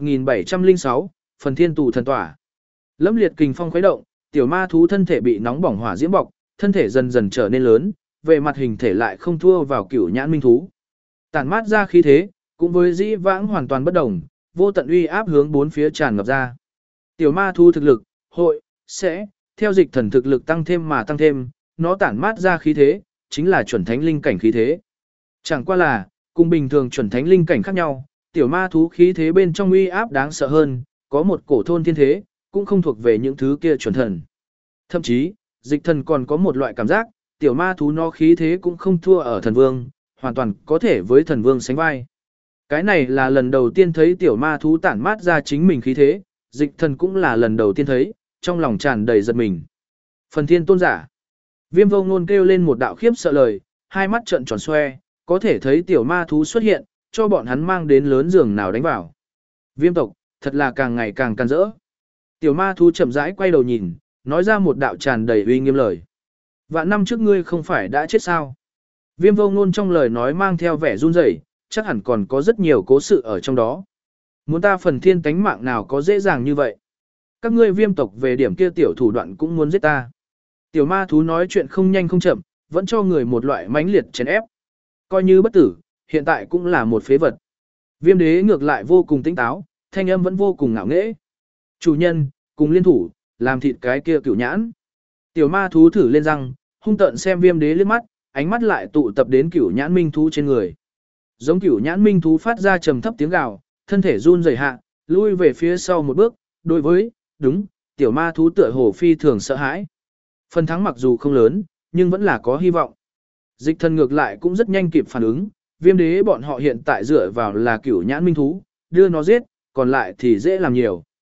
1706, phần thiên tù thần tỏa. Lâm liệt kình phong khuấy động, tiểu ma thú thân thể bị nóng bỏng hỏa diễm bọc, thân thể dần dần trở nên lớn, về mặt hình thể lại không thua vào cửu nhãn minh thú. Tản mát ra khí thế, cũng với dĩ vãng hoàn toàn bất đồng, vô tận uy áp hướng bốn phía tràn ngập ra. Tiểu ma thú thực lực, hội, sẽ, theo dịch thần thực lực tăng thêm mà tăng thêm, nó tản mát ra khí thế, chính là chuẩn thánh linh cảnh khí thế. Chẳng qua là, cùng bình thường chuẩn thánh linh cảnh khác nhau, tiểu ma thú khí thế bên trong uy áp đáng sợ hơn, có một cổ thôn thiên thế, cũng không thuộc về những thứ kia chuẩn thần. Thậm chí, dịch thần còn có một loại cảm giác, tiểu ma thú nó khí thế cũng không thua ở thần vương, hoàn toàn có thể với thần vương sánh vai. Cái này là lần đầu tiên thấy tiểu ma thú tản mát ra chính mình khí thế, dịch thần cũng là lần đầu tiên thấy, trong lòng tràn đầy giật mình. Phần thiên tôn giả. Viêm vô ngôn kêu lên một đạo khiếp sợ lời, hai mắt trợn tròn xoe, có thể thấy tiểu ma thú xuất hiện, cho bọn hắn mang đến lớn giường nào đánh vào. Viêm tộc, thật là càng ngày càng can rỡ. Tiểu ma thú chậm rãi quay đầu nhìn, nói ra một đạo tràn đầy uy nghiêm lời. Vạn năm trước ngươi không phải đã chết sao? Viêm vô ngôn trong lời nói mang theo vẻ run rẩy, chắc hẳn còn có rất nhiều cố sự ở trong đó. Muốn ta phần thiên tánh mạng nào có dễ dàng như vậy? Các ngươi viêm tộc về điểm kia tiểu thủ đoạn cũng muốn giết ta. Tiểu ma thú nói chuyện không nhanh không chậm, vẫn cho người một loại mãnh liệt chèn ép. Coi như bất tử, hiện tại cũng là một phế vật. Viêm đế ngược lại vô cùng tỉnh táo, thanh âm vẫn vô cùng ngạo nghễ. Chủ nhân, cùng liên thủ, làm thịt cái kia cửu nhãn. Tiểu ma thú thử lên răng, hung tợn xem viêm đế liếc mắt, ánh mắt lại tụ tập đến cửu nhãn minh thú trên người. Giống cửu nhãn minh thú phát ra trầm thấp tiếng gào, thân thể run rẩy hạ, lui về phía sau một bước, đối với, đúng, tiểu ma thú tựa hồ phi thường sợ hãi. Phần thắng mặc dù không lớn, nhưng vẫn là có hy vọng. Dịch thần ngược lại cũng rất nhanh kịp phản ứng, viêm đế bọn họ hiện tại dựa vào là cửu nhãn minh thú, đưa nó giết, còn lại thì dễ làm nhiều.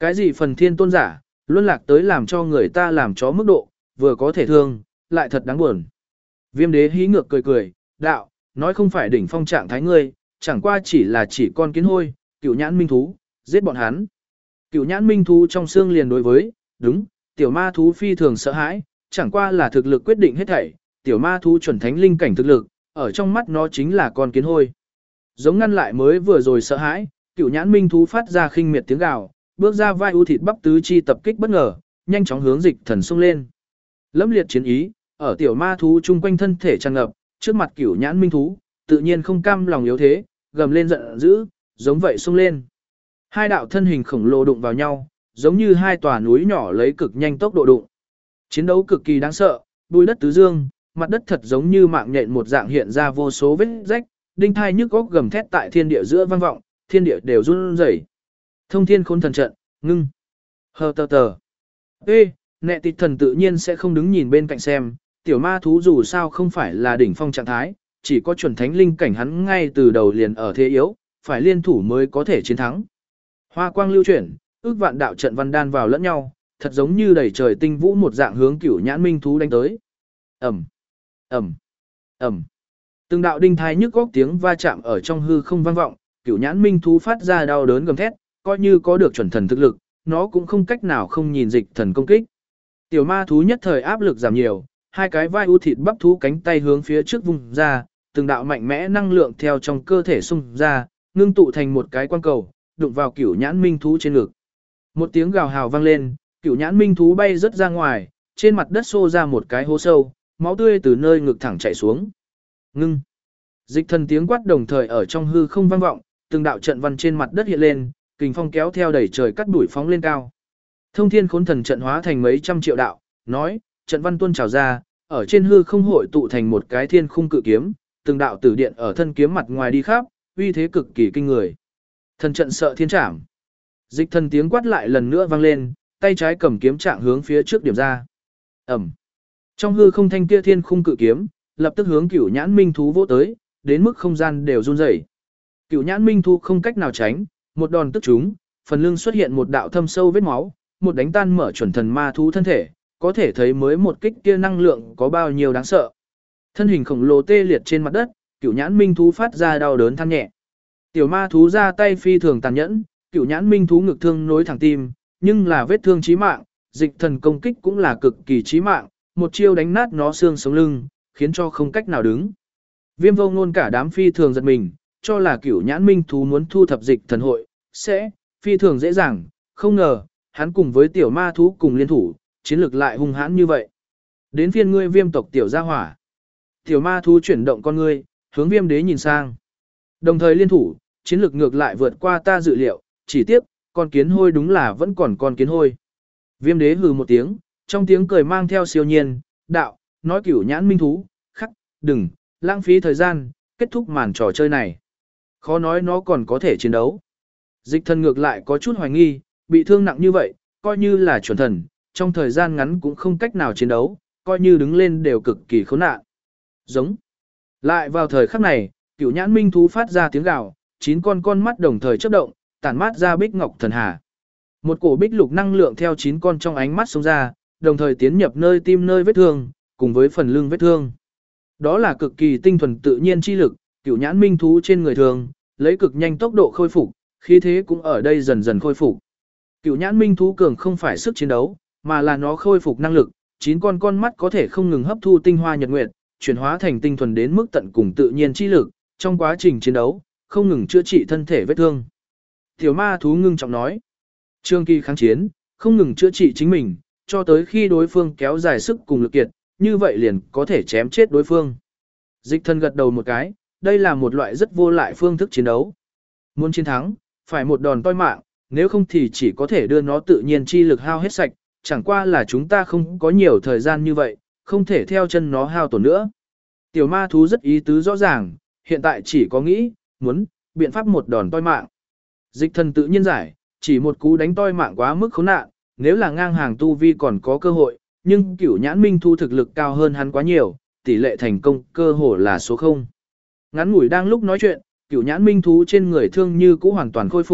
Cái gì phần thiên tôn giả, luân lạc tới làm cho người ta làm chó mức độ, vừa có thể thương, lại thật đáng buồn. Viêm đế hí ngược cười cười, đạo, nói không phải đỉnh phong trạng thái ngươi, chẳng qua chỉ con kiến hôi, cựu nhãn minh thú, giết bọn hắn. Cựu nhãn minh thú trong xương liền đối với, đúng, tiểu ma thú phi thường sợ hãi, chẳng qua là thực lực quyết định hết thảy, tiểu ma thú chuẩn thánh linh cảnh thực lực, ở trong mắt nó chính là con kiến hôi. Giống ngăn lại mới vừa rồi sợ hãi, cựu nhãn minh thú phát ra khinh miệt tiếng gào, bước ra vai u thịt bắp tứ chi tập kích bất ngờ, nhanh chóng hướng dịch thần xông lên. Lẫm liệt chiến ý, ở tiểu ma thú chung quanh thân thể tràn ngập, trước mặt cửu nhãn minh thú, tự nhiên không cam lòng yếu thế, gầm lên giận dữ, giống vậy xông lên. Hai đạo thân hình khổng lồ đụng vào nhau, giống như hai tòa núi nhỏ lấy cực nhanh tốc độ đụng. Chiến đấu cực kỳ đáng sợ, bùi đất tứ dương, mặt đất thật giống như mạng nhện một dạng hiện ra vô số vết rách, đinh thai nhức góc gầm thét tại thiên địa giữa vang vọng, thiên địa đều run rẩy. Thông thiên khôn thần trận, ngưng. Hờ tờ tờ. Ê, nẹ tịch thần tự nhiên sẽ không đứng nhìn bên cạnh xem, tiểu ma thú dù sao không phải là đỉnh phong trạng thái, chỉ có chuẩn thánh linh cảnh hắn ngay từ đầu liền ở thế yếu, phải liên thủ mới có thể chiến thắng. Hoa quang lưu chuyển, ước vạn đạo trận văn đan vào lẫn nhau, thật giống như đầy trời tinh vũ một dạng hướng cửu nhãn minh thú đánh tới. Ầm, ầm, ầm. Từng đạo đinh thai nhức góc tiếng va chạm ở trong hư không vang vọng, cửu nhãn minh thú phát ra đau đớn gầm thét, coi như có được chuẩn thần thực lực, nó cũng không cách nào không nhìn dịch thần công kích. Tiểu ma thú nhất thời áp lực giảm nhiều, hai cái vai u thịt bắp thú cánh tay hướng phía trước vùng ra, từng đạo mạnh mẽ năng lượng theo trong cơ thể xung ra, ngưng tụ thành một cái quang cầu, đụng vào cửu nhãn minh thú trên ngực. Một tiếng gào hào vang lên, cửu nhãn minh thú bay rất ra ngoài, trên mặt đất xô ra một cái hố sâu, máu tươi từ nơi ngực thẳng chảy xuống. Ngưng. Dịch thần tiếng quát đồng thời ở trong hư không vang vọng, từng đạo trận văn trên mặt đất hiện lên, kình phong kéo theo đẩy trời cắt đuổi phóng lên cao. Thông thiên khốn thần trận hóa thành mấy trăm triệu đạo, nói, trận văn tuôn trào ra, ở trên hư không hội tụ thành một cái thiên khung cự kiếm, từng đạo tử điện ở thân kiếm mặt ngoài đi khắp, uy thế cực kỳ kinh người. Thần trận sợ thiên trảm. Dịch thần tiếng quát lại lần nữa vang lên, tay trái cầm kiếm trạng hướng phía trước điểm ra. Ẩm. Trong hư không thanh kia thiên khung cự kiếm, lập tức hướng cửu nhãn minh thú vỗ tới, đến mức không gian đều run rẩy. Cửu nhãn minh thú không cách nào tránh, một đòn tức chúng, phần lưng xuất hiện một đạo thâm sâu vết máu, một đánh tan mở chuẩn thần ma thú thân thể, có thể thấy mới một kích kia năng lượng có bao nhiêu đáng sợ. Thân hình khổng lồ tê liệt trên mặt đất, cửu nhãn minh thú phát ra đau đớn than nhẹ. Tiểu ma thú ra tay phi thường tàn nhẫn, cửu nhãn minh thú ngực thương nối thẳng tim, nhưng là vết thương chí mạng, dịch thần công kích cũng là cực kỳ chí mạng, một chiêu đánh nát nó xương sống lưng, khiến cho không cách nào đứng. Viêm vô ngôn cả đám phi thường giật mình, cho là cửu nhãn minh thú muốn thu thập dịch thần hội, sẽ phi thường dễ dàng, không ngờ, hắn cùng với tiểu ma thú cùng liên thủ, chiến lược lại hung hãn như vậy. Đến phiên ngươi viêm tộc tiểu gia hỏa. Tiểu ma thú chuyển động con ngươi, hướng viêm đế nhìn sang. Đồng thời liên thủ, chiến lược ngược lại vượt qua ta dự liệu, chỉ tiếc, con kiến hôi đúng là vẫn còn con kiến hôi. Viêm đế hừ một tiếng, trong tiếng cười mang theo siêu nhiên, đạo, nói cửu nhãn minh thú, khắc, đừng, lãng phí thời gian, kết thúc màn trò chơi này. Khó nói nó còn có thể chiến đấu. Dịch thần ngược lại có chút hoài nghi, bị thương nặng như vậy, coi như là chuẩn thần, trong thời gian ngắn cũng không cách nào chiến đấu, coi như đứng lên đều cực kỳ khốn nạn. Giống. Lại vào thời khắc này, cửu nhãn minh thú phát ra tiếng gào, 9 con mắt đồng thời chớp động, tản mát ra bích ngọc thần hà. Một cổ bích lục năng lượng theo 9 con trong ánh mắt xông ra, đồng thời tiến nhập nơi tim nơi vết thương, cùng với phần lưng vết thương. Đó là cực kỳ tinh thuần tự nhiên chi lực, cửu nhãn minh thú trên người thường, lấy cực nhanh tốc độ khôi phục, khí thế cũng ở đây dần dần khôi phục. Cửu nhãn minh thú cường không phải sức chiến đấu, mà là nó khôi phục năng lực, 9 con mắt có thể không ngừng hấp thu tinh hoa nhật nguyệt, chuyển hóa thành tinh thuần đến mức tận cùng tự nhiên chi lực, trong quá trình chiến đấu, không ngừng chữa trị thân thể vết thương. Tiểu ma thú ngưng trọng nói, trường kỳ kháng chiến, không ngừng chữa trị chính mình, cho tới khi đối phương kéo dài sức cùng lực kiệt, như vậy liền có thể chém chết đối phương. Dịch thần gật đầu một cái, đây là một loại rất vô lại phương thức chiến đấu. Muốn chiến thắng, phải một đòn toi mạng, nếu không thì chỉ có thể đưa nó tự nhiên chi lực hao hết sạch, chẳng qua là chúng ta không có nhiều thời gian như vậy, không thể theo chân nó hao tổn nữa. Tiểu ma thú rất ý tứ rõ ràng, hiện tại chỉ có nghĩ, muốn, biện pháp một đòn toi mạng. Dịch thần tự nhiên giải, chỉ một cú đánh toi mạng quá mức khốn nạn, nếu là ngang hàng tu vi còn có cơ hội, nhưng cửu nhãn minh thu thực lực cao hơn hắn quá nhiều, tỷ lệ thành công cơ hồ là số 0. Ngắn ngủi đang lúc nói chuyện, cửu nhãn minh thú trên người thương như cũ hoàn toàn khôi phục,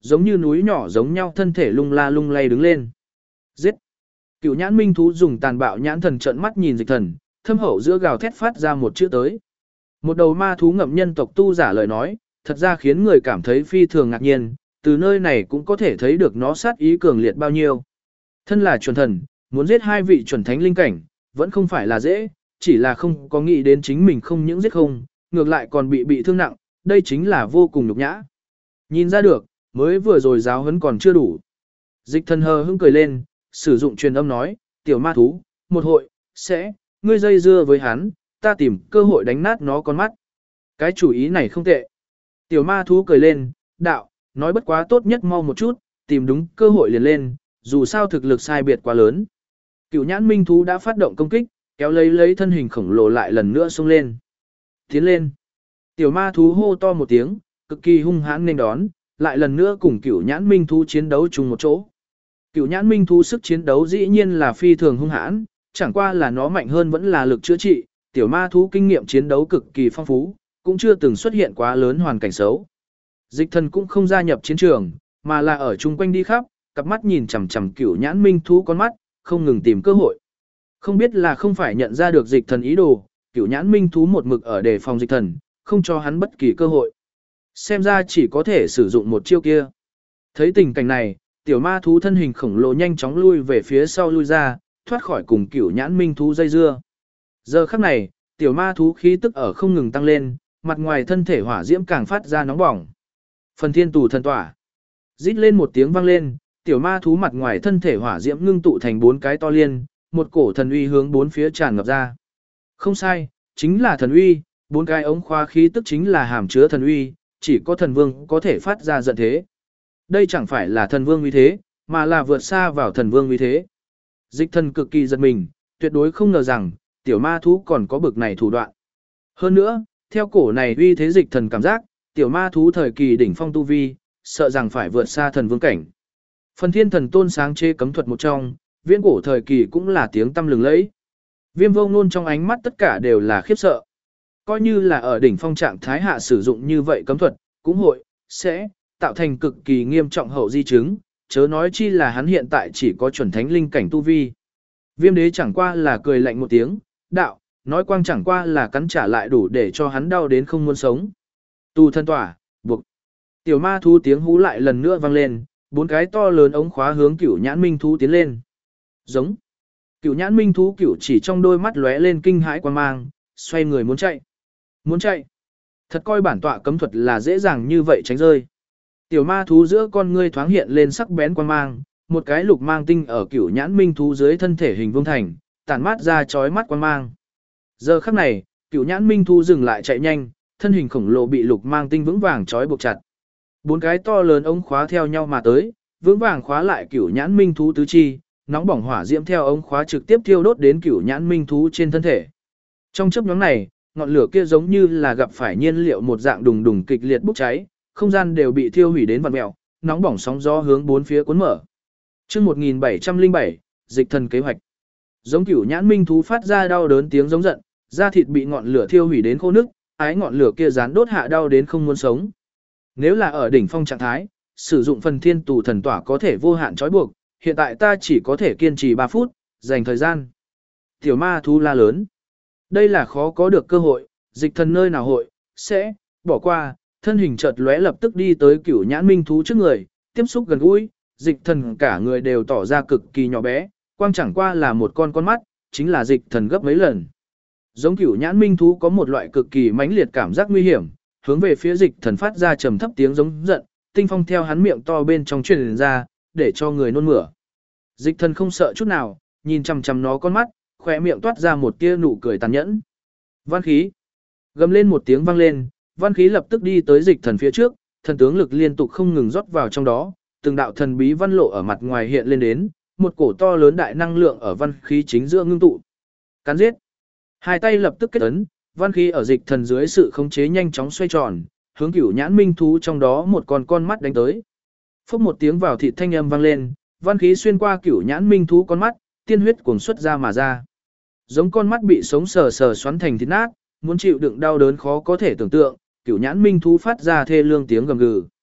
giống như núi nhỏ giống nhau thân thể lung la lung lay đứng lên. Giết! Cửu nhãn minh thú dùng tàn bạo nhãn thần trợn mắt nhìn dịch thần, thâm hậu giữa gào thét phát ra một chữ tới. Một đầu ma thú ngậm nhân tộc tu giả lời nói, thật ra khiến người cảm thấy phi thường ngạc nhiên, từ nơi này cũng có thể thấy được nó sát ý cường liệt bao nhiêu. Thân là chuẩn thần, muốn giết hai vị chuẩn thánh linh cảnh, vẫn không phải là dễ, chỉ là không có nghĩ đến chính mình không những giết không, ngược lại còn bị thương nặng, đây chính là vô cùng nhục nhã. Nhìn ra được, mới vừa rồi giáo huấn còn chưa đủ. Dịch thần hờ hững cười lên, sử dụng truyền âm nói, tiểu ma thú, một hội, sẽ, ngươi dây dưa với hắn, ta tìm cơ hội đánh nát nó con mắt. Cái chủ ý này không tệ. Tiểu ma thú cười lên, đạo, nói bất quá tốt nhất mau một chút, tìm đúng cơ hội liền lên, dù sao thực lực sai biệt quá lớn. Cửu nhãn minh thú đã phát động công kích, kéo lấy thân hình khổng lồ lại lần nữa xông lên. Tiến lên. Tiểu ma thú hô to một tiếng, cực kỳ hung hãn nên đón, lại lần nữa cùng cửu nhãn minh thú chiến đấu chung một chỗ. Cửu nhãn minh thú sức chiến đấu dĩ nhiên là phi thường hung hãn, chẳng qua là nó mạnh hơn vẫn là lực chữa trị, tiểu ma thú kinh nghiệm chiến đấu cực kỳ phong phú, cũng chưa từng xuất hiện quá lớn hoàn cảnh xấu. Dịch thần cũng không gia nhập chiến trường, mà là ở chung quanh đi khắp, cặp mắt nhìn chằm chằm cửu nhãn minh thú con mắt, không ngừng tìm cơ hội. Không biết là không phải nhận ra được dịch thần ý đồ, cửu nhãn minh thú một mực ở đề phòng dịch thần, không cho hắn bất kỳ cơ hội. Xem ra chỉ có thể sử dụng một chiêu kia. Thấy tình cảnh này, tiểu ma thú thân hình khổng lồ nhanh chóng lui về phía sau lui ra, thoát khỏi cùng cửu nhãn minh thú dây dưa. Giờ khắc này, tiểu ma thú khí tức ở không ngừng tăng lên, mặt ngoài thân thể hỏa diễm càng phát ra nóng bỏng. Phần thiên tù thần tỏa. Rít lên một tiếng vang lên, tiểu ma thú mặt ngoài thân thể hỏa diễm ngưng tụ thành 4 cái to liên, một cổ thần uy hướng 4 phía tràn ngập ra. Không sai, chính là thần uy, 4 cái ống khóa khí tức chính là hàm chứa thần uy, chỉ có thần vương có thể phát ra giận thế. Đây chẳng phải là thần vương uy thế, mà là vượt xa vào thần vương uy thế. Dịch thần cực kỳ giật mình, tuyệt đối không ngờ rằng, tiểu ma thú còn có bực này thủ đoạn. Hơn nữa, theo cổ này uy thế dịch thần cảm giác, tiểu ma thú thời kỳ đỉnh phong tu vi, sợ rằng phải vượt xa thần vương cảnh. Phần thiên thần tôn sáng chế cấm thuật một trong, viễn cổ thời kỳ cũng là tiếng tăm lừng lẫy. Viêm vô ngôn trong ánh mắt tất cả đều là khiếp sợ. Coi như là ở đỉnh phong trạng thái hạ sử dụng như vậy cấm thuật, cũng hội, sẽ, tạo thành cực kỳ nghiêm trọng hậu di chứng, chớ nói chi là hắn hiện tại chỉ có chuẩn thánh linh cảnh tu vi. Viêm đế chẳng qua là cười lạnh một tiếng, đạo, nói quang chẳng qua là cắn trả lại đủ để cho hắn đau đến không muốn sống. Tu thân tỏa, buộc. Tiểu ma thú tiếng hú lại lần nữa vang lên, 4 cái to lớn ống khóa hướng cửu nhãn minh thú tiến lên. Giống. Cửu nhãn minh thú cửu chỉ trong đôi mắt lóe lên kinh hãi quan mang, xoay người muốn chạy. Muốn chạy. Thật coi bản tọa cấm thuật là dễ dàng như vậy tránh rơi. Tiểu ma thú giữa con ngươi thoáng hiện lên sắc bén quan mang, một cái lục mang tinh ở cửu nhãn minh thú dưới thân thể hình vuông thành, tản mát ra chói mắt quan mang. Giờ khắc này, cửu nhãn minh thú dừng lại chạy nhanh, thân hình khổng lồ bị lục mang tinh vững vàng trói buộc chặt. 4 cái to lớn ống khóa theo nhau mà tới, vững vàng khóa lại cửu nhãn minh thú tứ chi, nóng bỏng hỏa diễm theo ống khóa trực tiếp thiêu đốt đến cửu nhãn minh thú trên thân thể. Trong chớp nhoáng này, ngọn lửa kia giống như là gặp phải nhiên liệu một dạng đùng đùng kịch liệt bốc cháy, không gian đều bị thiêu hủy đến vặn mèo, nóng bỏng sóng gió hướng 4 phía cuốn mở. Chương 1707, dịch thần kế hoạch. Giống cửu nhãn minh thú phát ra đau đớn tiếng giống giận, da thịt bị ngọn lửa thiêu hủy đến khô nứt, ái ngọn lửa kia rán đốt hạ đau đến không muốn sống. Nếu là ở đỉnh phong trạng thái, sử dụng phần thiên tù thần tỏa có thể vô hạn trói buộc, hiện tại ta chỉ có thể kiên trì 3 phút, dành thời gian. Tiểu ma thú la lớn. Đây là khó có được cơ hội, dịch thần nơi nào hội, sẽ, bỏ qua, thân hình chợt lóe lập tức đi tới cửu nhãn minh thú trước người, tiếp xúc gần gũi, dịch thần cả người đều tỏ ra cực kỳ nhỏ bé, quang chẳng qua là một con mắt, chính là dịch thần gấp mấy lần. Giống cửu nhãn minh thú có một loại cực kỳ mãnh liệt cảm giác nguy hiểm, hướng về phía dịch thần phát ra trầm thấp tiếng giống giận, tinh phong theo hắn miệng to bên trong truyền ra, để cho người nôn mửa. Dịch thần không sợ chút nào, nhìn chằm chằm nó con mắt, khỏe miệng toát ra một tia nụ cười tàn nhẫn. Văn khí. Gầm lên một tiếng vang lên, văn khí lập tức đi tới dịch thần phía trước, thần tướng lực liên tục không ngừng rót vào trong đó, từng đạo thần bí văn lộ ở mặt ngoài hiện lên đến, một cổ to lớn đại năng lượng ở văn khí chính giữa ngưng tụ. Cắn giết. Hai tay lập tức kết ấn, văn khí ở dịch thần dưới sự khống chế nhanh chóng xoay tròn, hướng cửu nhãn minh thú trong đó một con mắt đánh tới. Phốc một tiếng vào thịt thanh âm vang lên, văn khí xuyên qua cửu nhãn minh thú con mắt, tiên huyết cuồng xuất ra mà ra. Giống con mắt bị sống sờ sờ xoắn thành thịt nát, muốn chịu đựng đau đớn khó có thể tưởng tượng, cửu nhãn minh thú phát ra thê lương tiếng gầm gừ.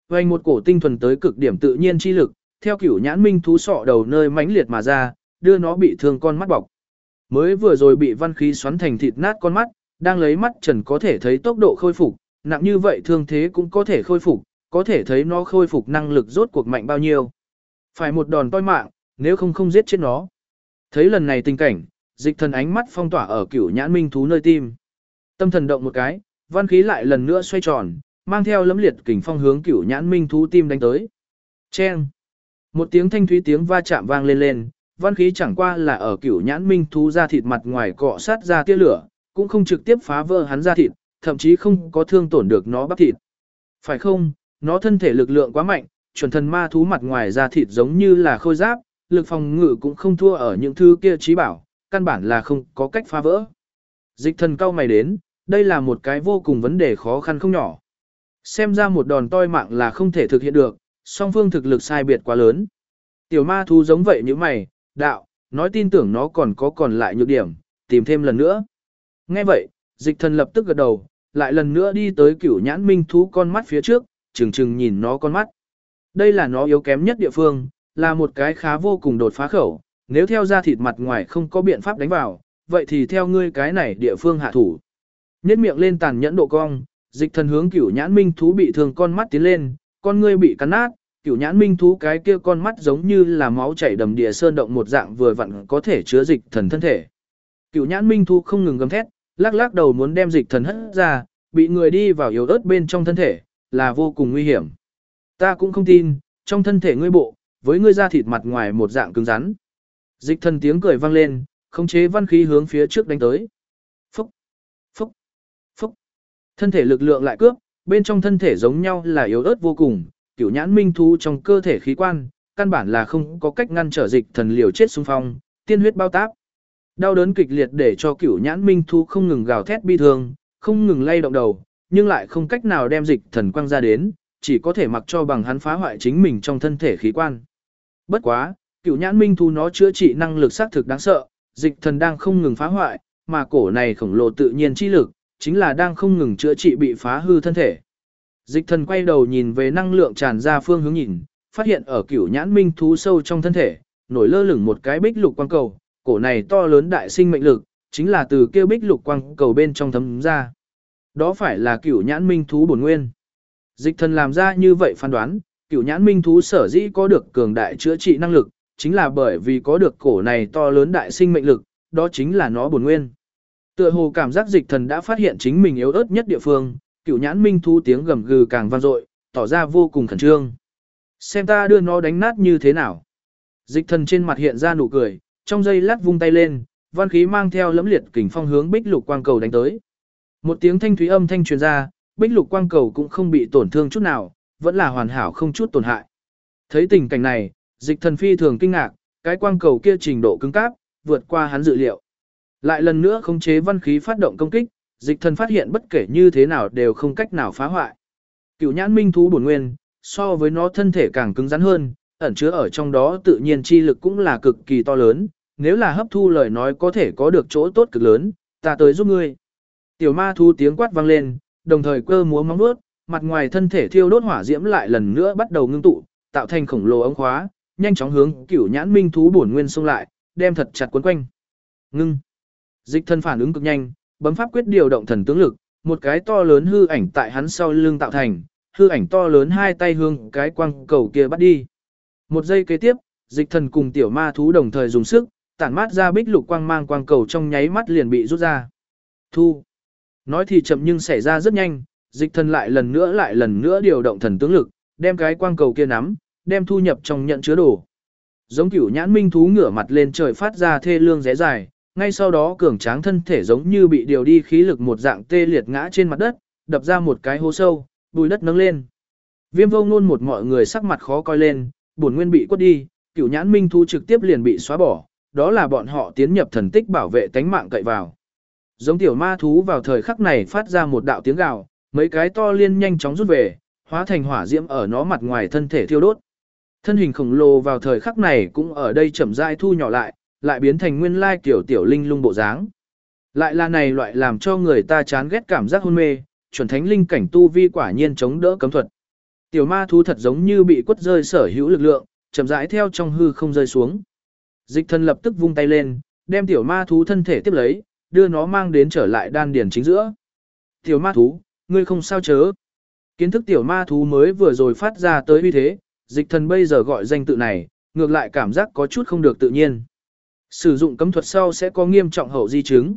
Vành một cổ tinh thuần tới cực điểm tự nhiên chi lực, theo cửu nhãn minh thú sọ đầu nơi mãnh liệt mà ra, đưa nó bị thương con mắt bọc. Mới vừa rồi bị văn khí xoắn thành thịt nát con mắt, đang lấy mắt trần có thể thấy tốc độ khôi phục, nặng như vậy thương thế cũng có thể khôi phục, có thể thấy nó khôi phục năng lực rốt cuộc mạnh bao nhiêu. Phải một đòn toi mạng, nếu không giết chết nó. Thấy lần này tình cảnh, Dịch Thần ánh mắt phong tỏa ở cửu nhãn minh thú nơi tim. Tâm thần động một cái, văn khí lại lần nữa xoay tròn, mang theo lẫm liệt kình phong hướng cửu nhãn minh thú tim đánh tới. Chen! Một tiếng thanh thúy tiếng va chạm vang lên, văn khí chẳng qua là ở cửu nhãn minh thú da thịt mặt ngoài cọ sát ra tia lửa, cũng không trực tiếp phá vỡ hắn da thịt, thậm chí không có thương tổn được nó bắp thịt. Phải không, nó thân thể lực lượng quá mạnh, chuẩn thần ma thú mặt ngoài da thịt giống như là khôi giáp, lực phòng ngự cũng không thua ở những thứ kia trí bảo, căn bản là không có cách phá vỡ. Dịch Thần cau mày đến, đây là một cái vô cùng vấn đề khó khăn không nhỏ. Xem ra một đòn toi mạng là không thể thực hiện được, song phương thực lực sai biệt quá lớn. Tiểu ma thú giống vậy như mày, đạo, nói tin tưởng nó còn lại nhược điểm, tìm thêm lần nữa. Nghe vậy, Dịch Thần lập tức gật đầu, lại lần nữa đi tới cửu nhãn minh thú con mắt phía trước, chừng chừng nhìn nó con mắt. Đây là nó yếu kém nhất địa phương, là một cái khá vô cùng đột phá khẩu, nếu theo da thịt mặt ngoài không có biện pháp đánh vào, vậy thì theo ngươi cái này địa phương hạ thủ. Nhét miệng lên tàn nhẫn độ cong, Dịch Thần hướng cửu nhãn minh thú bị thương con mắt tiến lên, con ngươi bị cắn nát, cửu nhãn minh thú cái kia con mắt giống như là máu chảy đầm địa sơn động một dạng vừa vặn có thể chứa Dịch Thần thân thể. Cửu nhãn minh thú không ngừng gầm thét, lắc lắc đầu muốn đem Dịch Thần hất ra, bị người đi vào yếu ớt bên trong thân thể, là vô cùng nguy hiểm. Ta cũng không tin, trong thân thể ngươi bộ, với ngươi da thịt mặt ngoài một dạng cứng rắn. Dịch Thần tiếng cười vang lên, khống chế văn khí hướng phía trước đánh tới. Phúc, phúc, phúc. Thân thể lực lượng lại cướp, bên trong thân thể giống nhau là yếu ớt vô cùng, cửu nhãn minh thú trong cơ thể khí quan, căn bản là không có cách ngăn trở Dịch Thần liều chết xung phong, tiên huyết bao táp. Đau đớn kịch liệt để cho cửu nhãn minh thú không ngừng gào thét bi thương, không ngừng lay động đầu, nhưng lại không cách nào đem Dịch Thần quăng ra đến, chỉ có thể mặc cho bằng hắn phá hoại chính mình trong thân thể khí quan. Bất quá, cửu nhãn minh thú nó chữa trị năng lực xác thực đáng sợ, Dịch Thần đang không ngừng phá hoại, mà cổ này khổng lồ tự nhiên chi lực, chính là đang không ngừng chữa trị bị phá hư thân thể. Dịch Thần quay đầu nhìn về năng lượng tràn ra phương hướng nhìn, phát hiện ở cửu nhãn minh thú sâu trong thân thể, nổi lơ lửng một cái bích lục quang cầu, cổ này to lớn đại sinh mệnh lực, chính là từ kia bích lục quang cầu bên trong thấm ra. Đó phải là cửu nhãn minh thú bổn nguyên. Dịch Thần làm ra như vậy phán đoán, cửu nhãn minh thú sở dĩ có được cường đại chữa trị năng lực, chính là bởi vì có được cổ này to lớn đại sinh mệnh lực, đó chính là nó bổn nguyên. Tựa hồ cảm giác Dịch Thần đã phát hiện chính mình yếu ớt nhất địa phương, cửu nhãn minh thú tiếng gầm gừ càng vang dội, tỏ ra vô cùng khẩn trương. Xem ta đưa nó đánh nát như thế nào. Dịch Thần trên mặt hiện ra nụ cười, trong giây lát vung tay lên, văn khí mang theo lẫm liệt kình phong hướng bích lục quang cầu đánh tới. Một tiếng thanh thúy âm thanh truyền ra, bích lục quang cầu cũng không bị tổn thương chút nào, vẫn là hoàn hảo không chút tổn hại. Thấy tình cảnh này, Dịch Thần phi thường kinh ngạc, cái quang cầu kia trình độ cứng cáp, vượt qua hắn dự liệu. Lại lần nữa khống chế văn khí phát động công kích, Dịch Thần phát hiện bất kể như thế nào đều không cách nào phá hoại. Cửu nhãn minh thú bổn nguyên, so với nó thân thể càng cứng rắn hơn, ẩn chứa ở trong đó tự nhiên chi lực cũng là cực kỳ to lớn, nếu là hấp thu lời nói có thể có được chỗ tốt cực lớn, ta tới giúp ngươi. Tiểu ma thú tiếng quát vang lên, đồng thời cơ múa móng vuốt, mặt ngoài thân thể thiêu đốt hỏa diễm lại lần nữa bắt đầu ngưng tụ, tạo thành khổng lồ ống khóa, nhanh chóng hướng cửu nhãn minh thú bổn nguyên xông lại, đem thật chặt quấn quanh. Ngưng. Dịch Thần phản ứng cực nhanh, bấm pháp quyết điều động thần tướng lực, một cái to lớn hư ảnh tại hắn sau lưng tạo thành, hư ảnh to lớn hai tay hướng cái quang cầu kia bắt đi. Một giây kế tiếp, Dịch Thần cùng tiểu ma thú đồng thời dùng sức, tản mát ra bích lục quang mang quang cầu trong nháy mắt liền bị rút ra. Thu. Nói thì chậm nhưng xảy ra rất nhanh, Dịch Thần lại lần nữa điều động thần tướng lực, đem cái quang cầu kia nắm, đem thu nhập trong nhận chứa đồ. Giống cửu nhãn minh thú ngửa mặt lên trời phát ra thê lương rẽ dài, ngay sau đó cường tráng thân thể giống như bị điều đi khí lực một dạng tê liệt ngã trên mặt đất, đập ra một cái hố sâu, bùi đất nâng lên. Viêm Vô Ngôn một mọi người sắc mặt khó coi lên, bổn nguyên bị quất đi, cửu nhãn minh thú trực tiếp liền bị xóa bỏ, đó là bọn họ tiến nhập thần tích bảo vệ tánh mạng cậy vào. Giống tiểu ma thú vào thời khắc này phát ra một đạo tiếng gào, mấy cái to liên nhanh chóng rút về, hóa thành hỏa diễm ở nó mặt ngoài thân thể thiêu đốt. Thân hình khổng lồ vào thời khắc này cũng ở đây chậm rãi thu nhỏ lại biến thành nguyên lai kiểu tiểu linh lung bộ dáng. Lại là này loại làm cho người ta chán ghét cảm giác hôn mê, chuẩn thánh linh cảnh tu vi quả nhiên chống đỡ cấm thuật. Tiểu ma thú thật giống như bị quất rơi sở hữu lực lượng, chậm rãi theo trong hư không rơi xuống. Dịch thần lập tức vung tay lên, đem tiểu ma thú thân thể tiếp lấy, đưa nó mang đến trở lại đan điển chính giữa. Tiểu ma thú, ngươi không sao chớ. Kiến thức tiểu ma thú mới vừa rồi phát ra tới uy thế, dịch thần bây giờ gọi danh tự này, ngược lại cảm giác có chút không được tự nhiên. Sử dụng cấm thuật sau sẽ có nghiêm trọng hậu di chứng,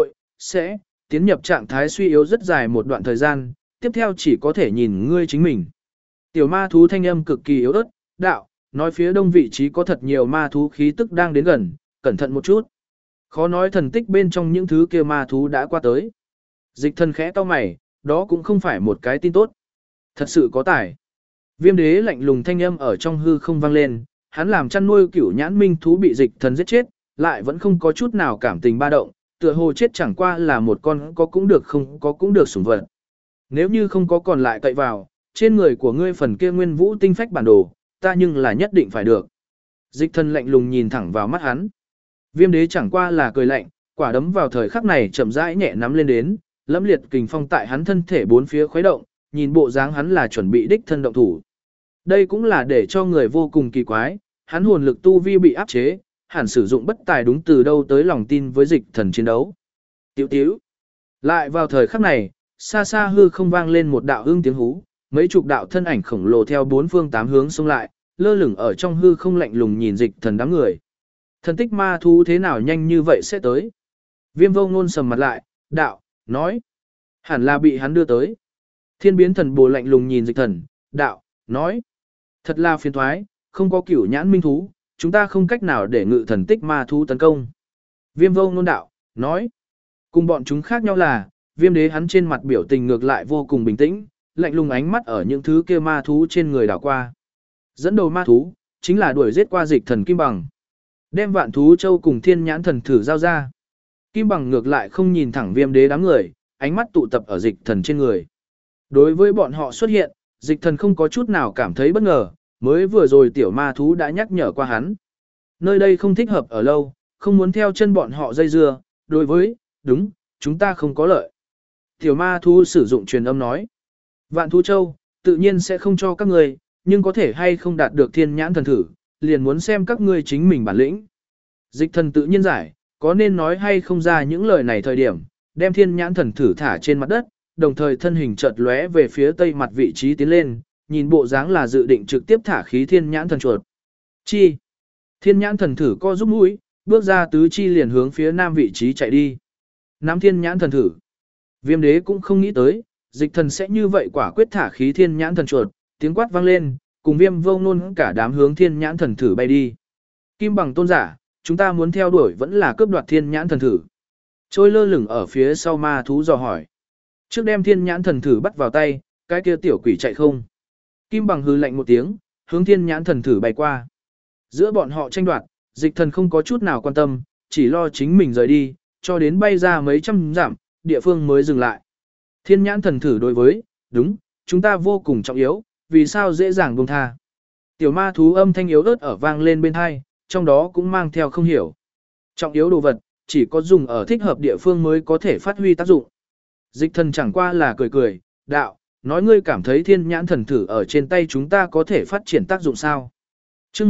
sẽ tiến nhập trạng thái suy yếu rất dài một đoạn thời gian, tiếp theo chỉ có thể nhìn ngươi chính mình. Tiểu ma thú thanh âm cực kỳ yếu ớt, đạo, nói phía đông vị trí có thật nhiều ma thú khí tức đang đến gần, cẩn thận một chút. Khó nói thần tích bên trong những thứ kia ma thú đã qua tới. Dịch thần khẽ to mày, đó cũng không phải một cái tin tốt. Thật sự có tài. Viêm đế lạnh lùng thanh âm ở trong hư không vang lên, hắn làm chăn nuôi cửu nhãn minh thú bị dịch thần giết chết, lại vẫn không có chút nào cảm tình ba động, tựa hồ chết chẳng qua là một con có cũng được không có cũng được sủng vật. Nếu như không có còn lại cậy vào, trên người của ngươi phần kia nguyên vũ tinh phách bản đồ, ta nhưng là nhất định phải được. Dịch thần lạnh lùng nhìn thẳng vào mắt hắn. Viêm đế chẳng qua là cười lạnh, quả đấm vào thời khắc này chậm rãi nhẹ nắm lên đến, lẫm liệt kình phong tại hắn thân thể bốn phía khuấy động, nhìn bộ dáng hắn là chuẩn bị đích thân động thủ. Đây cũng là để cho người vô cùng kỳ quái, hắn hồn lực tu vi bị áp chế, hẳn sử dụng bất tài đúng từ đâu tới lòng tin với dịch thần chiến đấu. Tiểu tiểu. Lại vào thời khắc này, xa xa hư không vang lên một đạo ưng tiếng hú, mấy chục đạo thân ảnh khổng lồ theo bốn phương tám hướng xông lại, lơ lửng ở trong hư không lạnh lùng nhìn dịch thần đám người. Thần tích ma thú thế nào nhanh như vậy sẽ tới? Viêm vô ngôn sầm mặt lại, đạo, nói. Hẳn là bị hắn đưa tới. Thiên biến thần bồ lạnh lùng nhìn dịch thần, đạo, nói. Thật là phiền thoái, không có cửu nhãn minh thú, chúng ta không cách nào để ngự thần tích ma thú tấn công. Viêm vô ngôn đạo, nói. Cùng bọn chúng khác nhau là, viêm đế hắn trên mặt biểu tình ngược lại vô cùng bình tĩnh, lạnh lùng ánh mắt ở những thứ kia ma thú trên người đảo qua. Dẫn đầu ma thú, chính là đuổi giết qua dịch thần Kim Bằng. Đem vạn thú châu cùng thiên nhãn thần thử giao ra. Kim Bằng ngược lại không nhìn thẳng viêm đế đám người, ánh mắt tụ tập ở dịch thần trên người. Đối với bọn họ xuất hiện, dịch thần không có chút nào cảm thấy bất ngờ, mới vừa rồi tiểu ma thú đã nhắc nhở qua hắn. Nơi đây không thích hợp ở lâu, không muốn theo chân bọn họ dây dưa, đối với, đúng, chúng ta không có lợi. Tiểu ma thú sử dụng truyền âm nói. Vạn thú châu, tự nhiên sẽ không cho các người, nhưng có thể hay không đạt được thiên nhãn thần thử, liền muốn xem các ngươi chính mình bản lĩnh. Dịch thần tự nhiên giải, có nên nói hay không ra những lời này thời điểm, đem thiên nhãn thần thử thả trên mặt đất, đồng thời thân hình chợt lóe về phía tây mặt vị trí tiến lên, nhìn bộ dáng là dự định trực tiếp thả khí thiên nhãn thần chuột. Chi? Thiên nhãn thần thử co giúp mũi, bước ra tứ chi liền hướng phía nam vị trí chạy đi. Nắm thiên nhãn thần thử. Viêm đế cũng không nghĩ tới, dịch thần sẽ như vậy quả quyết thả khí thiên nhãn thần chuột, tiếng quát vang lên, cùng Viêm vô ngôn cả đám hướng thiên nhãn thần thử bay đi. Kim Bằng tôn giả, chúng ta muốn theo đuổi vẫn là cướp đoạt thiên nhãn thần thử. Trôi lơ lửng ở phía sau ma thú dò hỏi. Trước đem thiên nhãn thần thử bắt vào tay, cái kia tiểu quỷ chạy không. Kim Bằng hừ lạnh một tiếng, hướng thiên nhãn thần thử bay qua. Giữa bọn họ tranh đoạt, dịch thần không có chút nào quan tâm, chỉ lo chính mình rời đi, cho đến bay ra mấy trăm dặm, địa phương mới dừng lại. Thiên nhãn thần thử đối với, đúng, chúng ta vô cùng trọng yếu, vì sao dễ dàng buông tha. Tiểu ma thú âm thanh yếu ớt ở vang lên bên hai, trong đó cũng mang theo không hiểu. Trọng yếu đồ vật, chỉ có dùng ở thích hợp địa phương mới có thể phát huy tác dụng. Dịch thần chẳng qua là cười cười, đạo, nói ngươi cảm thấy thiên nhãn thần thử ở trên tay chúng ta có thể phát triển tác dụng sao. Trước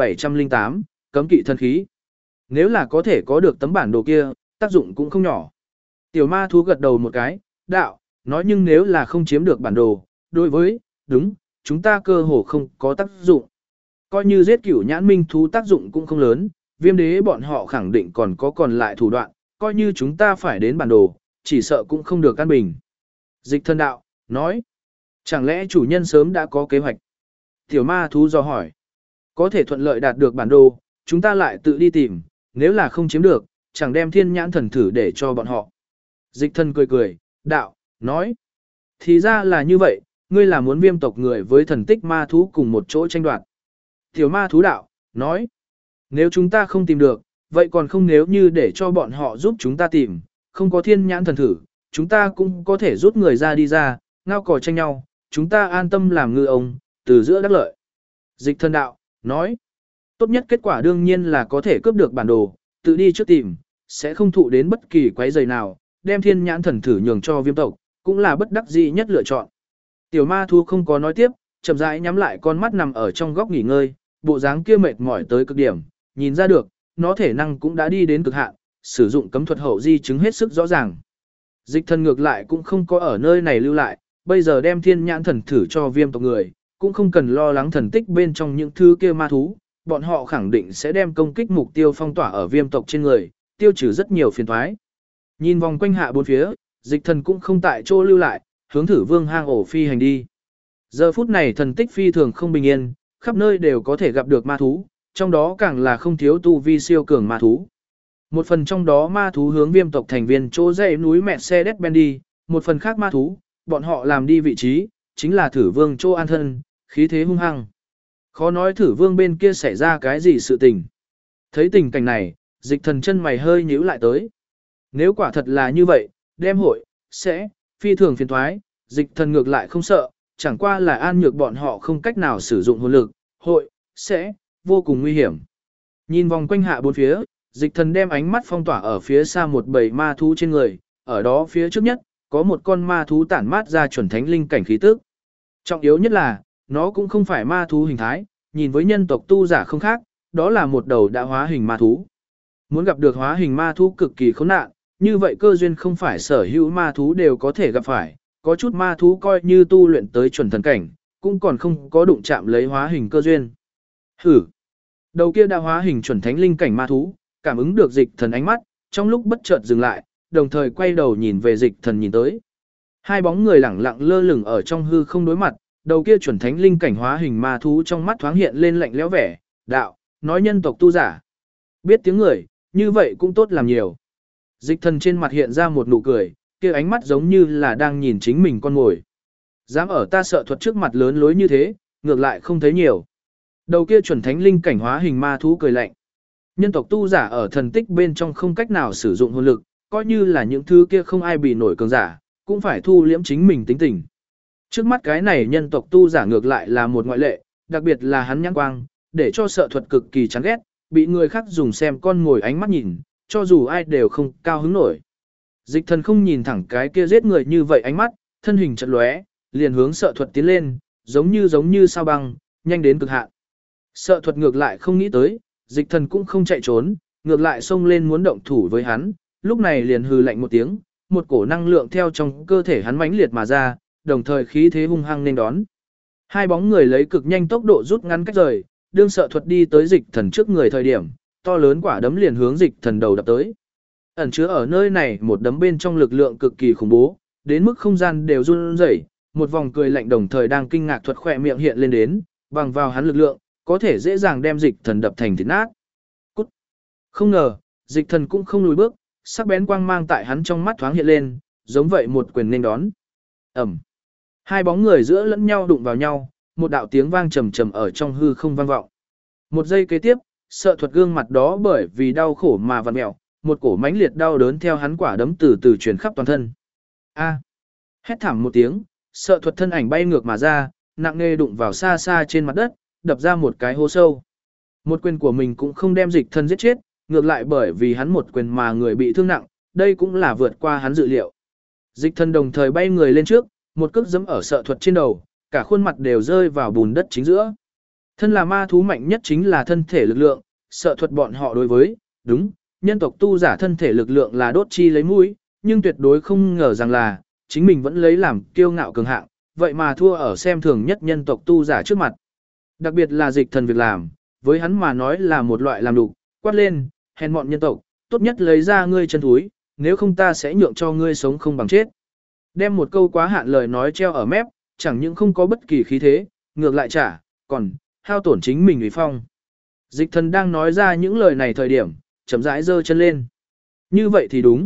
1708, cấm kỵ thần khí. Nếu là có thể có được tấm bản đồ kia, tác dụng cũng không nhỏ. Tiểu ma thú gật đầu một cái, đạo, nói nhưng nếu là không chiếm được bản đồ, đối với, đúng, chúng ta cơ hồ không có tác dụng. Coi như giết cửu nhãn minh thú tác dụng cũng không lớn, viêm đế bọn họ khẳng định còn có còn lại thủ đoạn, coi như chúng ta phải đến bản đồ, chỉ sợ cũng không được căn bình. Dịch thân đạo, nói, chẳng lẽ chủ nhân sớm đã có kế hoạch? Tiểu ma thú do hỏi, có thể thuận lợi đạt được bản đồ, chúng ta lại tự đi tìm, nếu là không chiếm được, chẳng đem thiên nhãn thần thử để cho bọn họ. Dịch thân cười cười, đạo, nói, thì ra là như vậy, ngươi là muốn viêm tộc người với thần tích ma thú cùng một chỗ tranh đoạt. Tiểu ma thú đạo, nói, nếu chúng ta không tìm được, vậy còn không nếu như để cho bọn họ giúp chúng ta tìm, không có thiên nhãn thần thử, chúng ta cũng có thể rút người ra đi ra, ngao cò tranh nhau, chúng ta an tâm làm ngư ông, từ giữa đắc lợi. Dịch thân đạo, nói, tốt nhất kết quả đương nhiên là có thể cướp được bản đồ, tự đi trước tìm, sẽ không thụ đến bất kỳ quấy rầy nào, đem thiên nhãn thần thử nhường cho viêm tộc, cũng là bất đắc dĩ nhất lựa chọn. Tiểu ma thú không có nói tiếp, chậm rãi nhắm lại con mắt nằm ở trong góc nghỉ ngơi, bộ dáng kia mệt mỏi tới cực điểm, nhìn ra được, nó thể năng cũng đã đi đến cực hạn, sử dụng cấm thuật hậu di chứng hết sức rõ ràng. Dịch thần ngược lại cũng không có ở nơi này lưu lại, bây giờ đem thiên nhãn thần thử cho viêm tộc người, cũng không cần lo lắng thần tích bên trong những thứ kia ma thú, bọn họ khẳng định sẽ đem công kích mục tiêu phong tỏa ở viêm tộc trên người, tiêu trừ rất nhiều phiền toái. Nhìn vòng quanh hạ bốn phía, dịch thần cũng không tại chỗ lưu lại, hướng thử vương hang ổ phi hành đi. Giờ phút này thần tích phi thường không bình yên, khắp nơi đều có thể gặp được ma thú, trong đó càng là không thiếu tu vi siêu cường ma thú. Một phần trong đó ma thú hướng viêm tộc thành viên chỗ dãy núi mẹ xe đét ben đi, một phần khác ma thú, bọn họ làm đi vị trí, chính là thử vương chỗ an thân, khí thế hung hăng. Khó nói thử vương bên kia xảy ra cái gì sự tình. Thấy tình cảnh này, dịch thần chân mày hơi nhíu lại tới. Nếu quả thật là như vậy, đem hội, sẽ, phi thường phiền thoái, dịch thần ngược lại không sợ, chẳng qua là an nhược bọn họ không cách nào sử dụng hồn lực, hội, sẽ, vô cùng nguy hiểm. Nhìn vòng quanh hạ bốn phía, dịch thần đem ánh mắt phong tỏa ở phía xa một bầy ma thú trên người, ở đó phía trước nhất, có một con ma thú tản mát ra chuẩn thánh linh cảnh khí tức. Trọng yếu nhất là, nó cũng không phải ma thú hình thái, nhìn với nhân tộc tu giả không khác, đó là một đầu đã hóa hình ma thú. Muốn gặp được hóa hình ma thú cực kỳ khốn nạn, như vậy cơ duyên không phải sở hữu ma thú đều có thể gặp phải, có chút ma thú coi như tu luyện tới chuẩn thần cảnh, cũng còn không có đụng chạm lấy hóa hình cơ duyên. Hử! Đầu kia đã hóa hình chuẩn thánh linh cảnh ma thú, cảm ứng được dịch thần ánh mắt, trong lúc bất chợt dừng lại, đồng thời quay đầu nhìn về dịch thần nhìn tới. Hai bóng người lẳng lặng lơ lửng ở trong hư không đối mặt, đầu kia chuẩn thánh linh cảnh hóa hình ma thú trong mắt thoáng hiện lên lạnh lẽo vẻ, đạo, nói nhân tộc tu giả. Biết tiếng người, như vậy cũng tốt làm nhiều. Dịch thần trên mặt hiện ra một nụ cười, kia ánh mắt giống như là đang nhìn chính mình con ngồi. Dám ở ta sợ thuật trước mặt lớn lối như thế, ngược lại không thấy nhiều. Đầu kia chuẩn thánh linh cảnh hóa hình ma thú cười lạnh. Nhân tộc tu giả ở thần tích bên trong không cách nào sử dụng hồn lực, coi như là những thứ kia không ai bị nổi cường giả, cũng phải thu liễm chính mình tính tình. Trước mắt cái này nhân tộc tu giả ngược lại là một ngoại lệ, đặc biệt là hắn nhãn quang, để cho sợ thuật cực kỳ chán ghét, bị người khác dùng xem con ngồi ánh mắt nhìn, cho dù ai đều không cao hứng nổi. Dịch thần không nhìn thẳng cái kia giết người như vậy ánh mắt, thân hình chật lóe, liền hướng sợ thuật tiến lên, giống như sao băng, nhanh đến cực hạn. Sợ thuật ngược lại không nghĩ tới, dịch thần cũng không chạy trốn, ngược lại xông lên muốn động thủ với hắn, lúc này liền hừ lạnh một tiếng, một cổ năng lượng theo trong cơ thể hắn mãnh liệt mà ra, đồng thời khí thế hung hăng nên đón. Hai bóng người lấy cực nhanh tốc độ rút ngắn cách rời, đương sợ thuật đi tới dịch thần trước người thời điểm, to lớn quả đấm liền hướng dịch thần đầu đập tới. Ẩn chứa ở nơi này một đấm bên trong lực lượng cực kỳ khủng bố, đến mức không gian đều run rẩy, một vòng cười lạnh đồng thời đang kinh ngạc thuật khỏe miệng hiện lên đến, bằng vào hắn lực lượng, có thể dễ dàng đem dịch thần đập thành thịt nát. Cút! Không ngờ, dịch thần cũng không lùi bước, sắc bén quang mang tại hắn trong mắt thoáng hiện lên, giống vậy một quyền nên đón. Ẩm! Hai bóng người giữa lẫn nhau đụng vào nhau, một đạo tiếng vang trầm trầm ở trong hư không vang vọng. Một giây kế tiếp, sợ thuật gương mặt đó bởi vì đau khổ mà vặn mẹo, một cổ mãnh liệt đau đớn theo hắn quả đấm từ từ truyền khắp toàn thân. A! Hét thảm một tiếng, sợ thuật thân ảnh bay ngược mà ra, nặng nề đụng vào xa xa trên mặt đất, đập ra một cái hố sâu. Một quyền của mình cũng không đem dịch thần giết chết, ngược lại bởi vì hắn một quyền mà người bị thương nặng, đây cũng là vượt qua hắn dự liệu. Dịch thần đồng thời bay người lên trước, một cước giẫm ở sợ thuật trên đầu, cả khuôn mặt đều rơi vào bùn đất chính giữa. Thân là ma thú mạnh nhất chính là thân thể lực lượng, sợ thuật bọn họ đối với, đúng, nhân tộc tu giả thân thể lực lượng là đốt chi lấy mũi, nhưng tuyệt đối không ngờ rằng là, chính mình vẫn lấy làm kiêu ngạo cường hạng, vậy mà thua ở xem thường nhất nhân tộc tu giả trước mặt. Đặc biệt là dịch thần việc làm, với hắn mà nói là một loại làm đủ, quát lên, hèn mọn nhân tộc, tốt nhất lấy ra ngươi chân thúi, nếu không ta sẽ nhượng cho ngươi sống không bằng chết. Đem một câu quá hạn lời nói treo ở mép, chẳng những không có bất kỳ khí thế, ngược lại trả, còn hao tổn chính mình uy phong. Dịch thần đang nói ra những lời này thời điểm, chậm rãi giơ chân lên. Như vậy thì đúng.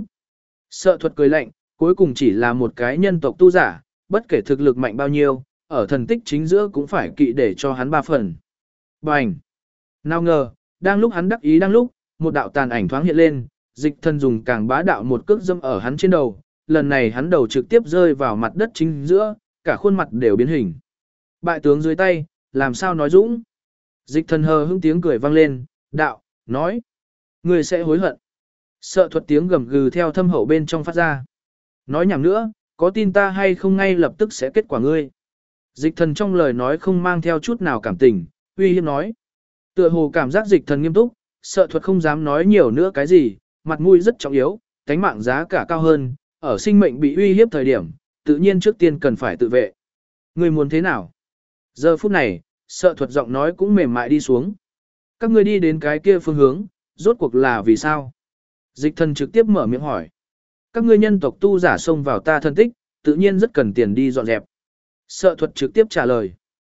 Sợ thuật cười lạnh, cuối cùng chỉ là một cái nhân tộc tu giả, bất kể thực lực mạnh bao nhiêu, ở thần tích chính giữa cũng phải kỵ để cho hắn 3 phần. Bành! Nào ngờ, đang lúc hắn đắc ý đang lúc, một đạo tàn ảnh thoáng hiện lên, dịch thần dùng càng bá đạo một cước dâm ở hắn trên đầu, lần này hắn đầu trực tiếp rơi vào mặt đất chính giữa, cả khuôn mặt đều biến hình. Bại tướng dưới tay, làm sao nói dũng? Dịch thần hờ hững tiếng cười vang lên, đạo, nói. Người sẽ hối hận. Sợ thuật tiếng gầm gừ theo thâm hậu bên trong phát ra. Nói nhảm nữa, có tin ta hay không ngay lập tức sẽ kết quả ngươi. Dịch thần trong lời nói không mang theo chút nào cảm tình, uy hiếp nói. Tựa hồ cảm giác dịch thần nghiêm túc, sợ thuật không dám nói nhiều nữa cái gì, mặt mũi rất trọng yếu, tánh mạng giá cả cao hơn, ở sinh mệnh bị uy hiếp thời điểm, tự nhiên trước tiên cần phải tự vệ. Ngươi muốn thế nào? Giờ phút này, sợ thuật giọng nói cũng mềm mại đi xuống. Các ngươi đi đến cái kia phương hướng, rốt cuộc là vì sao? Dịch thần trực tiếp mở miệng hỏi. Các ngươi nhân tộc tu giả xông vào ta thân tích, tự nhiên rất cần tiền đi dọn dẹp. Sợ thuật trực tiếp trả lời.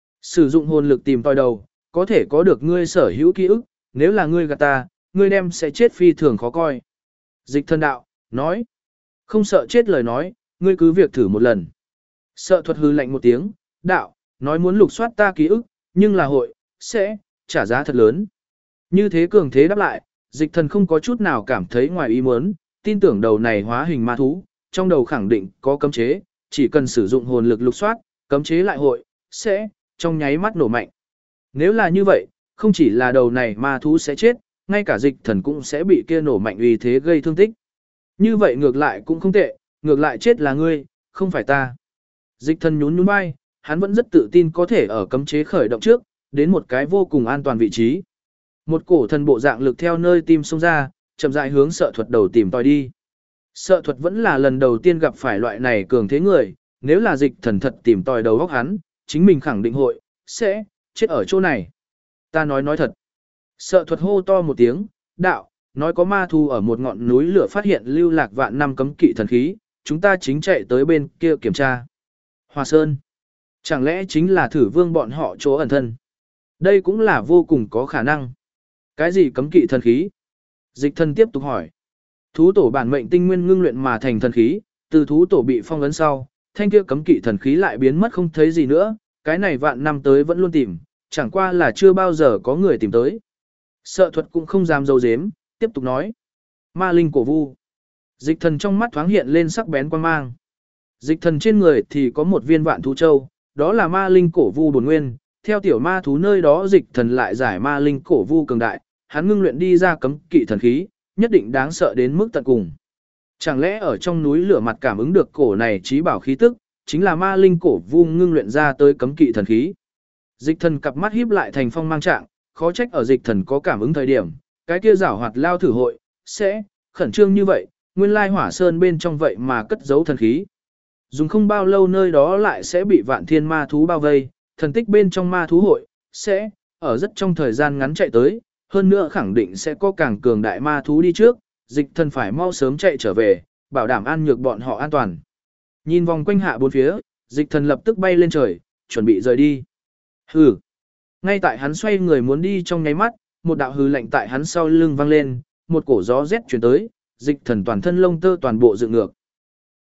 Sử dụng hồn lực tìm tòi đầu, có thể có được ngươi sở hữu ký ức, nếu là ngươi gạt ta, ngươi đem sẽ chết phi thường khó coi. Dịch thần đạo, nói. Không sợ chết lời nói, ngươi cứ việc thử một lần. Sợ thuật hư lạnh một tiếng, đạo, nói muốn lục soát ta ký ức, nhưng là hội, sẽ, trả giá thật lớn. Như thế cường thế đáp lại, dịch thần không có chút nào cảm thấy ngoài ý muốn, tin tưởng đầu này hóa hình ma thú, trong đầu khẳng định có cấm chế, chỉ cần sử dụng hồn lực lục soát, cấm chế lại hội, sẽ, trong nháy mắt nổ mạnh. Nếu là như vậy, không chỉ là đầu này ma thú sẽ chết, ngay cả dịch thần cũng sẽ bị kia nổ mạnh uy thế gây thương tích. Như vậy ngược lại cũng không tệ, ngược lại chết là ngươi, không phải ta. Dịch thần nhún nhún vai, hắn vẫn rất tự tin có thể ở cấm chế khởi động trước, đến một cái vô cùng an toàn vị trí. Một cổ thần bộ dạng lực theo nơi tim xông ra, chậm rãi hướng sợ thuật đầu tìm tòi đi. Sợ thuật vẫn là lần đầu tiên gặp phải loại này cường thế người, nếu là dịch thần thật tìm tòi đầu góc hắn, chính mình khẳng định hội, sẽ, chết ở chỗ này. Ta nói thật. Sợ thuật hô to một tiếng, đạo, nói có ma thú ở một ngọn núi lửa phát hiện lưu lạc vạn năm cấm kỵ thần khí, chúng ta chính chạy tới bên kia kiểm tra. Hòa Sơn. Chẳng lẽ chính là thử vương bọn họ chỗ ẩn thân? Đây cũng là vô cùng có khả năng. Cái gì cấm kỵ thần khí? Dịch thần tiếp tục hỏi. Thú tổ bản mệnh tinh nguyên ngưng luyện mà thành thần khí, từ thú tổ bị phong ấn sau, thanh kia cấm kỵ thần khí lại biến mất không thấy gì nữa, cái này vạn năm tới vẫn luôn tìm, chẳng qua là chưa bao giờ có người tìm tới. Sợ thuật cũng không dám dâu dếm, tiếp tục nói. Ma linh cổ vu. Dịch thần trong mắt thoáng hiện lên sắc bén quan mang. Dịch thần trên người thì có một viên vạn thú châu, đó là ma linh cổ vu bổn nguyên, theo tiểu ma thú nơi đó dịch thần lại giải ma linh cổ vu cường đại, hắn ngưng luyện đi ra cấm kỵ thần khí, nhất định đáng sợ đến mức tận cùng. Chẳng lẽ ở trong núi lửa mặt cảm ứng được cổ này trí bảo khí tức, chính là ma linh cổ vu ngưng luyện ra tới cấm kỵ thần khí. Dịch thần cặp mắt híp lại thành phong mang trạng, khó trách ở dịch thần có cảm ứng thời điểm, cái kia giảo hoạt lao thử hội, sẽ, khẩn trương như vậy, nguyên lai hỏa sơn bên trong vậy mà cất giấu thần khí. Dùng không bao lâu nơi đó lại sẽ bị vạn thiên ma thú bao vây, thần tích bên trong ma thú hội, sẽ, ở rất trong thời gian ngắn chạy tới, hơn nữa khẳng định sẽ có càng cường đại ma thú đi trước, dịch thần phải mau sớm chạy trở về, bảo đảm an nhược bọn họ an toàn. Nhìn vòng quanh hạ bốn phía, dịch thần lập tức bay lên trời, chuẩn bị rời đi. Hừ. Ngay tại hắn xoay người muốn đi trong nháy mắt, một đạo hừ lạnh tại hắn sau lưng vang lên, một cổ gió rét chuyển tới, dịch thần toàn thân lông tơ toàn bộ dựng ngược.